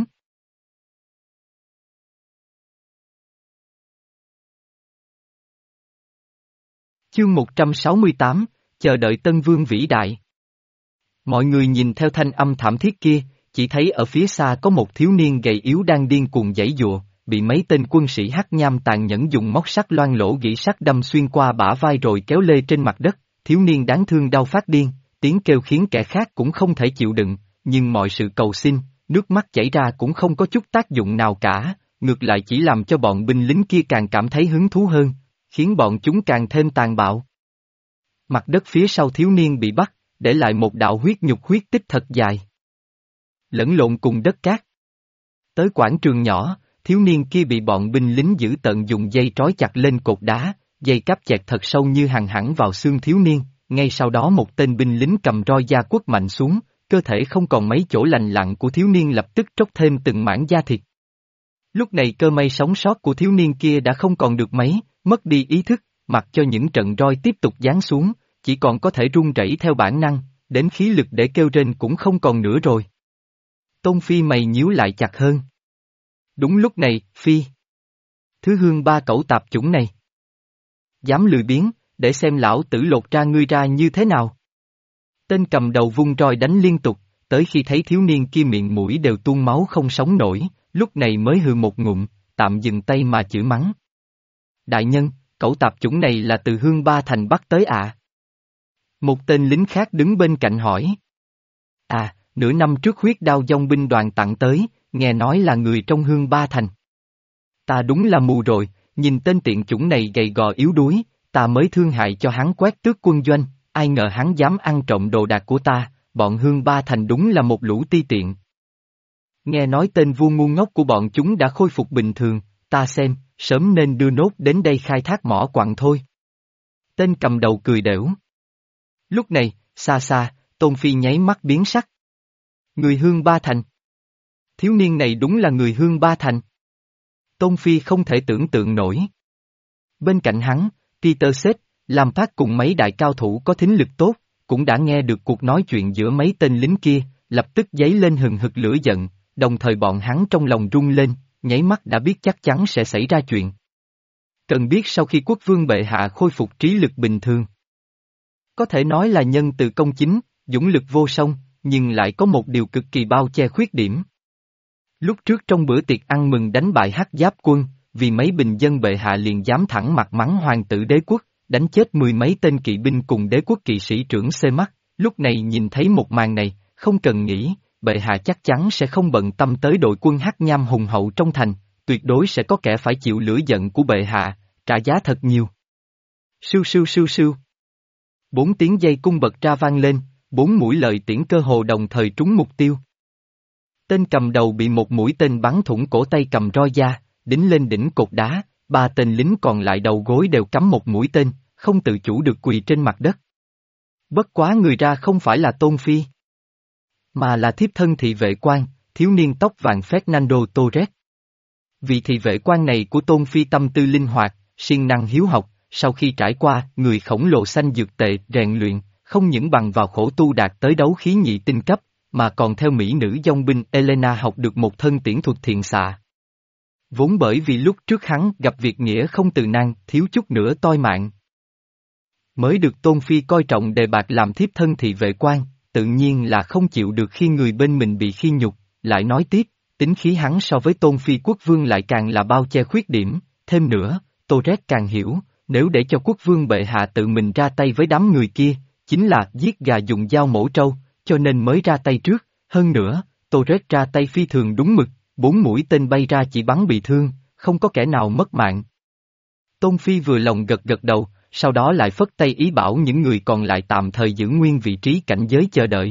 Speaker 1: Chương một trăm sáu mươi tám, chờ đợi Tân Vương vĩ đại. Mọi người nhìn theo thanh âm thảm thiết kia, chỉ thấy ở phía xa có một thiếu niên gầy yếu đang điên cuồng giãy giụa, bị mấy tên quân sĩ hắc nham tàn nhẫn dùng móc sắt loang lỗ gỉ sắt đâm xuyên qua bả vai rồi kéo lê trên mặt đất, thiếu niên đáng thương đau phát điên, tiếng kêu khiến kẻ khác cũng không thể chịu đựng, nhưng mọi sự cầu xin, nước mắt chảy ra cũng không có chút tác dụng nào cả, ngược lại chỉ làm cho bọn binh lính kia càng cảm thấy hứng thú hơn, khiến bọn chúng càng thêm tàn bạo. Mặt đất phía sau thiếu niên bị bắt, để lại một đạo huyết nhục huyết tích thật dài. Lẫn lộn cùng đất cát. Tới quảng trường nhỏ, thiếu niên kia bị bọn binh lính giữ tận dùng dây trói chặt lên cột đá, dây cáp chẹt thật sâu như hằn hẳn vào xương thiếu niên, ngay sau đó một tên binh lính cầm roi da quất mạnh xuống, cơ thể không còn mấy chỗ lành lặn của thiếu niên lập tức tróc thêm từng mảng da thịt. Lúc này cơ may sống sót của thiếu niên kia đã không còn được mấy, mất đi ý thức, mặc cho những trận roi tiếp tục giáng xuống, chỉ còn có thể run rẩy theo bản năng, đến khí lực để kêu rên cũng không còn nữa rồi. Tôn Phi mày nhíu lại chặt hơn. Đúng lúc này, Phi. Thứ hương ba cẩu tạp chủng này. Dám lười biếng, để xem lão tử lột ra ngươi ra như thế nào. Tên cầm đầu vung roi đánh liên tục, tới khi thấy thiếu niên kia miệng mũi đều tuôn máu không sống nổi, lúc này mới hừ một ngụm, tạm dừng tay mà chửi mắng. Đại nhân, cẩu tạp chủng này là từ hương ba thành bắt tới ạ. À? Một tên lính khác đứng bên cạnh hỏi. À, nửa năm trước huyết đao dòng binh đoàn tặng tới, nghe nói là người trong hương ba thành. Ta đúng là mù rồi, nhìn tên tiện chủng này gầy gò yếu đuối, ta mới thương hại cho hắn quét tước quân doanh, ai ngờ hắn dám ăn trộm đồ đạc của ta, bọn hương ba thành đúng là một lũ ti tiện. Nghe nói tên vua ngu ngốc của bọn chúng đã khôi phục bình thường, ta xem, sớm nên đưa nốt đến đây khai thác mỏ quặng thôi. Tên cầm đầu cười đểu. Lúc này, xa xa, Tôn Phi nháy mắt biến sắc. Người hương ba thành. Thiếu niên này đúng là người hương ba thành. Tôn Phi không thể tưởng tượng nổi. Bên cạnh hắn, Peter Seth, Lam Phát cùng mấy đại cao thủ có thính lực tốt, cũng đã nghe được cuộc nói chuyện giữa mấy tên lính kia, lập tức dấy lên hừng hực lửa giận, đồng thời bọn hắn trong lòng rung lên, nháy mắt đã biết chắc chắn sẽ xảy ra chuyện. Cần biết sau khi quốc vương bệ hạ khôi phục trí lực bình thường. Có thể nói là nhân từ công chính, dũng lực vô song, nhưng lại có một điều cực kỳ bao che khuyết điểm. Lúc trước trong bữa tiệc ăn mừng đánh bại Hắc Giáp quân, vì mấy bình dân bệ hạ liền dám thẳng mặt mắng hoàng tử đế quốc, đánh chết mười mấy tên kỵ binh cùng đế quốc kỵ sĩ trưởng xê mắt, lúc này nhìn thấy một màn này, không cần nghĩ, bệ hạ chắc chắn sẽ không bận tâm tới đội quân Hắc Nham hùng hậu trong thành, tuyệt đối sẽ có kẻ phải chịu lửa giận của bệ hạ, trả giá thật nhiều. Sưu sưu sưu sưu. Bốn tiếng dây cung bật ra vang lên, bốn mũi lợi tiễn cơ hồ đồng thời trúng mục tiêu. Tên cầm đầu bị một mũi tên bắn thủng cổ tay cầm roi da, đính lên đỉnh cột đá, ba tên lính còn lại đầu gối đều cắm một mũi tên, không tự chủ được quỳ trên mặt đất. Bất quá người ra không phải là Tôn Phi, mà là thiếp thân thị vệ quan, thiếu niên tóc vàng Fernando Torres. Vị thị vệ quan này của Tôn Phi tâm tư linh hoạt, siêng năng hiếu học, sau khi trải qua người khổng lồ xanh dược tệ rèn luyện, không những bằng vào khổ tu đạt tới đấu khí nhị tinh cấp, mà còn theo mỹ nữ dòng binh Elena học được một thân tiễn thuật thiện xạ. Vốn bởi vì lúc trước hắn gặp việc nghĩa không từ nan, thiếu chút nữa toi mạng. Mới được Tôn Phi coi trọng đề bạt làm thiếp thân thị vệ quan, tự nhiên là không chịu được khi người bên mình bị khi nhục, lại nói tiếp, tính khí hắn so với Tôn Phi quốc vương lại càng là bao che khuyết điểm, thêm nữa, Torres càng hiểu, Nếu để cho quốc vương bệ hạ tự mình ra tay với đám người kia, chính là giết gà dùng dao mổ trâu, cho nên mới ra tay trước, hơn nữa, Torres ra tay phi thường đúng mực, bốn mũi tên bay ra chỉ bắn bị thương, không có kẻ nào mất mạng. Tôn Phi vừa lòng gật gật đầu, sau đó lại phất tay ý bảo những người còn lại tạm thời giữ nguyên vị trí cảnh giới chờ đợi.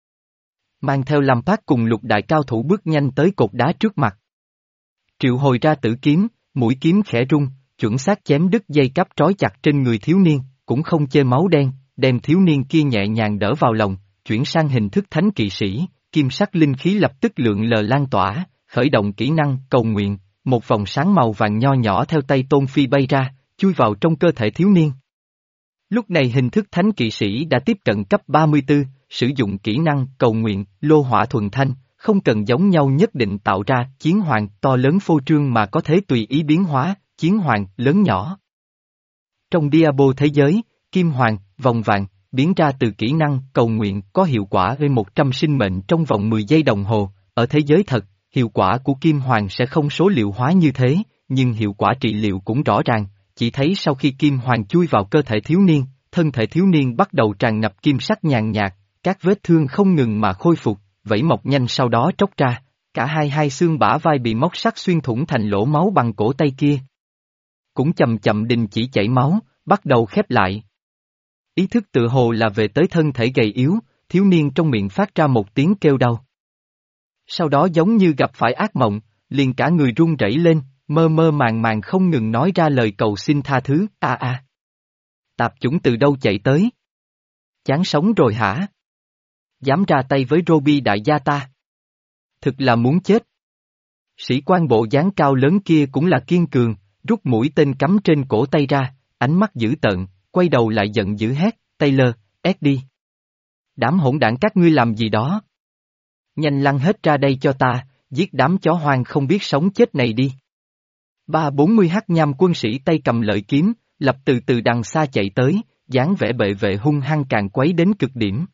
Speaker 1: Mang theo Lampard cùng lục đại cao thủ bước nhanh tới cột đá trước mặt. Triệu hồi ra tử kiếm, mũi kiếm khẽ rung, chuẩn xác chém đứt dây cáp trói chặt trên người thiếu niên, cũng không chê máu đen, đem thiếu niên kia nhẹ nhàng đỡ vào lòng, chuyển sang hình thức thánh kỵ sĩ, kim sắc linh khí lập tức lượn lờ lan tỏa, khởi động kỹ năng cầu nguyện, một vòng sáng màu vàng nho nhỏ theo tay Tôn Phi bay ra, chui vào trong cơ thể thiếu niên. Lúc này hình thức thánh kỵ sĩ đã tiếp cận cấp ba mươi tư, sử dụng kỹ năng cầu nguyện, lô hỏa thuần thanh, không cần giống nhau nhất định tạo ra chiến hoàng to lớn phô trương mà có thể tùy ý biến hóa, chiến hoàng lớn nhỏ. Trong Diablo thế giới, kim hoàng, vòng vàng, biến ra từ kỹ năng cầu nguyện có hiệu quả với một trăm sinh mệnh trong vòng mười giây đồng hồ, ở thế giới thật, hiệu quả của kim hoàng sẽ không số liệu hóa như thế, nhưng hiệu quả trị liệu cũng rõ ràng, chỉ thấy sau khi kim hoàng chui vào cơ thể thiếu niên, thân thể thiếu niên bắt đầu tràn ngập kim sắc nhàn nhạt, các vết thương không ngừng mà khôi phục, vảy mọc nhanh sau đó tróc ra, cả hai hai xương bả vai bị móc sắt xuyên thủng thành lỗ máu bằng cổ tay kia. Cũng chậm chậm đình chỉ chảy máu, bắt đầu khép lại. Ý thức tự hồ là về tới thân thể gầy yếu, thiếu niên trong miệng phát ra một tiếng kêu đau. Sau đó giống như gặp phải ác mộng, liền cả người run rẩy lên, mơ mơ màng màng không ngừng nói ra lời cầu xin tha thứ, a à, a. À. Tạp chủng từ đâu chạy tới? Chán sống rồi hả? Dám ra tay với Robbie đại gia ta? Thực là muốn chết. Sĩ quan bộ dáng cao lớn kia cũng là kiên cường, rút mũi tên cắm trên cổ tay ra, ánh mắt dữ tợn, quay đầu lại giận dữ hét, Taylor, ép đi. Đám hỗn đảng các ngươi làm gì đó? Nhanh lăn hết ra đây cho ta, giết đám chó hoang không biết sống chết này đi. Ba bốn mươi hắc nham quân sĩ tay cầm lợi kiếm, lập từ từ đằng xa chạy tới, dáng vẻ bệ vệ hung hăng càng quấy đến cực điểm.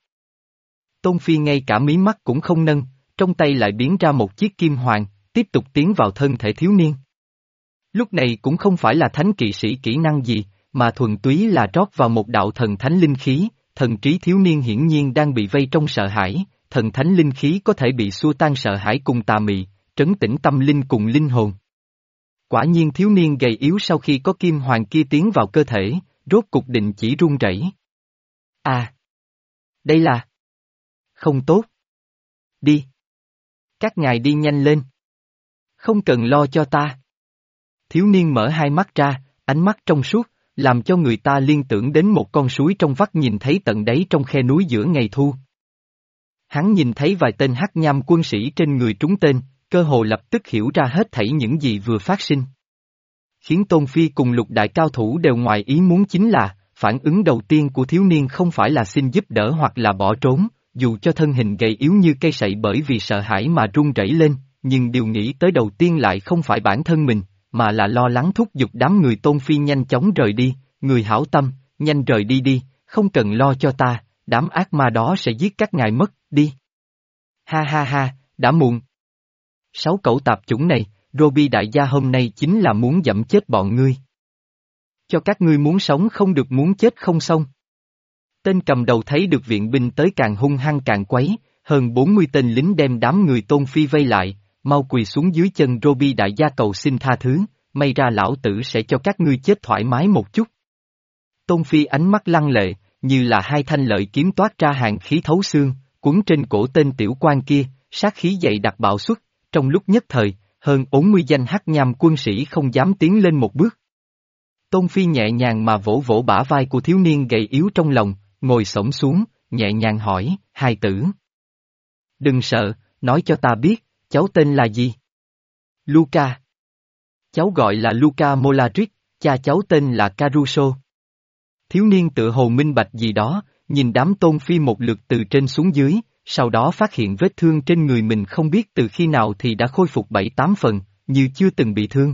Speaker 1: Tôn Phi ngay cả mí mắt cũng không nâng, trong tay lại biến ra một chiếc kim hoàng, tiếp tục tiến vào thân thể thiếu niên. Lúc này cũng không phải là thánh kỵ sĩ kỹ năng gì, mà thuần túy là trót vào một đạo thần thánh linh khí, thần trí thiếu niên hiển nhiên đang bị vây trong sợ hãi, thần thánh linh khí có thể bị xua tan sợ hãi cùng tà mị, trấn tĩnh tâm linh cùng linh hồn. Quả nhiên thiếu niên gầy yếu sau khi có kim hoàng kia tiến vào cơ thể, rốt cục định chỉ run rẩy. À! Đây là... Không tốt. Đi. Các ngài đi nhanh lên. Không cần lo cho ta. Thiếu niên mở hai mắt ra, ánh mắt trong suốt, làm cho người ta liên tưởng đến một con suối trong vắt nhìn thấy tận đáy trong khe núi giữa ngày thu. Hắn nhìn thấy vài tên hắc nham quân sĩ trên người trúng tên, cơ hồ lập tức hiểu ra hết thảy những gì vừa phát sinh. Khiến Tôn Phi cùng lục đại cao thủ đều ngoài ý muốn chính là, phản ứng đầu tiên của thiếu niên không phải là xin giúp đỡ hoặc là bỏ trốn, dù cho thân hình gầy yếu như cây sậy bởi vì sợ hãi mà run rẩy lên, nhưng điều nghĩ tới đầu tiên lại không phải bản thân mình, mà là lo lắng thúc giục đám người Tôn Phi nhanh chóng rời đi, người hảo tâm, nhanh rời đi đi, không cần lo cho ta, đám ác ma đó sẽ giết các ngài mất, đi. Ha ha ha, đã muộn. Sáu cẩu tạp chủng này, Robbie đại gia hôm nay chính là muốn dẫm chết bọn ngươi. Cho các ngươi muốn sống không được muốn chết không xong. Tên cầm đầu thấy được viện binh tới càng hung hăng càng quấy, hơn bốn mươi tên lính đem đám người Tôn Phi vây lại, mau quỳ xuống dưới chân Robbie đại gia cầu xin tha thứ, may ra lão tử sẽ cho các ngươi chết thoải mái một chút. Tôn Phi ánh mắt lăng lệ, như là hai thanh lợi kiếm toát ra hàng khí thấu xương, cuốn trên cổ tên tiểu quan kia, sát khí dậy đặc bạo xuất, trong lúc nhất thời, hơn bốn mươi danh hắc nham quân sĩ không dám tiến lên một bước. Tôn Phi nhẹ nhàng mà vỗ vỗ bả vai của thiếu niên gầy yếu trong lòng, ngồi xổm xuống, nhẹ nhàng hỏi, hài tử. Đừng sợ, nói cho ta biết, cháu tên là gì? Luca. Cháu gọi là Luca Molatric, cha cháu tên là Caruso. Thiếu niên tự hồ minh bạch gì đó, nhìn đám Tôn Phi một lượt từ trên xuống dưới, sau đó phát hiện vết thương trên người mình không biết từ khi nào thì đã khôi phục bảy tám phần, như chưa từng bị thương.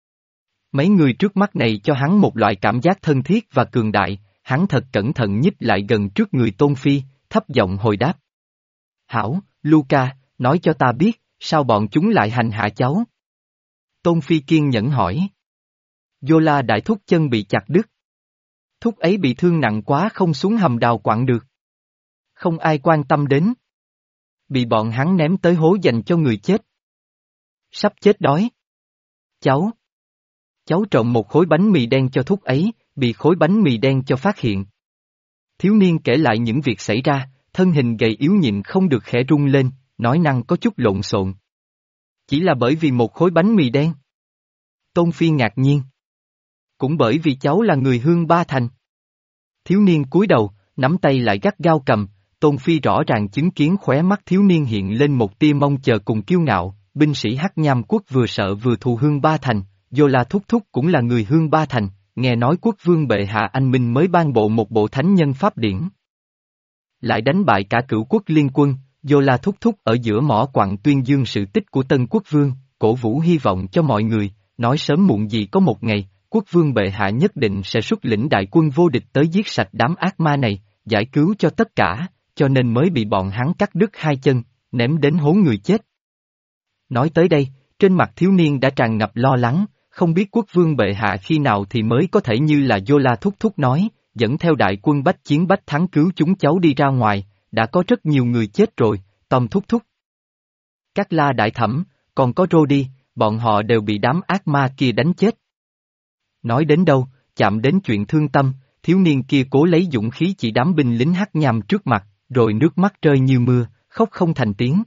Speaker 1: Mấy người trước mắt này cho hắn một loại cảm giác thân thiết và cường đại, hắn thật cẩn thận nhích lại gần trước người Tôn Phi, thấp giọng hồi đáp. Hảo, Luca, nói cho ta biết, sao bọn chúng lại hành hạ cháu? Tôn Phi kiên nhẫn hỏi. Yola đại thúc chân bị chặt đứt, Thúc ấy bị thương nặng quá không xuống hầm đào quặng được. Không ai quan tâm đến. Bị bọn hắn ném tới hố dành cho người chết. Sắp chết đói. Cháu. Cháu trộm một khối bánh mì đen cho thúc ấy, bị khối bánh mì đen cho phát hiện. Thiếu niên kể lại những việc xảy ra, thân hình gầy yếu nhịn không được khẽ rung lên, nói năng có chút lộn xộn. Chỉ là bởi vì một khối bánh mì đen. Tôn Phi ngạc nhiên. Cũng bởi vì cháu là người Hương Ba Thành. Thiếu niên cúi đầu, nắm tay lại gắt gao cầm, Tôn Phi rõ ràng chứng kiến khóe mắt thiếu niên hiện lên một tia mong chờ cùng kiêu ngạo, binh sĩ Hắc Nham quốc vừa sợ vừa thù Hương Ba Thành, Vô La Thúc Thúc cũng là người Hương Ba Thành, nghe nói quốc vương bệ hạ anh minh mới ban bộ một bộ thánh nhân pháp điển. Lại đánh bại cả cửu quốc liên quân, Vô La Thúc Thúc ở giữa mỏ quặng tuyên dương sự tích của tân quốc vương, cổ vũ hy vọng cho mọi người, nói sớm muộn gì có một ngày, quốc vương bệ hạ nhất định sẽ xuất lĩnh đại quân vô địch tới giết sạch đám ác ma này, giải cứu cho tất cả, cho nên mới bị bọn hắn cắt đứt hai chân, ném đến hố người chết. Nói tới đây, trên mặt thiếu niên đã tràn ngập lo lắng, không biết quốc vương bệ hạ khi nào thì mới có thể như là Vô La Thúc Thúc nói, dẫn theo đại quân bách chiến bách thắng cứu chúng cháu đi ra ngoài, đã có rất nhiều người chết rồi, Tom Thúc Thúc. Các La Đại Thẩm, còn có Rodi, bọn họ đều bị đám ác ma kia đánh chết. Nói đến đâu, chạm đến chuyện thương tâm, thiếu niên kia cố lấy dũng khí chỉ đám binh lính Hắc Nham trước mặt, rồi nước mắt rơi như mưa, khóc không thành tiếng.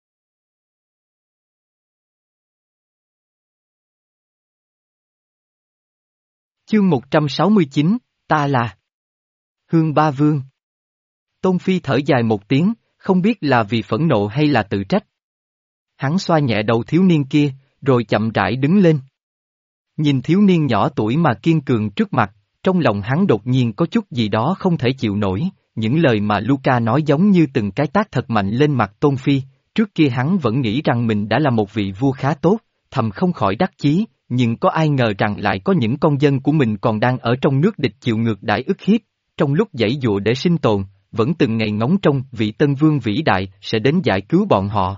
Speaker 1: Chương một trăm sáu mươi chín, ta là Hương Ba Vương. Tôn Phi thở dài một tiếng, không biết là vì phẫn nộ hay là tự trách. Hắn xoa nhẹ đầu thiếu niên kia, rồi chậm rãi đứng lên. Nhìn thiếu niên nhỏ tuổi mà kiên cường trước mặt, trong lòng hắn đột nhiên có chút gì đó không thể chịu nổi, những lời mà Luca nói giống như từng cái tát thật mạnh lên mặt Tôn Phi, trước kia hắn vẫn nghĩ rằng mình đã là một vị vua khá tốt, thầm không khỏi đắc chí, nhưng có ai ngờ rằng lại có những con dân của mình còn đang ở trong nước địch chịu ngược đãi ức hiếp, trong lúc giãy giụa để sinh tồn, vẫn từng ngày ngóng trông vị tân vương vĩ đại sẽ đến giải cứu bọn họ.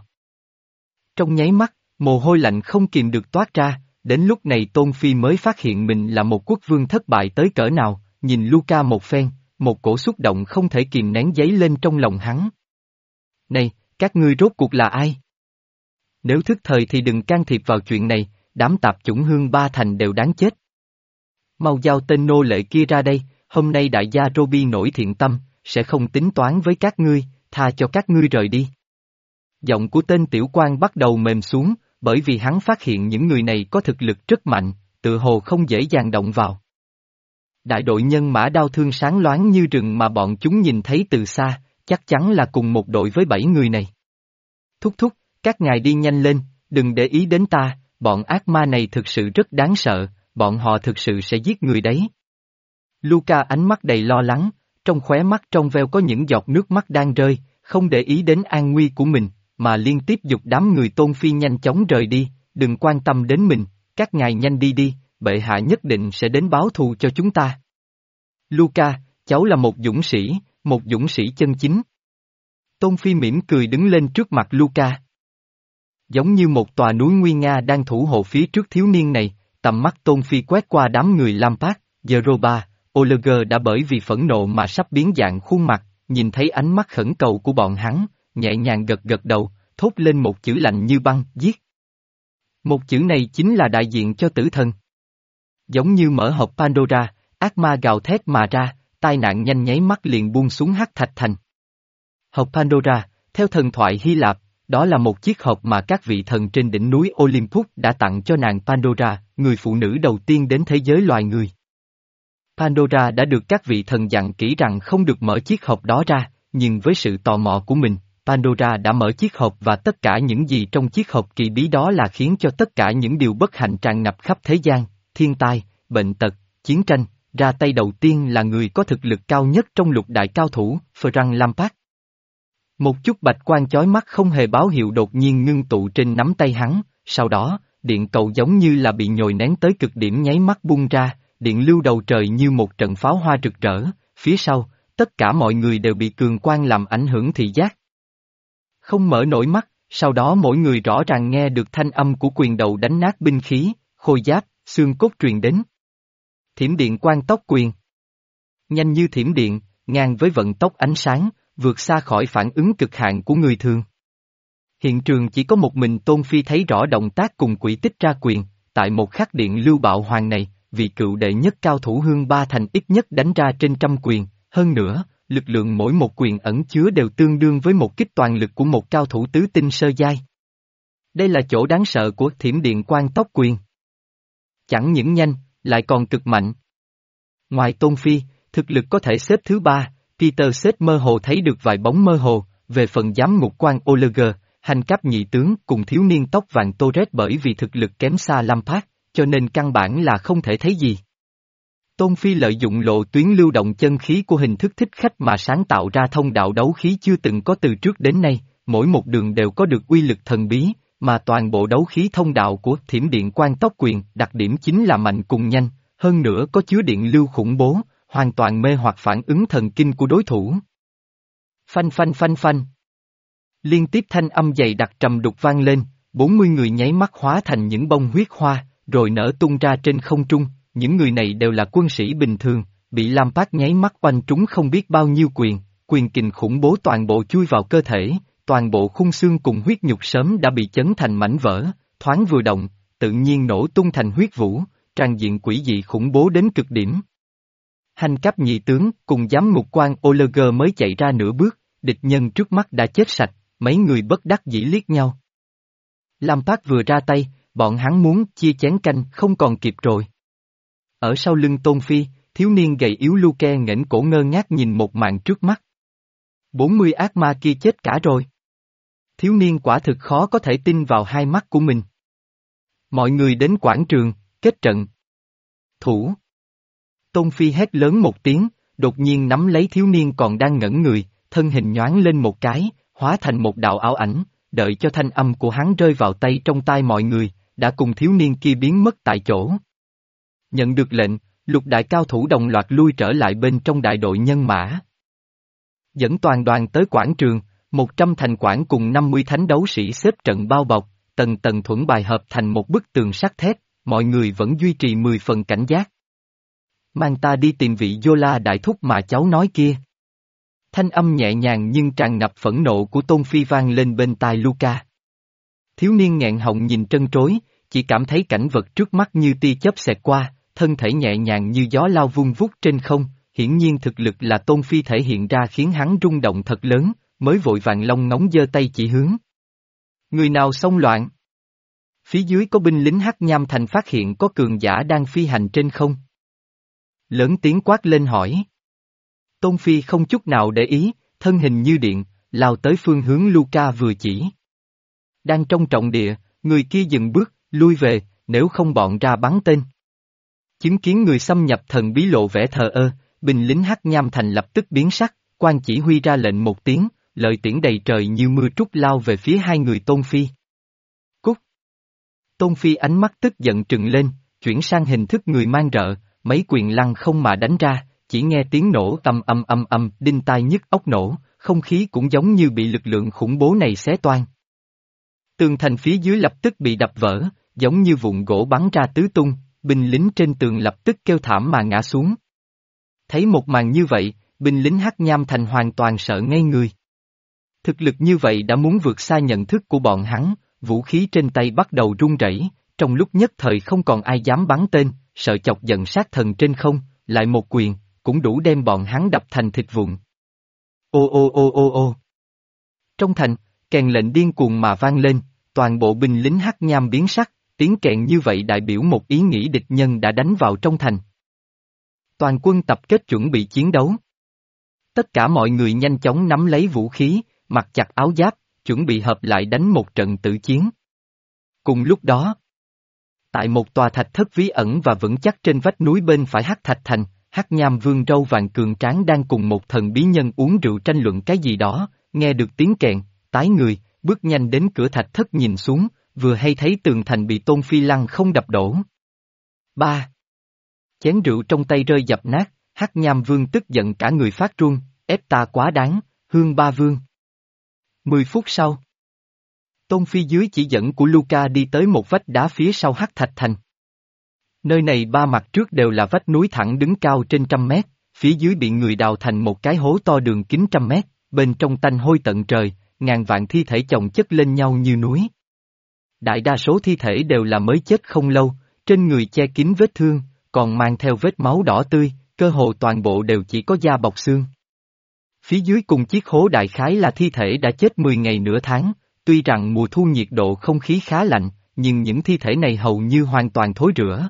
Speaker 1: Trong nháy mắt, mồ hôi lạnh không kìm được toát ra, đến lúc này Tôn Phi mới phát hiện mình là một quốc vương thất bại tới cỡ nào, nhìn Luca một phen, một cổ xúc động không thể kìm nén dấy lên trong lòng hắn. Này, các ngươi rốt cuộc là ai? Nếu thức thời thì đừng can thiệp vào chuyện này, đám tạp chủng Hương Ba Thành đều đáng chết. Mau giao tên nô lệ kia ra đây, hôm nay đại gia Robi nổi thiện tâm, sẽ không tính toán với các ngươi, tha cho các ngươi rời đi. Giọng của tên tiểu quan bắt đầu mềm xuống, bởi vì hắn phát hiện những người này có thực lực rất mạnh, tự hồ không dễ dàng động vào. Đại đội nhân mã đao thương sáng loáng như rừng mà bọn chúng nhìn thấy từ xa, chắc chắn là cùng một đội với bảy người này. Thúc thúc, các ngài đi nhanh lên, đừng để ý đến ta, bọn ác ma này thực sự rất đáng sợ, bọn họ thực sự sẽ giết người đấy. Luca ánh mắt đầy lo lắng, trong khóe mắt trong veo có những giọt nước mắt đang rơi, không để ý đến an nguy của mình, mà liên tiếp giục đám người Tôn Phi nhanh chóng rời đi, đừng quan tâm đến mình, các ngài nhanh đi đi, bệ hạ nhất định sẽ đến báo thù cho chúng ta. Luca, cháu là một dũng sĩ, một dũng sĩ chân chính. Tôn Phi mỉm cười đứng lên trước mặt Luca. Giống như một tòa núi nguy nga đang thủ hộ phía trước thiếu niên này, tầm mắt Tôn Phi quét qua đám người Lampard, Zeroba, Oleger đã bởi vì phẫn nộ mà sắp biến dạng khuôn mặt, nhìn thấy ánh mắt khẩn cầu của bọn hắn, nhẹ nhàng gật gật đầu, thốt lên một chữ lạnh như băng, giết. Một chữ này chính là đại diện cho tử thần. Giống như mở hộp Pandora, ác ma gào thét mà ra, tai nạn nhanh nháy mắt liền buông xuống Hắc Thạch Thành. Hộp Pandora, theo thần thoại Hy Lạp, đó là một chiếc hộp mà các vị thần trên đỉnh núi Olympus đã tặng cho nàng Pandora, người phụ nữ đầu tiên đến thế giới loài người. Pandora đã được các vị thần dặn kỹ rằng không được mở chiếc hộp đó ra, nhưng với sự tò mò của mình, Pandora đã mở chiếc hộp và tất cả những gì trong chiếc hộp kỳ bí đó là khiến cho tất cả những điều bất hạnh tràn ngập khắp thế gian, thiên tai, bệnh tật, chiến tranh, ra tay đầu tiên là người có thực lực cao nhất trong lục đại cao thủ, Frank Lampard. Một chút bạch quang chói mắt không hề báo hiệu đột nhiên ngưng tụ trên nắm tay hắn, sau đó, điện cầu giống như là bị nhồi nén tới cực điểm nháy mắt bung ra, điện lưu đầu trời như một trận pháo hoa rực rỡ, phía sau, tất cả mọi người đều bị cường quang làm ảnh hưởng thị giác. Không mở nổi mắt, sau đó mỗi người rõ ràng nghe được thanh âm của quyền đầu đánh nát binh khí, khôi giáp, xương cốt truyền đến. Thiểm điện quan tốc quyền. nhanh như thiểm điện, ngang với vận tốc ánh sáng, vượt xa khỏi phản ứng cực hạn của người thường. Hiện trường chỉ có một mình Tôn Phi thấy rõ động tác cùng quỷ tích ra quyền, tại một khắc điện lưu bạo hoàng này, vị cựu đệ nhất cao thủ Hương Ba Thành ít nhất đánh ra trên trăm quyền, hơn nữa, lực lượng mỗi một quyền ẩn chứa đều tương đương với một kích toàn lực của một cao thủ tứ tinh sơ giai. Đây là chỗ đáng sợ của thiểm điện quan tốc quyền. Chẳng những nhanh, lại còn cực mạnh. Ngoài Tôn Phi, thực lực có thể xếp thứ ba, Peter xếp mơ hồ thấy được vài bóng mơ hồ, về phần giám ngục quan Oliver, hành cấp nhị tướng cùng thiếu niên tóc vàng Torres bởi vì thực lực kém xa Lampard, cho nên căn bản là không thể thấy gì. Tôn Phi lợi dụng lộ tuyến lưu động chân khí của hình thức thích khách mà sáng tạo ra thông đạo đấu khí chưa từng có từ trước đến nay, mỗi một đường đều có được uy lực thần bí, mà toàn bộ đấu khí thông đạo của thiểm điện quan tốc quyền đặc điểm chính là mạnh cùng nhanh, hơn nữa có chứa điện lưu khủng bố, hoàn toàn mê hoặc phản ứng thần kinh của đối thủ. Phanh phanh phanh phanh. Liên tiếp thanh âm dày đặc trầm đục vang lên, bốn mươi người nháy mắt hóa thành những bông huyết hoa, rồi nở tung ra trên không trung, những người này đều là quân sĩ bình thường, bị Lampard nháy mắt oanh trúng không biết bao nhiêu quyền, quyền kình khủng bố toàn bộ chui vào cơ thể, toàn bộ khung xương cùng huyết nhục sớm đã bị chấn thành mảnh vỡ, thoáng vừa động, tự nhiên nổ tung thành huyết vũ, tràn diện quỷ dị khủng bố đến cực điểm. Hành cấp nhị tướng cùng giám ngục quan Oliver mới chạy ra nửa bước, địch nhân trước mắt đã chết sạch, mấy người bất đắc dĩ liếc nhau. Lampard vừa ra tay, bọn hắn muốn chia chén canh không còn kịp rồi. Ở sau lưng Tôn Phi, thiếu niên gầy yếu Luke nghển cổ ngơ ngác nhìn một màn trước mắt. bốn mươi ác ma kia chết cả rồi. Thiếu niên quả thực khó có thể tin vào hai mắt của mình. Mọi người đến quảng trường, kết trận. Thủ. Tôn Phi hét lớn một tiếng, đột nhiên nắm lấy thiếu niên còn đang ngẩn người, thân hình nhoáng lên một cái, hóa thành một đạo ảo ảnh, đợi cho thanh âm của hắn rơi vào tay trong tai mọi người, đã cùng thiếu niên kia biến mất tại chỗ. Nhận được lệnh, lục đại cao thủ đồng loạt lui trở lại bên trong đại đội nhân mã. Dẫn toàn đoàn tới quảng trường, một trăm thành quản cùng năm mươi thánh đấu sĩ xếp trận bao bọc, tầng tầng thuẫn bài hợp thành một bức tường sắt thép, mọi người vẫn duy trì mười phần cảnh giác. Mang ta đi tìm vị Yola đại thúc mà cháu nói kia. Thanh âm nhẹ nhàng nhưng tràn ngập phẫn nộ của Tôn Phi vang lên bên tai Luca. Thiếu niên nghẹn họng nhìn trân trối, chỉ cảm thấy cảnh vật trước mắt như tia chớp xẹt qua, thân thể nhẹ nhàng như gió lao vung vút trên không, hiển nhiên thực lực là Tôn Phi thể hiện ra khiến hắn rung động thật lớn, mới vội vàng long ngóng giơ tay chỉ hướng. Người nào xông loạn? Phía dưới có binh lính Hắc Nham Thành phát hiện có cường giả đang phi hành trên không. Lớn tiếng quát lên hỏi. Tôn Phi không chút nào để ý, thân hình như điện, lao tới phương hướng Luca vừa chỉ. Đang trong trọng địa, người kia dừng bước, lui về, nếu không bọn ra bắn tên. Chứng kiến người xâm nhập thần bí lộ vẻ thờ ơ, binh lính Hắc Nham Thành lập tức biến sắc, quan chỉ huy ra lệnh một tiếng, lợi tiễn đầy trời như mưa trút lao về phía hai người Tôn Phi. Cút! Tôn Phi ánh mắt tức giận trừng lên, chuyển sang hình thức người mang rợ, mấy quyền lăng không mà đánh ra, chỉ nghe tiếng nổ âm âm âm âm, đinh tai nhức óc nổ, không khí cũng giống như bị lực lượng khủng bố này xé toang. Tường thành phía dưới lập tức bị đập vỡ, giống như vụn gỗ bắn ra tứ tung, binh lính trên tường lập tức kêu thảm mà ngã xuống. Thấy một màn như vậy, binh lính Hắc Nham Thành hoàn toàn sợ ngây người. Thực lực như vậy đã muốn vượt xa nhận thức của bọn hắn, vũ khí trên tay bắt đầu run rẩy, trong lúc nhất thời không còn ai dám bắn tên, sợ chọc giận sát thần trên không, lại một quyền, cũng đủ đem bọn hắn đập thành thịt vụn. Ô ô ô ô ô. Trong thành, kèn lệnh điên cuồng mà vang lên, toàn bộ binh lính Hắc Nham biến sắc, tiếng kèn như vậy đại biểu một ý nghĩ địch nhân đã đánh vào trong thành. Toàn quân tập kết chuẩn bị chiến đấu. Tất cả mọi người nhanh chóng nắm lấy vũ khí, mặc chặt áo giáp, chuẩn bị hợp lại đánh một trận tử chiến. Cùng lúc đó, tại một tòa thạch thất bí ẩn và vững chắc trên vách núi bên phải Hắc Thạch Thành, Hắc Nham Vương râu vàng cường tráng đang cùng một thần bí nhân uống rượu tranh luận cái gì đó, nghe được tiếng kèn, tái người, bước nhanh đến cửa thạch thất nhìn xuống, vừa hay thấy tường thành bị Tôn Phi lăng không đập đổ. Ba. Chén rượu trong tay rơi dập nát, Hắc Nham Vương tức giận cả người phát run, ép ta quá đáng, Hương Ba Vương. Mười phút sau, Tôn Phi dưới chỉ dẫn của Luca đi tới một vách đá phía sau Hắc Thạch Thành. Nơi này ba mặt trước đều là vách núi thẳng đứng cao trên trăm mét, phía dưới bị người đào thành một cái hố to đường kính trăm mét, bên trong tanh hôi tận trời, ngàn vạn thi thể chồng chất lên nhau như núi. Đại đa số thi thể đều là mới chết không lâu, trên người che kín vết thương, còn mang theo vết máu đỏ tươi, cơ hồ toàn bộ đều chỉ có da bọc xương. Phía dưới cùng chiếc hố đại khái là thi thể đã chết mười ngày nửa tháng, tuy rằng mùa thu nhiệt độ không khí khá lạnh, nhưng những thi thể này hầu như hoàn toàn thối rữa.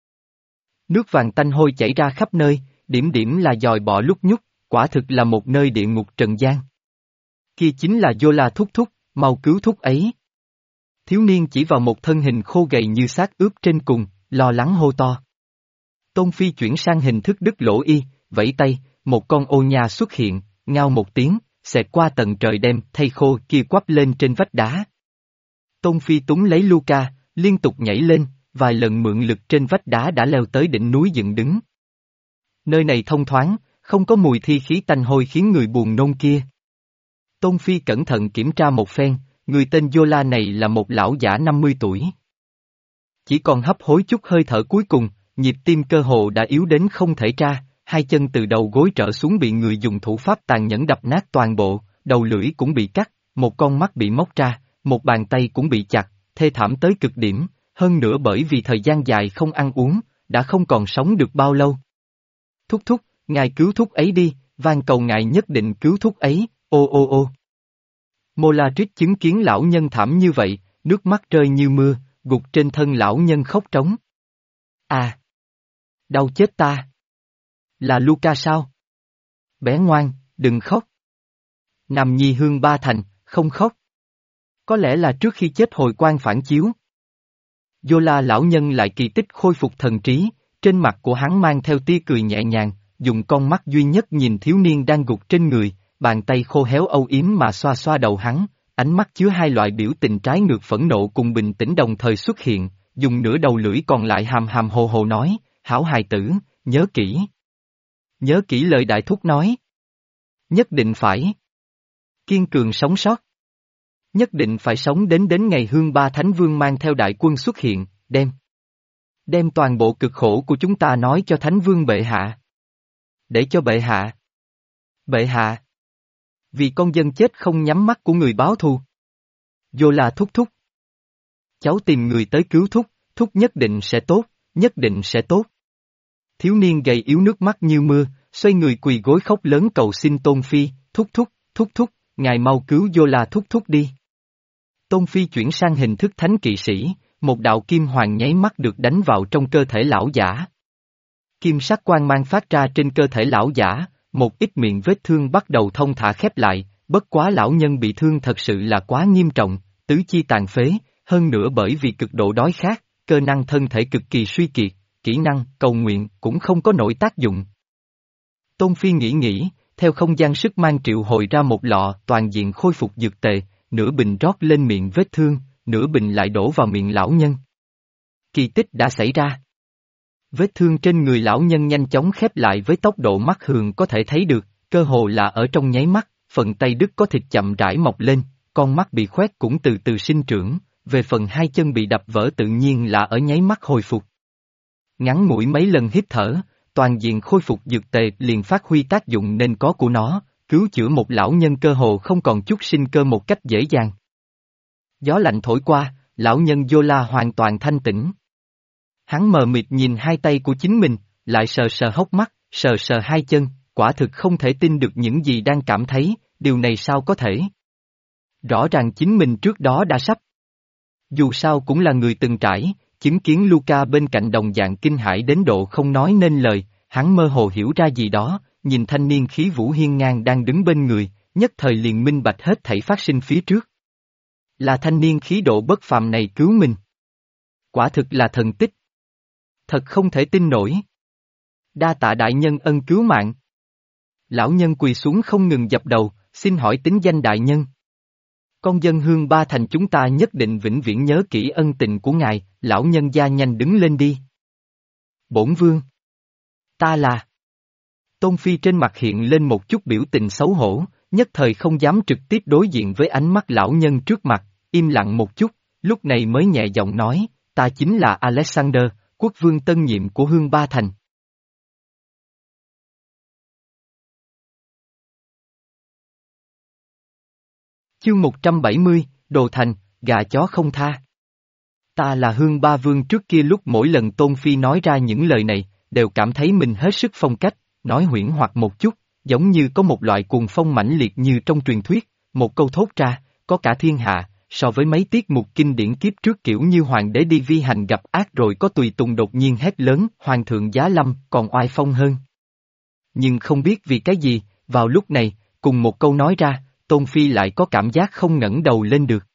Speaker 1: Nước vàng tanh hôi chảy ra khắp nơi, điểm điểm là dòi bọ lúc nhúc, quả thực là một nơi địa ngục trần gian. Kia chính là Yola thúc thúc, mau cứu thúc ấy. Thiếu niên chỉ vào một thân hình khô gầy như xác ướp trên cùng, lo lắng hô to. Tôn Phi chuyển sang hình thức đứt lỗ y, vẫy tay, một con ô nha xuất hiện, ngao một tiếng, xẹt qua tận trời đem thây khô kia quắp lên trên vách đá. Tôn Phi túng lấy Luca, liên tục nhảy lên, vài lần mượn lực trên vách đá đã leo tới đỉnh núi dựng đứng. Nơi này thông thoáng, không có mùi thi khí tanh hôi khiến người buồn nôn kia. Tôn Phi cẩn thận kiểm tra một phen, người tên Yola này là một lão giả năm mươi tuổi. Chỉ còn hấp hối chút hơi thở cuối cùng, nhịp tim cơ hồ đã yếu đến không thể tra, hai chân từ đầu gối trở xuống bị người dùng thủ pháp tàn nhẫn đập nát toàn bộ, đầu lưỡi cũng bị cắt, một con mắt bị móc ra, một bàn tay cũng bị chặt, thê thảm tới cực điểm, hơn nữa bởi vì thời gian dài không ăn uống, đã không còn sống được bao lâu. Thúc thúc, ngài cứu thúc ấy đi, van cầu ngài nhất định cứu thúc ấy, ô ô ô. Molatrix chứng kiến lão nhân thảm như vậy, nước mắt rơi như mưa, gục trên thân lão nhân khóc trống. À! Đau chết ta! Là Luca sao? Bé ngoan, đừng khóc. Nam nhi hương ba thành, không khóc. Có lẽ là trước khi chết hồi quang phản chiếu. Yola lão nhân lại kỳ tích khôi phục thần trí, trên mặt của hắn mang theo tia cười nhẹ nhàng, dùng con mắt duy nhất nhìn thiếu niên đang gục trên người, bàn tay khô héo âu yếm mà xoa xoa đầu hắn, ánh mắt chứa hai loại biểu tình trái ngược phẫn nộ cùng bình tĩnh đồng thời xuất hiện, dùng nửa đầu lưỡi còn lại hàm hàm hồ hồ nói, hảo hài tử, nhớ kỹ. Nhớ kỹ lời đại thúc nói. Nhất định phải. Kiên cường sống sót. Nhất định phải sống đến đến ngày hương ba thánh vương mang theo đại quân xuất hiện, đem. Đem toàn bộ cực khổ của chúng ta nói cho thánh vương bệ hạ. Để cho bệ hạ. Bệ hạ. Vì con dân chết không nhắm mắt của người báo thù. Yola thúc thúc. Cháu tìm người tới cứu thúc, thúc nhất định sẽ tốt, nhất định sẽ tốt. Thiếu niên gầy yếu nước mắt như mưa, xoay người quỳ gối khóc lớn cầu xin Tôn Phi, thúc thúc, thúc thúc, ngài mau cứu Yola thúc thúc đi. Tôn Phi chuyển sang hình thức thánh kỵ sĩ, một đạo kim hoàng nháy mắt được đánh vào trong cơ thể lão giả. Kim sắc quang mang phát ra trên cơ thể lão giả, một ít miệng vết thương bắt đầu thông thả khép lại, bất quá lão nhân bị thương thật sự là quá nghiêm trọng, tứ chi tàn phế, hơn nữa bởi vì cực độ đói khát, cơ năng thân thể cực kỳ suy kiệt, kỹ năng, cầu nguyện cũng không có nổi tác dụng. Tôn Phi nghĩ nghĩ, theo không gian sức mang triệu hồi ra một lọ toàn diện khôi phục dược tề, nửa bình rót lên miệng vết thương, nửa bình lại đổ vào miệng lão nhân. Kỳ tích đã xảy ra. Vết thương trên người lão nhân nhanh chóng khép lại với tốc độ mắt thường có thể thấy được, cơ hồ là ở trong nháy mắt, phần tay đứt có thịt chậm rãi mọc lên, con mắt bị khoét cũng từ từ sinh trưởng, về phần hai chân bị đập vỡ tự nhiên là ở nháy mắt hồi phục. Ngắn ngủi mấy lần hít thở, toàn diện khôi phục dược tề liền phát huy tác dụng nên có của nó, cứu chữa một lão nhân cơ hồ không còn chút sinh cơ một cách dễ dàng. Gió lạnh thổi qua, lão nhân Yola hoàn toàn thanh tĩnh. Hắn mờ mịt nhìn hai tay của chính mình, lại sờ sờ hốc mắt, sờ sờ hai chân, quả thực không thể tin được những gì đang cảm thấy, điều này sao có thể? Rõ ràng chính mình trước đó đã sắp. Dù sao cũng là người từng trải, chứng kiến Luca bên cạnh đồng dạng kinh hãi đến độ không nói nên lời, hắn mơ hồ hiểu ra gì đó, nhìn thanh niên khí vũ hiên ngang đang đứng bên người, nhất thời liền minh bạch hết thảy phát sinh phía trước. Là thanh niên khí độ bất phàm này cứu mình. Quả thực là thần tích. Thật không thể tin nổi. Đa tạ đại nhân ân cứu mạng. Lão nhân quỳ xuống không ngừng dập đầu, xin hỏi tính danh đại nhân. Con dân hương ba thành chúng ta nhất định vĩnh viễn nhớ kỹ ân tình của ngài, lão nhân gia nhanh đứng lên đi. Bổn vương. Ta là. Tôn Phi trên mặt hiện lên một chút biểu tình xấu hổ, nhất thời không dám trực tiếp đối diện với ánh mắt lão nhân trước mặt, im lặng một chút, lúc này mới nhẹ giọng nói, ta chính là Alexander, quốc vương tân nhiệm của hương ba thành. Chương một trăm bảy mươi, Đồ Thành, gà chó không tha. Ta là Hương Ba Vương. Trước kia lúc mỗi lần Tôn Phi nói ra những lời này, đều cảm thấy mình hết sức phong cách, nói huyễn hoặc một chút, giống như có một loại cuồng phong mãnh liệt như trong truyền thuyết, một câu thốt ra, có cả thiên hạ, so với mấy tiết mục kinh điển kiếp trước kiểu như hoàng đế đi vi hành gặp ác rồi có tùy tùng đột nhiên hét lớn, hoàng thượng giá lâm, còn oai phong hơn. Nhưng không biết vì cái gì, vào lúc này, cùng một câu nói ra, Tôn Phi lại có cảm giác không ngẩng đầu lên được.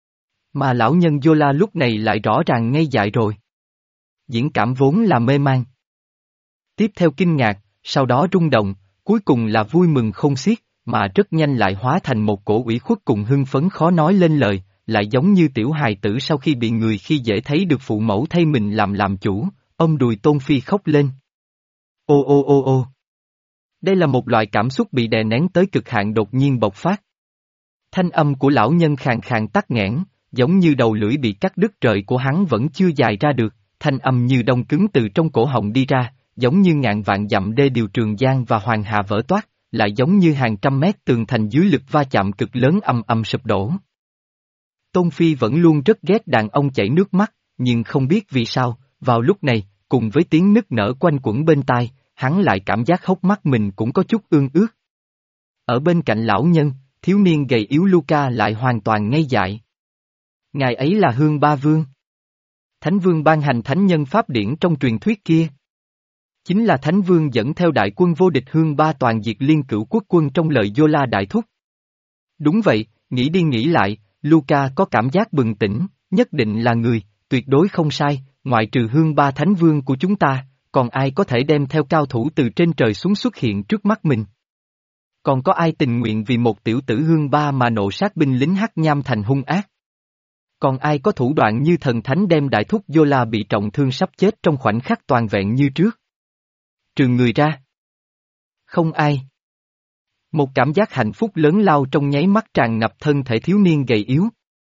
Speaker 1: Mà lão nhân Yola lúc này lại rõ ràng ngây dại rồi. Diễn cảm vốn là mê man. Tiếp theo kinh ngạc, sau đó rung động, cuối cùng là vui mừng không xiết, mà rất nhanh lại hóa thành một cổ ủy khuất cùng hưng phấn khó nói lên lời, lại giống như tiểu hài tử sau khi bị người khi dễ thấy được phụ mẫu thay mình làm làm chủ, ôm đùi Tôn Phi khóc lên. Ô ô ô ô. Đây là một loại cảm xúc bị đè nén tới cực hạn đột nhiên bộc phát. Thanh âm của lão nhân khàn khàn tắc nghẽn, giống như đầu lưỡi bị cắt đứt, trời của hắn vẫn chưa dài ra được, thanh âm như đông cứng từ trong cổ họng đi ra, giống như ngàn vạn dặm đê điều Trường Giang và Hoàng Hà vỡ toát, lại giống như hàng trăm mét tường thành dưới lực va chạm cực lớn ầm ầm sụp đổ. Tôn Phi vẫn luôn rất ghét đàn ông chảy nước mắt, nhưng không biết vì sao, vào lúc này, cùng với tiếng nức nở quanh quẩn bên tai, hắn lại cảm giác hốc mắt mình cũng có chút ương ướt. Ở bên cạnh lão nhân, thiếu niên gầy yếu Luca lại hoàn toàn ngây dại. Ngài ấy là Hương Ba Vương. Thánh Vương ban hành thánh nhân pháp điển trong truyền thuyết kia. Chính là Thánh Vương dẫn theo đại quân vô địch Hương Ba toàn diệt Liên Cửu Quốc quân trong lời Yola đại thúc. Đúng vậy, nghĩ đi nghĩ lại, Luca có cảm giác bừng tỉnh, nhất định là người, tuyệt đối không sai, ngoại trừ Hương Ba Thánh Vương của chúng ta, còn ai có thể đem theo cao thủ từ trên trời xuống xuất hiện trước mắt mình. Còn có ai tình nguyện vì một tiểu tử Hương Ba mà nộ sát binh lính Hắc Nham thành hung ác? Còn ai có thủ đoạn như thần thánh đem đại thúc Yola bị trọng thương sắp chết trong khoảnh khắc toàn vẹn như trước? Trừ người ra. Không ai. Một cảm giác hạnh phúc lớn lao trong nháy mắt tràn ngập thân thể thiếu niên gầy yếu.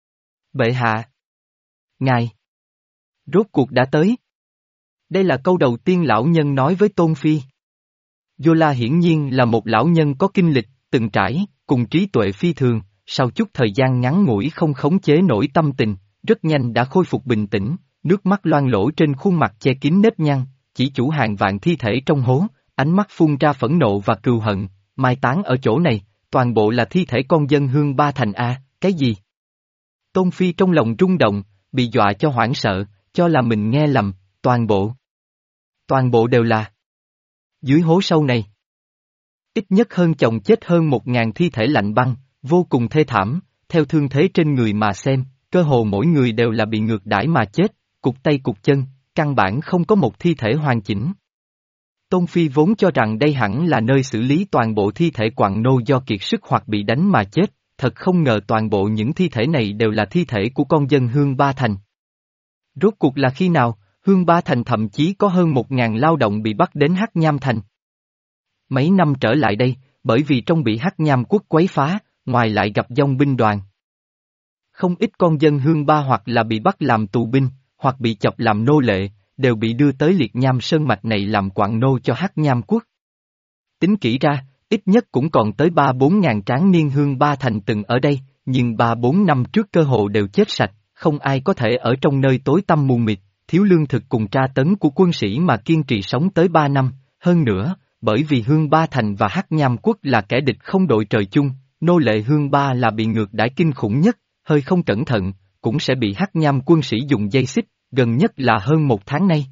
Speaker 1: Bệ hạ. Ngài. Rốt cuộc đã tới. Đây là câu đầu tiên lão nhân nói với Tôn Phi. Yola hiển nhiên là một lão nhân có kinh lịch, từng trải, cùng trí tuệ phi thường, sau chút thời gian ngắn ngủi không khống chế nổi tâm tình, rất nhanh đã khôi phục bình tĩnh, nước mắt loang lỗ trên khuôn mặt che kín nếp nhăn, chỉ chủ hàng vạn thi thể trong hố, ánh mắt phun ra phẫn nộ và cừu hận, mai táng ở chỗ này, toàn bộ là thi thể con dân Hương Ba thành A, cái gì? Tôn Phi trong lòng rung động, bị dọa cho hoảng sợ, cho là mình nghe lầm, toàn bộ. Toàn bộ đều là. Dưới hố sâu này. Ít nhất hơn chồng chết hơn một ngàn thi thể lạnh băng, vô cùng thê thảm, theo thương thế trên người mà xem, cơ hồ mỗi người đều là bị ngược đãi mà chết, cục tay cục chân, căn bản không có một thi thể hoàn chỉnh. Tôn Phi vốn cho rằng đây hẳn là nơi xử lý toàn bộ thi thể quặng nô do kiệt sức hoặc bị đánh mà chết, thật không ngờ toàn bộ những thi thể này đều là thi thể của con dân Hương Ba Thành. Rốt cuộc là khi nào, Hương Ba Thành thậm chí có hơn một ngàn lao động bị bắt đến Hắc Nham Thành. Mấy năm trở lại đây, bởi vì trong bị Hắc Nham quốc quấy phá, ngoài lại gặp dòng binh đoàn. Không ít con dân Hương Ba hoặc là bị bắt làm tù binh, hoặc bị chọc làm nô lệ, đều bị đưa tới Liệt Nham Sơn Mạch này làm quặng nô cho Hắc Nham quốc. Tính kỹ ra, ít nhất cũng còn tới ba bốn ngàn tráng niên Hương Ba Thành từng ở đây, nhưng ba bốn năm trước cơ hội đều chết sạch, không ai có thể ở trong nơi tối tăm mù mịt, thiếu lương thực cùng tra tấn của quân sĩ mà kiên trì sống tới ba năm, hơn nữa, bởi vì Hương Ba Thành và Hắc Nham quốc là kẻ địch không đội trời chung, nô lệ Hương Ba là bị ngược đãi kinh khủng nhất, hơi không cẩn thận, cũng sẽ bị Hắc Nham quân sĩ dùng dây xích, gần nhất là hơn một tháng nay.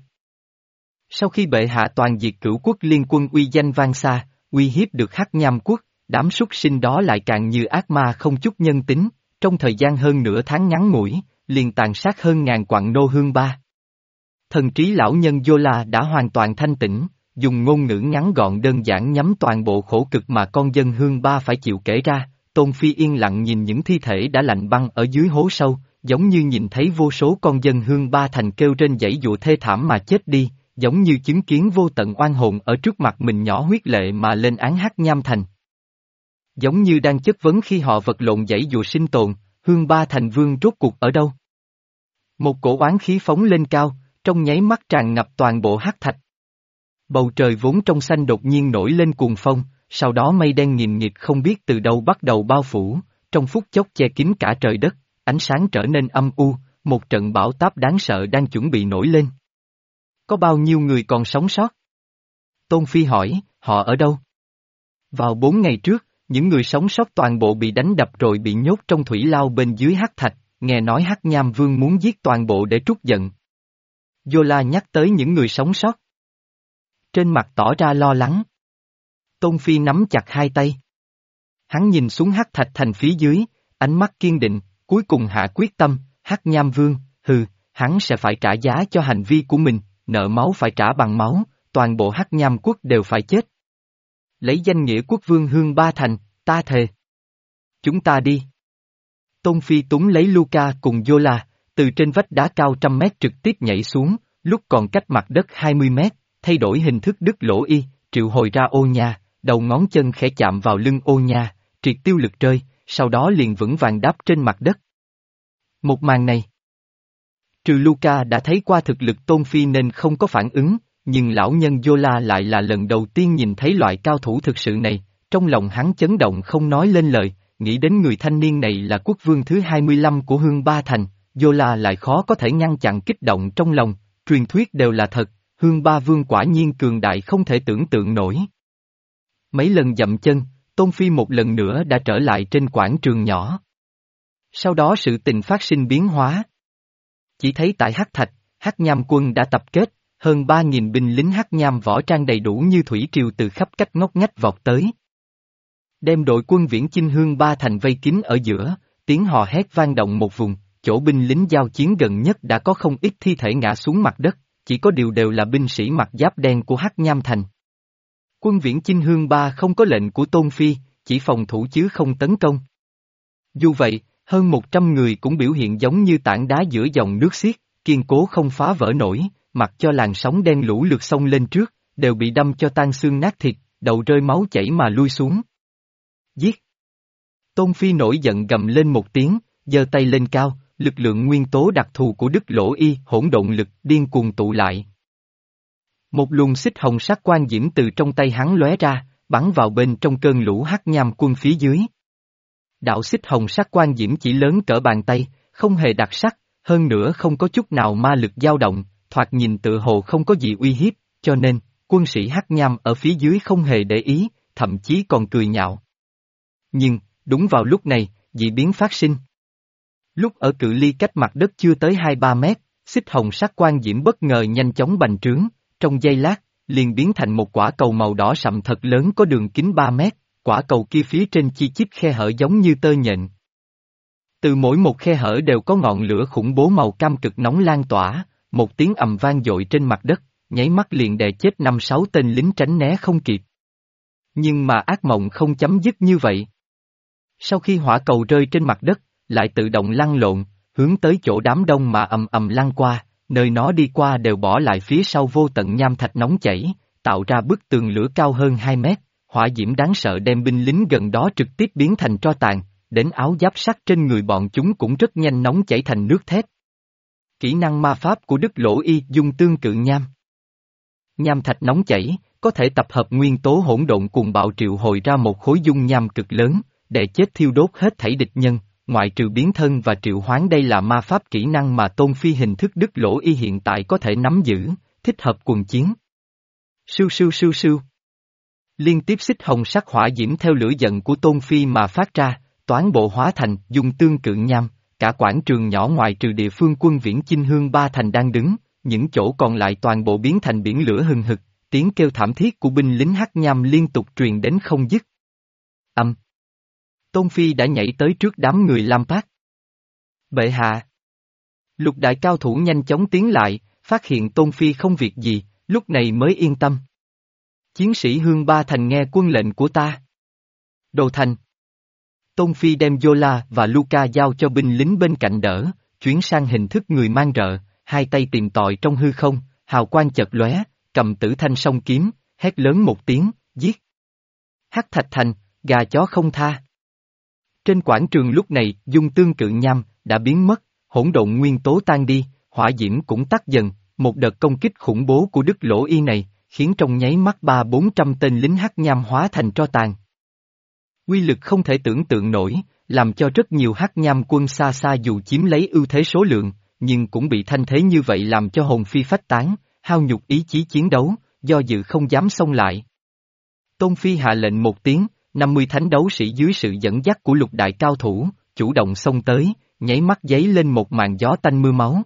Speaker 1: Sau khi bệ hạ toàn diệt Cửu quốc liên quân uy danh vang xa, uy hiếp được Hắc Nham quốc, đám súc sinh đó lại càng như ác ma không chút nhân tính, trong thời gian hơn nửa tháng ngắn ngủi, liền tàn sát hơn ngàn quặng nô Hương Ba. Thần trí lão nhân Yola đã hoàn toàn thanh tĩnh, dùng ngôn ngữ ngắn gọn đơn giản nhắm toàn bộ khổ cực mà con dân Hương Ba phải chịu kể ra. Tôn Phi yên lặng nhìn những thi thể đã lạnh băng ở dưới hố sâu, giống như nhìn thấy vô số con dân Hương Ba Thành kêu trên dãy dụa thê thảm mà chết đi, giống như chứng kiến vô tận oan hồn ở trước mặt mình nhỏ huyết lệ mà lên án Hắc Nham Thành. Giống như đang chất vấn khi họ vật lộn dãy dụa sinh tồn, Hương Ba Thành vương rốt cuộc ở đâu? Một cổ oán khí phóng lên cao, trong nháy mắt tràn ngập toàn bộ hắc thạch. Bầu trời vốn trong xanh đột nhiên nổi lên cuồng phong, sau đó mây đen nghìn nghịt không biết từ đâu bắt đầu bao phủ, trong phút chốc che kín cả trời đất, ánh sáng trở nên âm u, một trận bão táp đáng sợ đang chuẩn bị nổi lên. Có bao nhiêu người còn sống sót? Tôn Phi hỏi, họ ở đâu? Vào bốn ngày trước, những người sống sót toàn bộ bị đánh đập rồi bị nhốt trong thủy lao bên dưới hắc thạch, nghe nói Hắc Nham Vương muốn giết toàn bộ để trút giận. Yola nhắc tới những người sống sót. Trên mặt tỏ ra lo lắng. Tôn Phi nắm chặt hai tay. Hắn nhìn xuống hắc thạch thành phía dưới, ánh mắt kiên định, cuối cùng hạ quyết tâm, Hắc Nham Vương, hừ, hắn sẽ phải trả giá cho hành vi của mình, nợ máu phải trả bằng máu, toàn bộ Hắc Nham quốc đều phải chết. Lấy danh nghĩa quốc vương Hương Ba Thành, ta thề. Chúng ta đi. Tôn Phi túm lấy Luca cùng Yola, từ trên vách đá cao trăm mét trực tiếp nhảy xuống, lúc còn cách mặt đất hai mươi mét, thay đổi hình thức đứt lỗ y, triệu hồi ra ô nha, đầu ngón chân khẽ chạm vào lưng ô nha, triệt tiêu lực rơi, sau đó liền vững vàng đáp trên mặt đất. Một màn này. Trừ Luca đã thấy qua thực lực Tôn Phi nên không có phản ứng, nhưng lão nhân Yola lại là lần đầu tiên nhìn thấy loại cao thủ thực sự này, trong lòng hắn chấn động không nói lên lời, nghĩ đến người thanh niên này là quốc vương thứ hai mươi lăm của Hương Ba Thành, Yola lại khó có thể ngăn chặn kích động trong lòng, truyền thuyết đều là thật, Hương Ba Vương quả nhiên cường đại không thể tưởng tượng nổi. Mấy lần dậm chân, Tôn Phi một lần nữa đã trở lại trên quảng trường nhỏ. Sau đó sự tình phát sinh biến hóa. Chỉ thấy tại Hắc Thạch, Hắc Nham quân đã tập kết, hơn ba nghìn binh lính Hắc Nham võ trang đầy đủ như thủy triều từ khắp cách ngóc ngách vọt tới. Đem đội quân viễn chinh Hương Ba Thành vây kín ở giữa, tiếng hò hét vang động một vùng, chỗ binh lính giao chiến gần nhất đã có không ít thi thể ngã xuống mặt đất, chỉ có điều đều là binh sĩ mặc giáp đen của Hắc Nham Thành. Quân viễn chinh Hương Ba không có lệnh của Tôn Phi, chỉ phòng thủ chứ không tấn công. Dù vậy, hơn một trăm người cũng biểu hiện giống như tảng đá giữa dòng nước xiết, kiên cố không phá vỡ nổi, mặc cho làn sóng đen lũ lượt xông lên trước, đều bị đâm cho tan xương nát thịt, đầu rơi máu chảy mà lui xuống. Giết! Tôn Phi nổi giận gầm lên một tiếng, giơ tay lên cao, lực lượng nguyên tố đặc thù của Đức Lỗ Y hỗn độn lực điên cuồng tụ lại. Một luồng xích hồng sắc quang diễm từ trong tay hắn lóe ra, bắn vào bên trong cơn lũ Hắc Nham quân phía dưới. Đạo xích hồng sắc quang diễm chỉ lớn cỡ bàn tay, không hề đặc sắc, hơn nữa không có chút nào ma lực dao động, thoạt nhìn tự hồ không có gì uy hiếp, cho nên, quân sĩ Hắc Nham ở phía dưới không hề để ý, thậm chí còn cười nhạo. Nhưng, đúng vào lúc này, dị biến phát sinh. Lúc ở cự ly cách mặt đất chưa tới hai ba mét, xích hồng sắc quang diễm bất ngờ nhanh chóng bành trướng, trong giây lát, liền biến thành một quả cầu màu đỏ sậm thật lớn có đường kính ba mét, quả cầu kia phía trên chi chít khe hở giống như tơ nhện. Từ mỗi một khe hở đều có ngọn lửa khủng bố màu cam cực nóng lan tỏa, một tiếng ầm vang dội trên mặt đất, nháy mắt liền đè chết năm sáu tên lính tránh né không kịp. Nhưng mà ác mộng không chấm dứt như vậy. Sau khi hỏa cầu rơi trên mặt đất, lại tự động lăn lộn, hướng tới chỗ đám đông mà ầm ầm lăn qua, nơi nó đi qua đều bỏ lại phía sau vô tận nham thạch nóng chảy, tạo ra bức tường lửa cao hơn hai mét, hỏa diễm đáng sợ đem binh lính gần đó trực tiếp biến thành tro tàn, đến áo giáp sắt trên người bọn chúng cũng rất nhanh nóng chảy thành nước thép. Kỹ năng ma pháp của Đức Lỗ Y dùng tương cự nham. Nham thạch nóng chảy, có thể tập hợp nguyên tố hỗn độn cùng bạo triệu hồi ra một khối dung nham cực lớn, để chết thiêu đốt hết thảy địch nhân, ngoại trừ biến thân và triệu hoán. Đây là ma pháp kỹ năng mà Tôn Phi hình thức Đức Lỗ Y hiện tại có thể nắm giữ, thích hợp quần chiến. Sưu sưu sưu sưu. Liên tiếp xích hồng sắc hỏa diễm theo lửa giận của Tôn Phi mà phát ra, toán bộ hóa thành dùng tương cự nham, cả quảng trường nhỏ ngoại trừ địa phương quân viễn chinh Hương Ba Thành đang đứng, những chỗ còn lại toàn bộ biến thành biển lửa hừng hực, tiếng kêu thảm thiết của binh lính Hắc Nham liên tục truyền đến không dứt. Âm. Tôn Phi đã nhảy tới trước đám người Lam Phát. Bệ hạ. Lục đại cao thủ nhanh chóng tiến lại, phát hiện Tôn Phi không việc gì, lúc này mới yên tâm. Chiến sĩ Hương Ba Thành nghe quân lệnh của ta. Đồ thành. Tôn Phi đem Yola và Luca giao cho binh lính bên cạnh đỡ, chuyển sang hình thức người mang rợ, hai tay tìm tòi trong hư không, hào quang chợt lóe, cầm tử thanh song kiếm, hét lớn một tiếng, giết. Hắc Thạch Thành, gà chó không tha. Trên quảng trường lúc này, dung tương cự nham, đã biến mất, hỗn độn nguyên tố tan đi, hỏa diễm cũng tắt dần, một đợt công kích khủng bố của Đức Lỗ Y này, khiến trong nháy mắt ba bốn trăm tên lính Hắc Nham hóa thành tro tàn. Uy lực không thể tưởng tượng nổi, làm cho rất nhiều hắc nham quân xa xa dù chiếm lấy ưu thế số lượng, nhưng cũng bị thanh thế như vậy làm cho hồn phi phách tán, hao nhục ý chí chiến đấu, do dự không dám xông lại. Tôn Phi hạ lệnh một tiếng, năm mươi thánh đấu sĩ dưới sự dẫn dắt của lục đại cao thủ, chủ động xông tới, nháy mắt giấy lên một màn gió tanh mưa máu.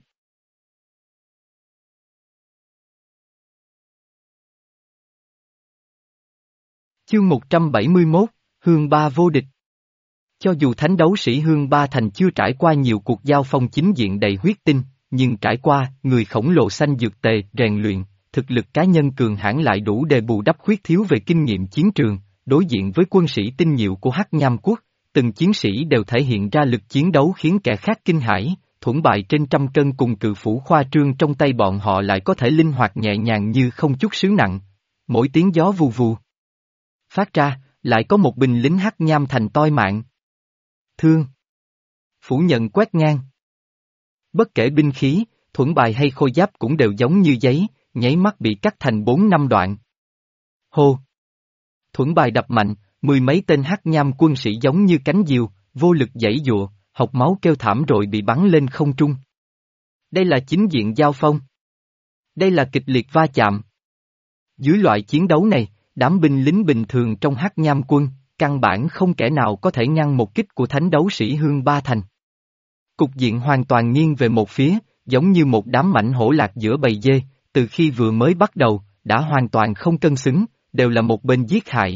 Speaker 1: Chương một trăm bảy mươi mốt, Hương Ba vô địch. Cho dù thánh đấu sĩ Hương Ba Thành chưa trải qua nhiều cuộc giao phong chính diện đầy huyết tinh, nhưng trải qua người khổng lồ xanh dược tề rèn luyện, thực lực cá nhân cường hãn lại đủ để bù đắp khuyết thiếu về kinh nghiệm chiến trường, đối diện với quân sĩ tinh nhuệ của Hắc Nham Quốc, từng chiến sĩ đều thể hiện ra lực chiến đấu khiến kẻ khác kinh hãi, thuẫn bại trên trăm cân cùng cự phủ khoa trương trong tay bọn họ lại có thể linh hoạt nhẹ nhàng như không chút xứ nặng. Mỗi tiếng gió vù vù phát ra, lại có một binh lính Hắc Nham Thành toi mạng. Thương. Phủ nhận quét ngang. Bất kể binh khí, thuẫn bài hay khôi giáp cũng đều giống như giấy, nháy mắt bị cắt thành bốn năm đoạn. Hô. Thuẫn bài đập mạnh, mười mấy tên Hắc Nham quân sĩ giống như cánh diều, vô lực giãy giụa, hộc máu kêu thảm rồi bị bắn lên không trung. Đây là chính diện giao phong. Đây là kịch liệt va chạm. Dưới loại chiến đấu này, đám binh lính bình thường trong Hắc Nham quân, căn bản không kẻ nào có thể ngăn một kích của thánh đấu sĩ Hương Ba Thành. Cục diện hoàn toàn nghiêng về một phía, giống như một đám mảnh hổ lạc giữa bầy dê, từ khi vừa mới bắt đầu, đã hoàn toàn không cân xứng, đều là một bên giết hại.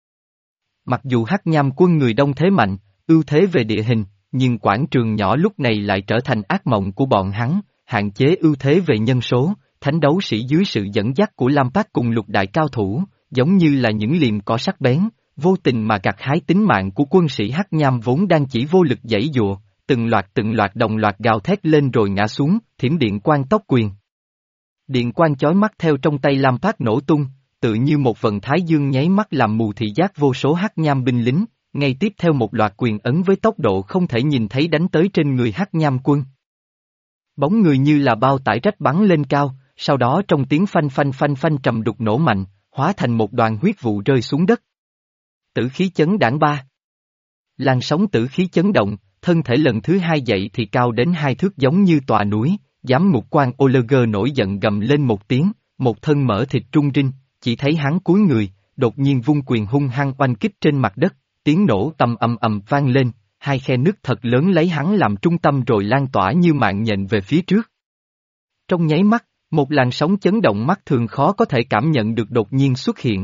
Speaker 1: Mặc dù Hắc Nham quân người đông thế mạnh, ưu thế về địa hình, nhưng quảng trường nhỏ lúc này lại trở thành ác mộng của bọn hắn, hạn chế ưu thế về nhân số, thánh đấu sĩ dưới sự dẫn dắt của Lam Phát cùng lục đại cao thủ, giống như là những liềm cỏ sắc bén, vô tình mà gặt hái tính mạng của quân sĩ Hắc Nham vốn đang chỉ vô lực giãy giụa, từng loạt từng loạt đồng loạt gào thét lên rồi ngã xuống, thiểm điện quang tốc quyền. Điện quang chói mắt theo trong tay Lam Phát nổ tung, tự như một vần thái dương nháy mắt làm mù thị giác vô số Hắc Nham binh lính, ngay tiếp theo một loạt quyền ấn với tốc độ không thể nhìn thấy đánh tới trên người Hắc Nham quân. Bóng người như là bao tải rách bắn lên cao, sau đó trong tiếng phanh phanh phanh phanh trầm đục nổ mạnh, hóa thành một đoàn huyết vụ rơi xuống đất. Tử khí chấn đảng ba. Làn sóng tử khí chấn động, thân thể lần thứ hai dậy thì cao đến hai thước giống như tòa núi, giám ngục quan Oleger nổi giận gầm lên một tiếng, một thân mỡ thịt trung rinh, chỉ thấy hắn cúi người, đột nhiên vung quyền hung hăng oanh kích trên mặt đất, tiếng nổ tầm ầm ầm vang lên, hai khe nứt thật lớn lấy hắn làm trung tâm rồi lan tỏa như mạng nhện về phía trước. Trong nháy mắt, một làn sóng chấn động mắt thường khó có thể cảm nhận được đột nhiên xuất hiện.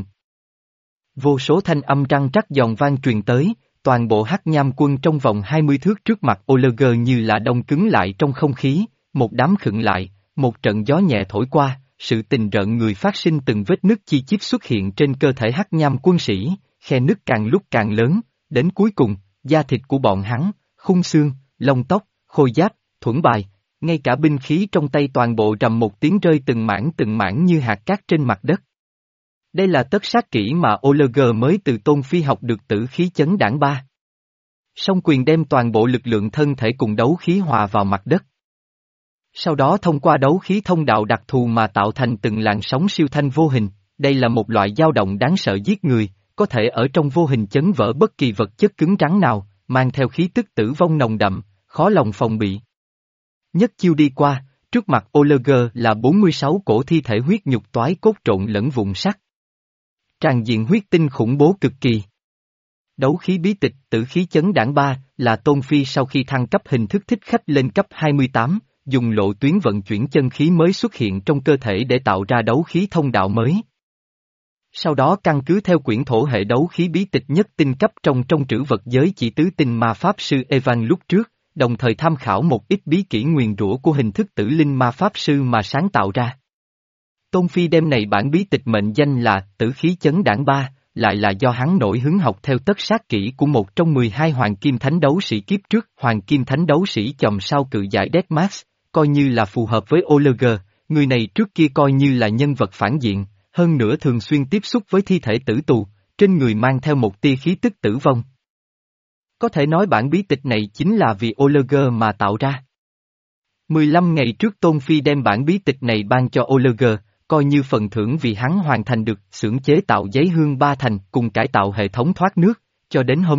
Speaker 1: Vô số thanh âm răng rắc giòn vang truyền tới, toàn bộ Hắc Nham quân trong vòng hai mươi thước trước mặt Oleger như là đông cứng lại trong không khí, một đám khựng lại, một trận gió nhẹ thổi qua, sự tình rợn người phát sinh từng vết nứt chi chít xuất hiện trên cơ thể Hắc Nham quân sĩ, khe nứt càng lúc càng lớn, đến cuối cùng, da thịt của bọn hắn, khung xương, lông tóc, khôi giáp, thuẫn bài, ngay cả binh khí trong tay toàn bộ rầm một tiếng rơi từng mảng từng mảng như hạt cát trên mặt đất. Đây là tất sát kỹ mà Oleger mới từ Tôn Phi học được tử khí chấn đảng ba. Song quyền đem toàn bộ lực lượng thân thể cùng đấu khí hòa vào mặt đất. Sau đó thông qua đấu khí thông đạo đặc thù mà tạo thành từng làn sóng siêu thanh vô hình, đây là một loại dao động đáng sợ giết người, có thể ở trong vô hình chấn vỡ bất kỳ vật chất cứng rắn nào, mang theo khí tức tử vong nồng đậm, khó lòng phòng bị. Nhất chiêu đi qua, trước mặt Oleger là bốn mươi sáu cổ thi thể huyết nhục toái cốt trộn lẫn vụn sắt. Tràn diện huyết tinh khủng bố cực kỳ. Đấu khí bí tịch tử khí chấn đảng ba là Tôn Phi sau khi thăng cấp hình thức thích khách lên cấp hai mươi tám, dùng lộ tuyến vận chuyển chân khí mới xuất hiện trong cơ thể để tạo ra đấu khí thông đạo mới. Sau đó căn cứ theo quyển thổ hệ đấu khí bí tịch nhất tinh cấp trong trong trữ vật giới chỉ tứ tinh ma pháp sư Evan lúc trước, đồng thời tham khảo một ít bí kỹ nguyền rủa của hình thức tử linh ma pháp sư mà sáng tạo ra. Tôn Phi đem này bản bí tịch mệnh danh là tử khí chấn đảng ba, lại là do hắn nổi hứng học theo tất sát kỹ của một trong mười hai hoàng kim thánh đấu sĩ kiếp trước, hoàng kim thánh đấu sĩ chòm sao cự giải Deathmask, coi như là phù hợp với Oleger, người này trước kia coi như là nhân vật phản diện, hơn nữa thường xuyên tiếp xúc với thi thể tử tù, trên người mang theo một tia khí tức tử vong. Có thể nói bản bí tịch này chính là vì Oleger mà tạo ra. mười lăm ngày trước Tôn Phi đem bản bí tịch này ban cho Oleger, coi như phần thưởng vì hắn hoàn thành được xưởng chế tạo giấy hương ba thành cùng cải tạo hệ thống thoát nước, cho đến hôm nay,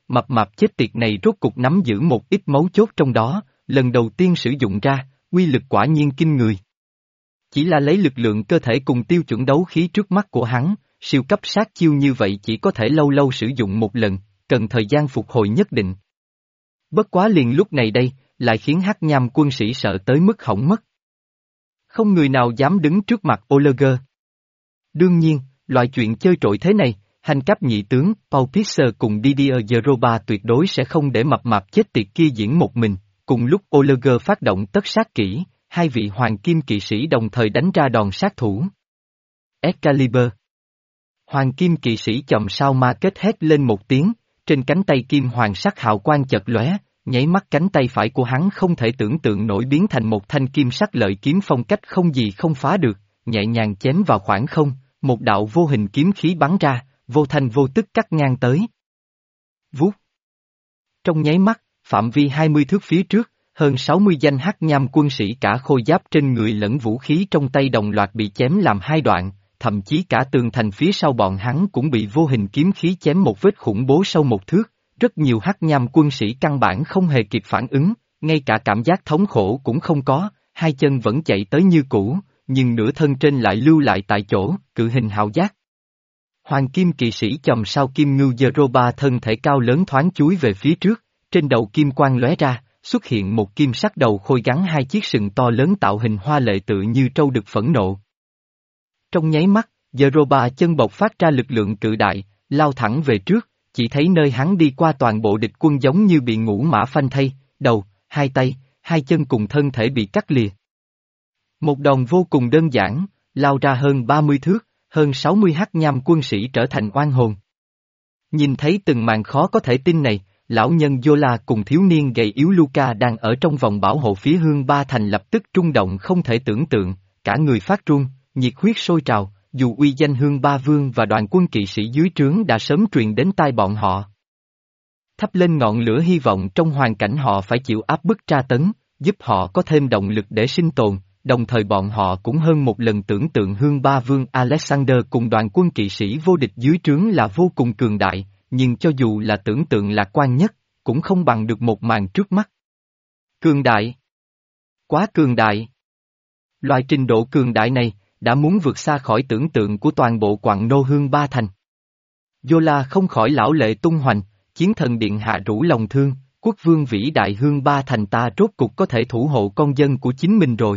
Speaker 1: mập mạp chết tiệt này rốt cục nắm giữ một ít mấu chốt trong đó, lần đầu tiên sử dụng ra, uy lực quả nhiên kinh người. Chỉ là lấy lực lượng cơ thể cùng tiêu chuẩn đấu khí trước mắt của hắn, siêu cấp sát chiêu như vậy chỉ có thể lâu lâu sử dụng một lần, cần thời gian phục hồi nhất định. Bất quá liền lúc này đây, lại khiến hắc nham quân sĩ sợ tới mức hỏng mất. Không người nào dám đứng trước mặt Oliver. Đương nhiên, loại chuyện chơi trội thế này, hành cấp nhị tướng, Paul Pisser cùng Didier Jeroba tuyệt đối sẽ không để mập mạp chết tiệt kia diễn một mình, cùng lúc Oliver phát động tất sát kỹ, hai vị hoàng kim kỵ sĩ đồng thời đánh ra đòn sát thủ. Excalibur. Hoàng kim kỵ sĩ chòm sao ma kết hét lên một tiếng, trên cánh tay kim hoàng sắc hào quang chật lóe, nháy mắt cánh tay phải của hắn không thể tưởng tượng nổi biến thành một thanh kim sắc lợi kiếm phong cách không gì không phá được, nhẹ nhàng chém vào khoảng không, một đạo vô hình kiếm khí bắn ra, vô thanh vô tức cắt ngang tới. Vút. Trong nháy mắt, phạm vi hai mươi thước phía trước, hơn sáu mươi danh hắc nham quân sĩ cả khôi giáp trên người lẫn vũ khí trong tay đồng loạt bị chém làm hai đoạn, thậm chí cả tường thành phía sau bọn hắn cũng bị vô hình kiếm khí chém một vết khủng bố sâu một thước, rất nhiều hắc nham quân sĩ căn bản không hề kịp phản ứng, ngay cả cảm giác thống khổ cũng không có, hai chân vẫn chạy tới như cũ, nhưng nửa thân trên lại lưu lại tại chỗ, cự hình hào giác. Hoàng kim kỵ sĩ chòm sao kim ngưu Jeroba thân thể cao lớn thoáng chúi về phía trước, trên đầu kim quang lóe ra, xuất hiện một kim sắc đầu khôi gắn hai chiếc sừng to lớn tạo hình hoa lệ tự như trâu đực phẫn nộ. Trong nháy mắt, Jeroba chân bộc phát ra lực lượng cự đại, lao thẳng về trước, chỉ thấy nơi hắn đi qua toàn bộ địch quân giống như bị ngũ mã phanh thây, đầu, hai tay, hai chân cùng thân thể bị cắt lìa. Một đòn vô cùng đơn giản, lao ra hơn ba mươi thước, hơn sáu mươi hắc nham quân sĩ trở thành oan hồn. Nhìn thấy từng màn khó có thể tin này, lão nhân Zola cùng thiếu niên gầy yếu Luca đang ở trong vòng bảo hộ phía Hương Ba Thành lập tức rung động không thể tưởng tượng, cả người phát run, nhiệt huyết sôi trào, dù uy danh Hương Ba Vương và đoàn quân kỵ sĩ dưới trướng đã sớm truyền đến tai bọn họ. Thắp lên ngọn lửa hy vọng trong hoàn cảnh họ phải chịu áp bức tra tấn, giúp họ có thêm động lực để sinh tồn, đồng thời bọn họ cũng hơn một lần tưởng tượng Hương Ba Vương Alexander cùng đoàn quân kỵ sĩ vô địch dưới trướng là vô cùng cường đại, nhưng cho dù là tưởng tượng lạc quan nhất, cũng không bằng được một màn trước mắt. Cường đại. Quá cường đại. Loại trình độ cường đại này, đã muốn vượt xa khỏi tưởng tượng của toàn bộ quặng nô Hương Ba Thành. Zola không khỏi lão lệ tung hoành, chiến thần điện hạ rủ lòng thương, quốc vương vĩ đại Hương Ba Thành ta rốt cục có thể thủ hộ con dân của chính mình rồi.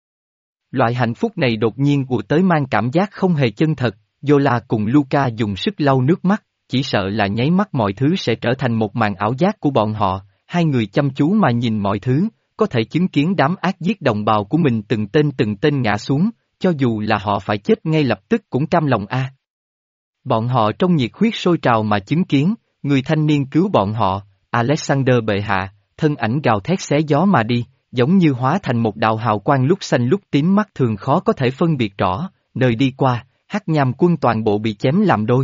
Speaker 1: Loại hạnh phúc này đột nhiên ùa tới mang cảm giác không hề chân thật, Zola cùng Luca dùng sức lau nước mắt, chỉ sợ là nháy mắt mọi thứ sẽ trở thành một màn ảo giác của bọn họ, hai người chăm chú mà nhìn mọi thứ, có thể chứng kiến đám ác giết đồng bào của mình từng tên từng tên ngã xuống, cho dù là họ phải chết ngay lập tức cũng cam lòng a. À. Bọn họ trong nhiệt huyết sôi trào mà chứng kiến, người thanh niên cứu bọn họ, Alexander bệ hạ, thân ảnh gào thét xé gió mà đi, giống như hóa thành một đạo hào quang lúc xanh lúc tím mắt thường khó có thể phân biệt rõ, nơi đi qua, hắc nham quân toàn bộ bị chém làm đôi.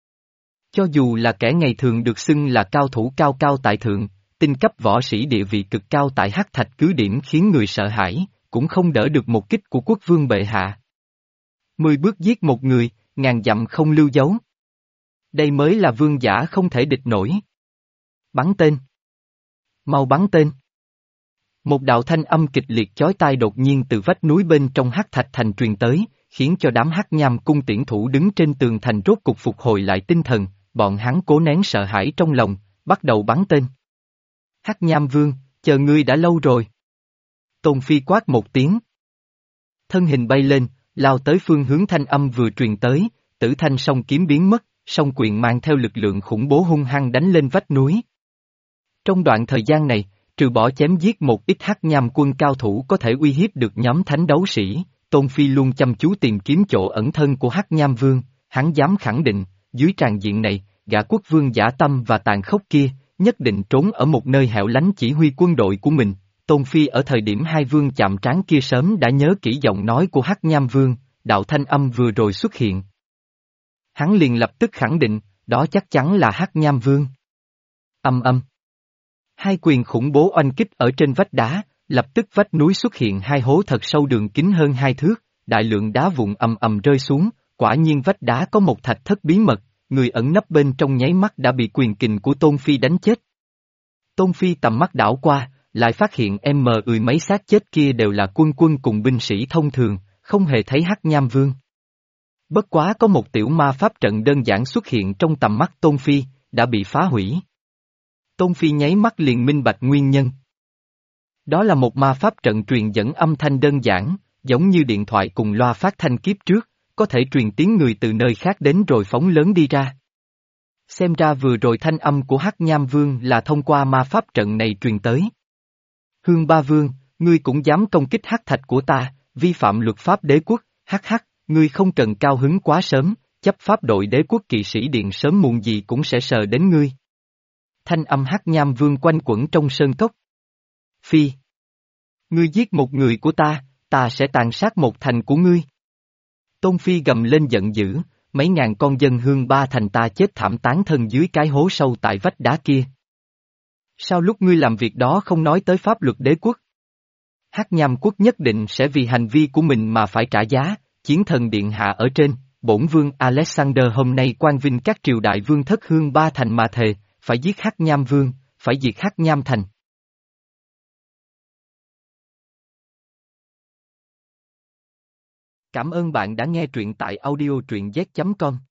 Speaker 1: Cho dù là kẻ ngày thường được xưng là cao thủ cao cao tại thượng, tinh cấp võ sĩ địa vị cực cao tại hắc thạch cứ điểm khiến người sợ hãi, cũng không đỡ được một kích của quốc vương bệ hạ. Mười bước giết một người, ngàn dặm không lưu dấu. Đây mới là vương giả không thể địch nổi. Bắn tên. Mau bắn tên. Một đạo thanh âm kịch liệt chói tai đột nhiên từ vách núi bên trong hắc thạch thành truyền tới, khiến cho đám hắc nham cung tiễn thủ đứng trên tường thành rốt cục phục hồi lại tinh thần, bọn hắn cố nén sợ hãi trong lòng, bắt đầu bắn tên. Hắc nham vương, chờ ngươi đã lâu rồi. Tôn Phi quát một tiếng. Thân hình bay lên, lao tới phương hướng thanh âm vừa truyền tới, tử thanh song kiếm biến mất, song quyền mang theo lực lượng khủng bố hung hăng đánh lên vách núi. Trong đoạn thời gian này, trừ bỏ chém giết một ít hắc nham quân cao thủ có thể uy hiếp được nhóm thánh đấu sĩ, Tôn Phi luôn chăm chú tìm kiếm chỗ ẩn thân của hắc nham vương, hắn dám khẳng định, dưới tràng diện này, gã quốc vương dã tâm và tàn khốc kia, nhất định trốn ở một nơi hẻo lánh chỉ huy quân đội của mình. Tôn Phi ở thời điểm hai vương chạm trán kia sớm đã nhớ kỹ giọng nói của hắc nham vương, đạo thanh âm vừa rồi xuất hiện. Hắn liền lập tức khẳng định, đó chắc chắn là hắc nham vương. Âm âm. Hai quyền khủng bố oanh kích ở trên vách đá, lập tức vách núi xuất hiện hai hố thật sâu đường kính hơn hai thước, đại lượng đá vụn ầm ầm rơi xuống, quả nhiên vách đá có một thạch thất bí mật, người ẩn nấp bên trong nháy mắt đã bị quyền kình của Tôn Phi đánh chết. Tôn Phi tầm mắt đảo qua, lại phát hiện em mờ ười mấy xác chết kia đều là quân quân cùng binh sĩ thông thường, không hề thấy Hắc Nham Vương. Bất quá có một tiểu ma pháp trận đơn giản xuất hiện trong tầm mắt Tôn Phi, đã bị phá hủy. Tôn Phi nháy mắt liền minh bạch nguyên nhân. Đó là một ma pháp trận truyền dẫn âm thanh đơn giản, giống như điện thoại cùng loa phát thanh kiếp trước, có thể truyền tiếng người từ nơi khác đến rồi phóng lớn đi ra. Xem ra vừa rồi thanh âm của Hắc Nham Vương là thông qua ma pháp trận này truyền tới. Hương Ba Vương, ngươi cũng dám công kích hắc thạch của ta, vi phạm luật pháp đế quốc, hắc hắc, ngươi không cần cao hứng quá sớm, chấp pháp đội đế quốc kỵ sĩ điện sớm muộn gì cũng sẽ sờ đến ngươi. Thanh âm Hắc Nham Vương quanh quẩn trong sơn cốc. Phi. Ngươi giết một người của ta, ta sẽ tàn sát một thành của ngươi. Tôn Phi gầm lên giận dữ, mấy ngàn con dân hương ba thành ta chết thảm tán thân dưới cái hố sâu tại vách đá kia. Sao lúc ngươi làm việc đó không nói tới pháp luật đế quốc? Hắc Nham quốc nhất định sẽ vì hành vi của mình mà phải trả giá, chiến thần điện hạ ở trên, bổn vương Alexander hôm nay quan vinh các triều đại vương thất hương ba thành mà thề, phải giết Hắc Nham vương, phải diệt Hắc Nham thành. Cảm ơn bạn đã nghe truyện tại audio truyện z chấm com.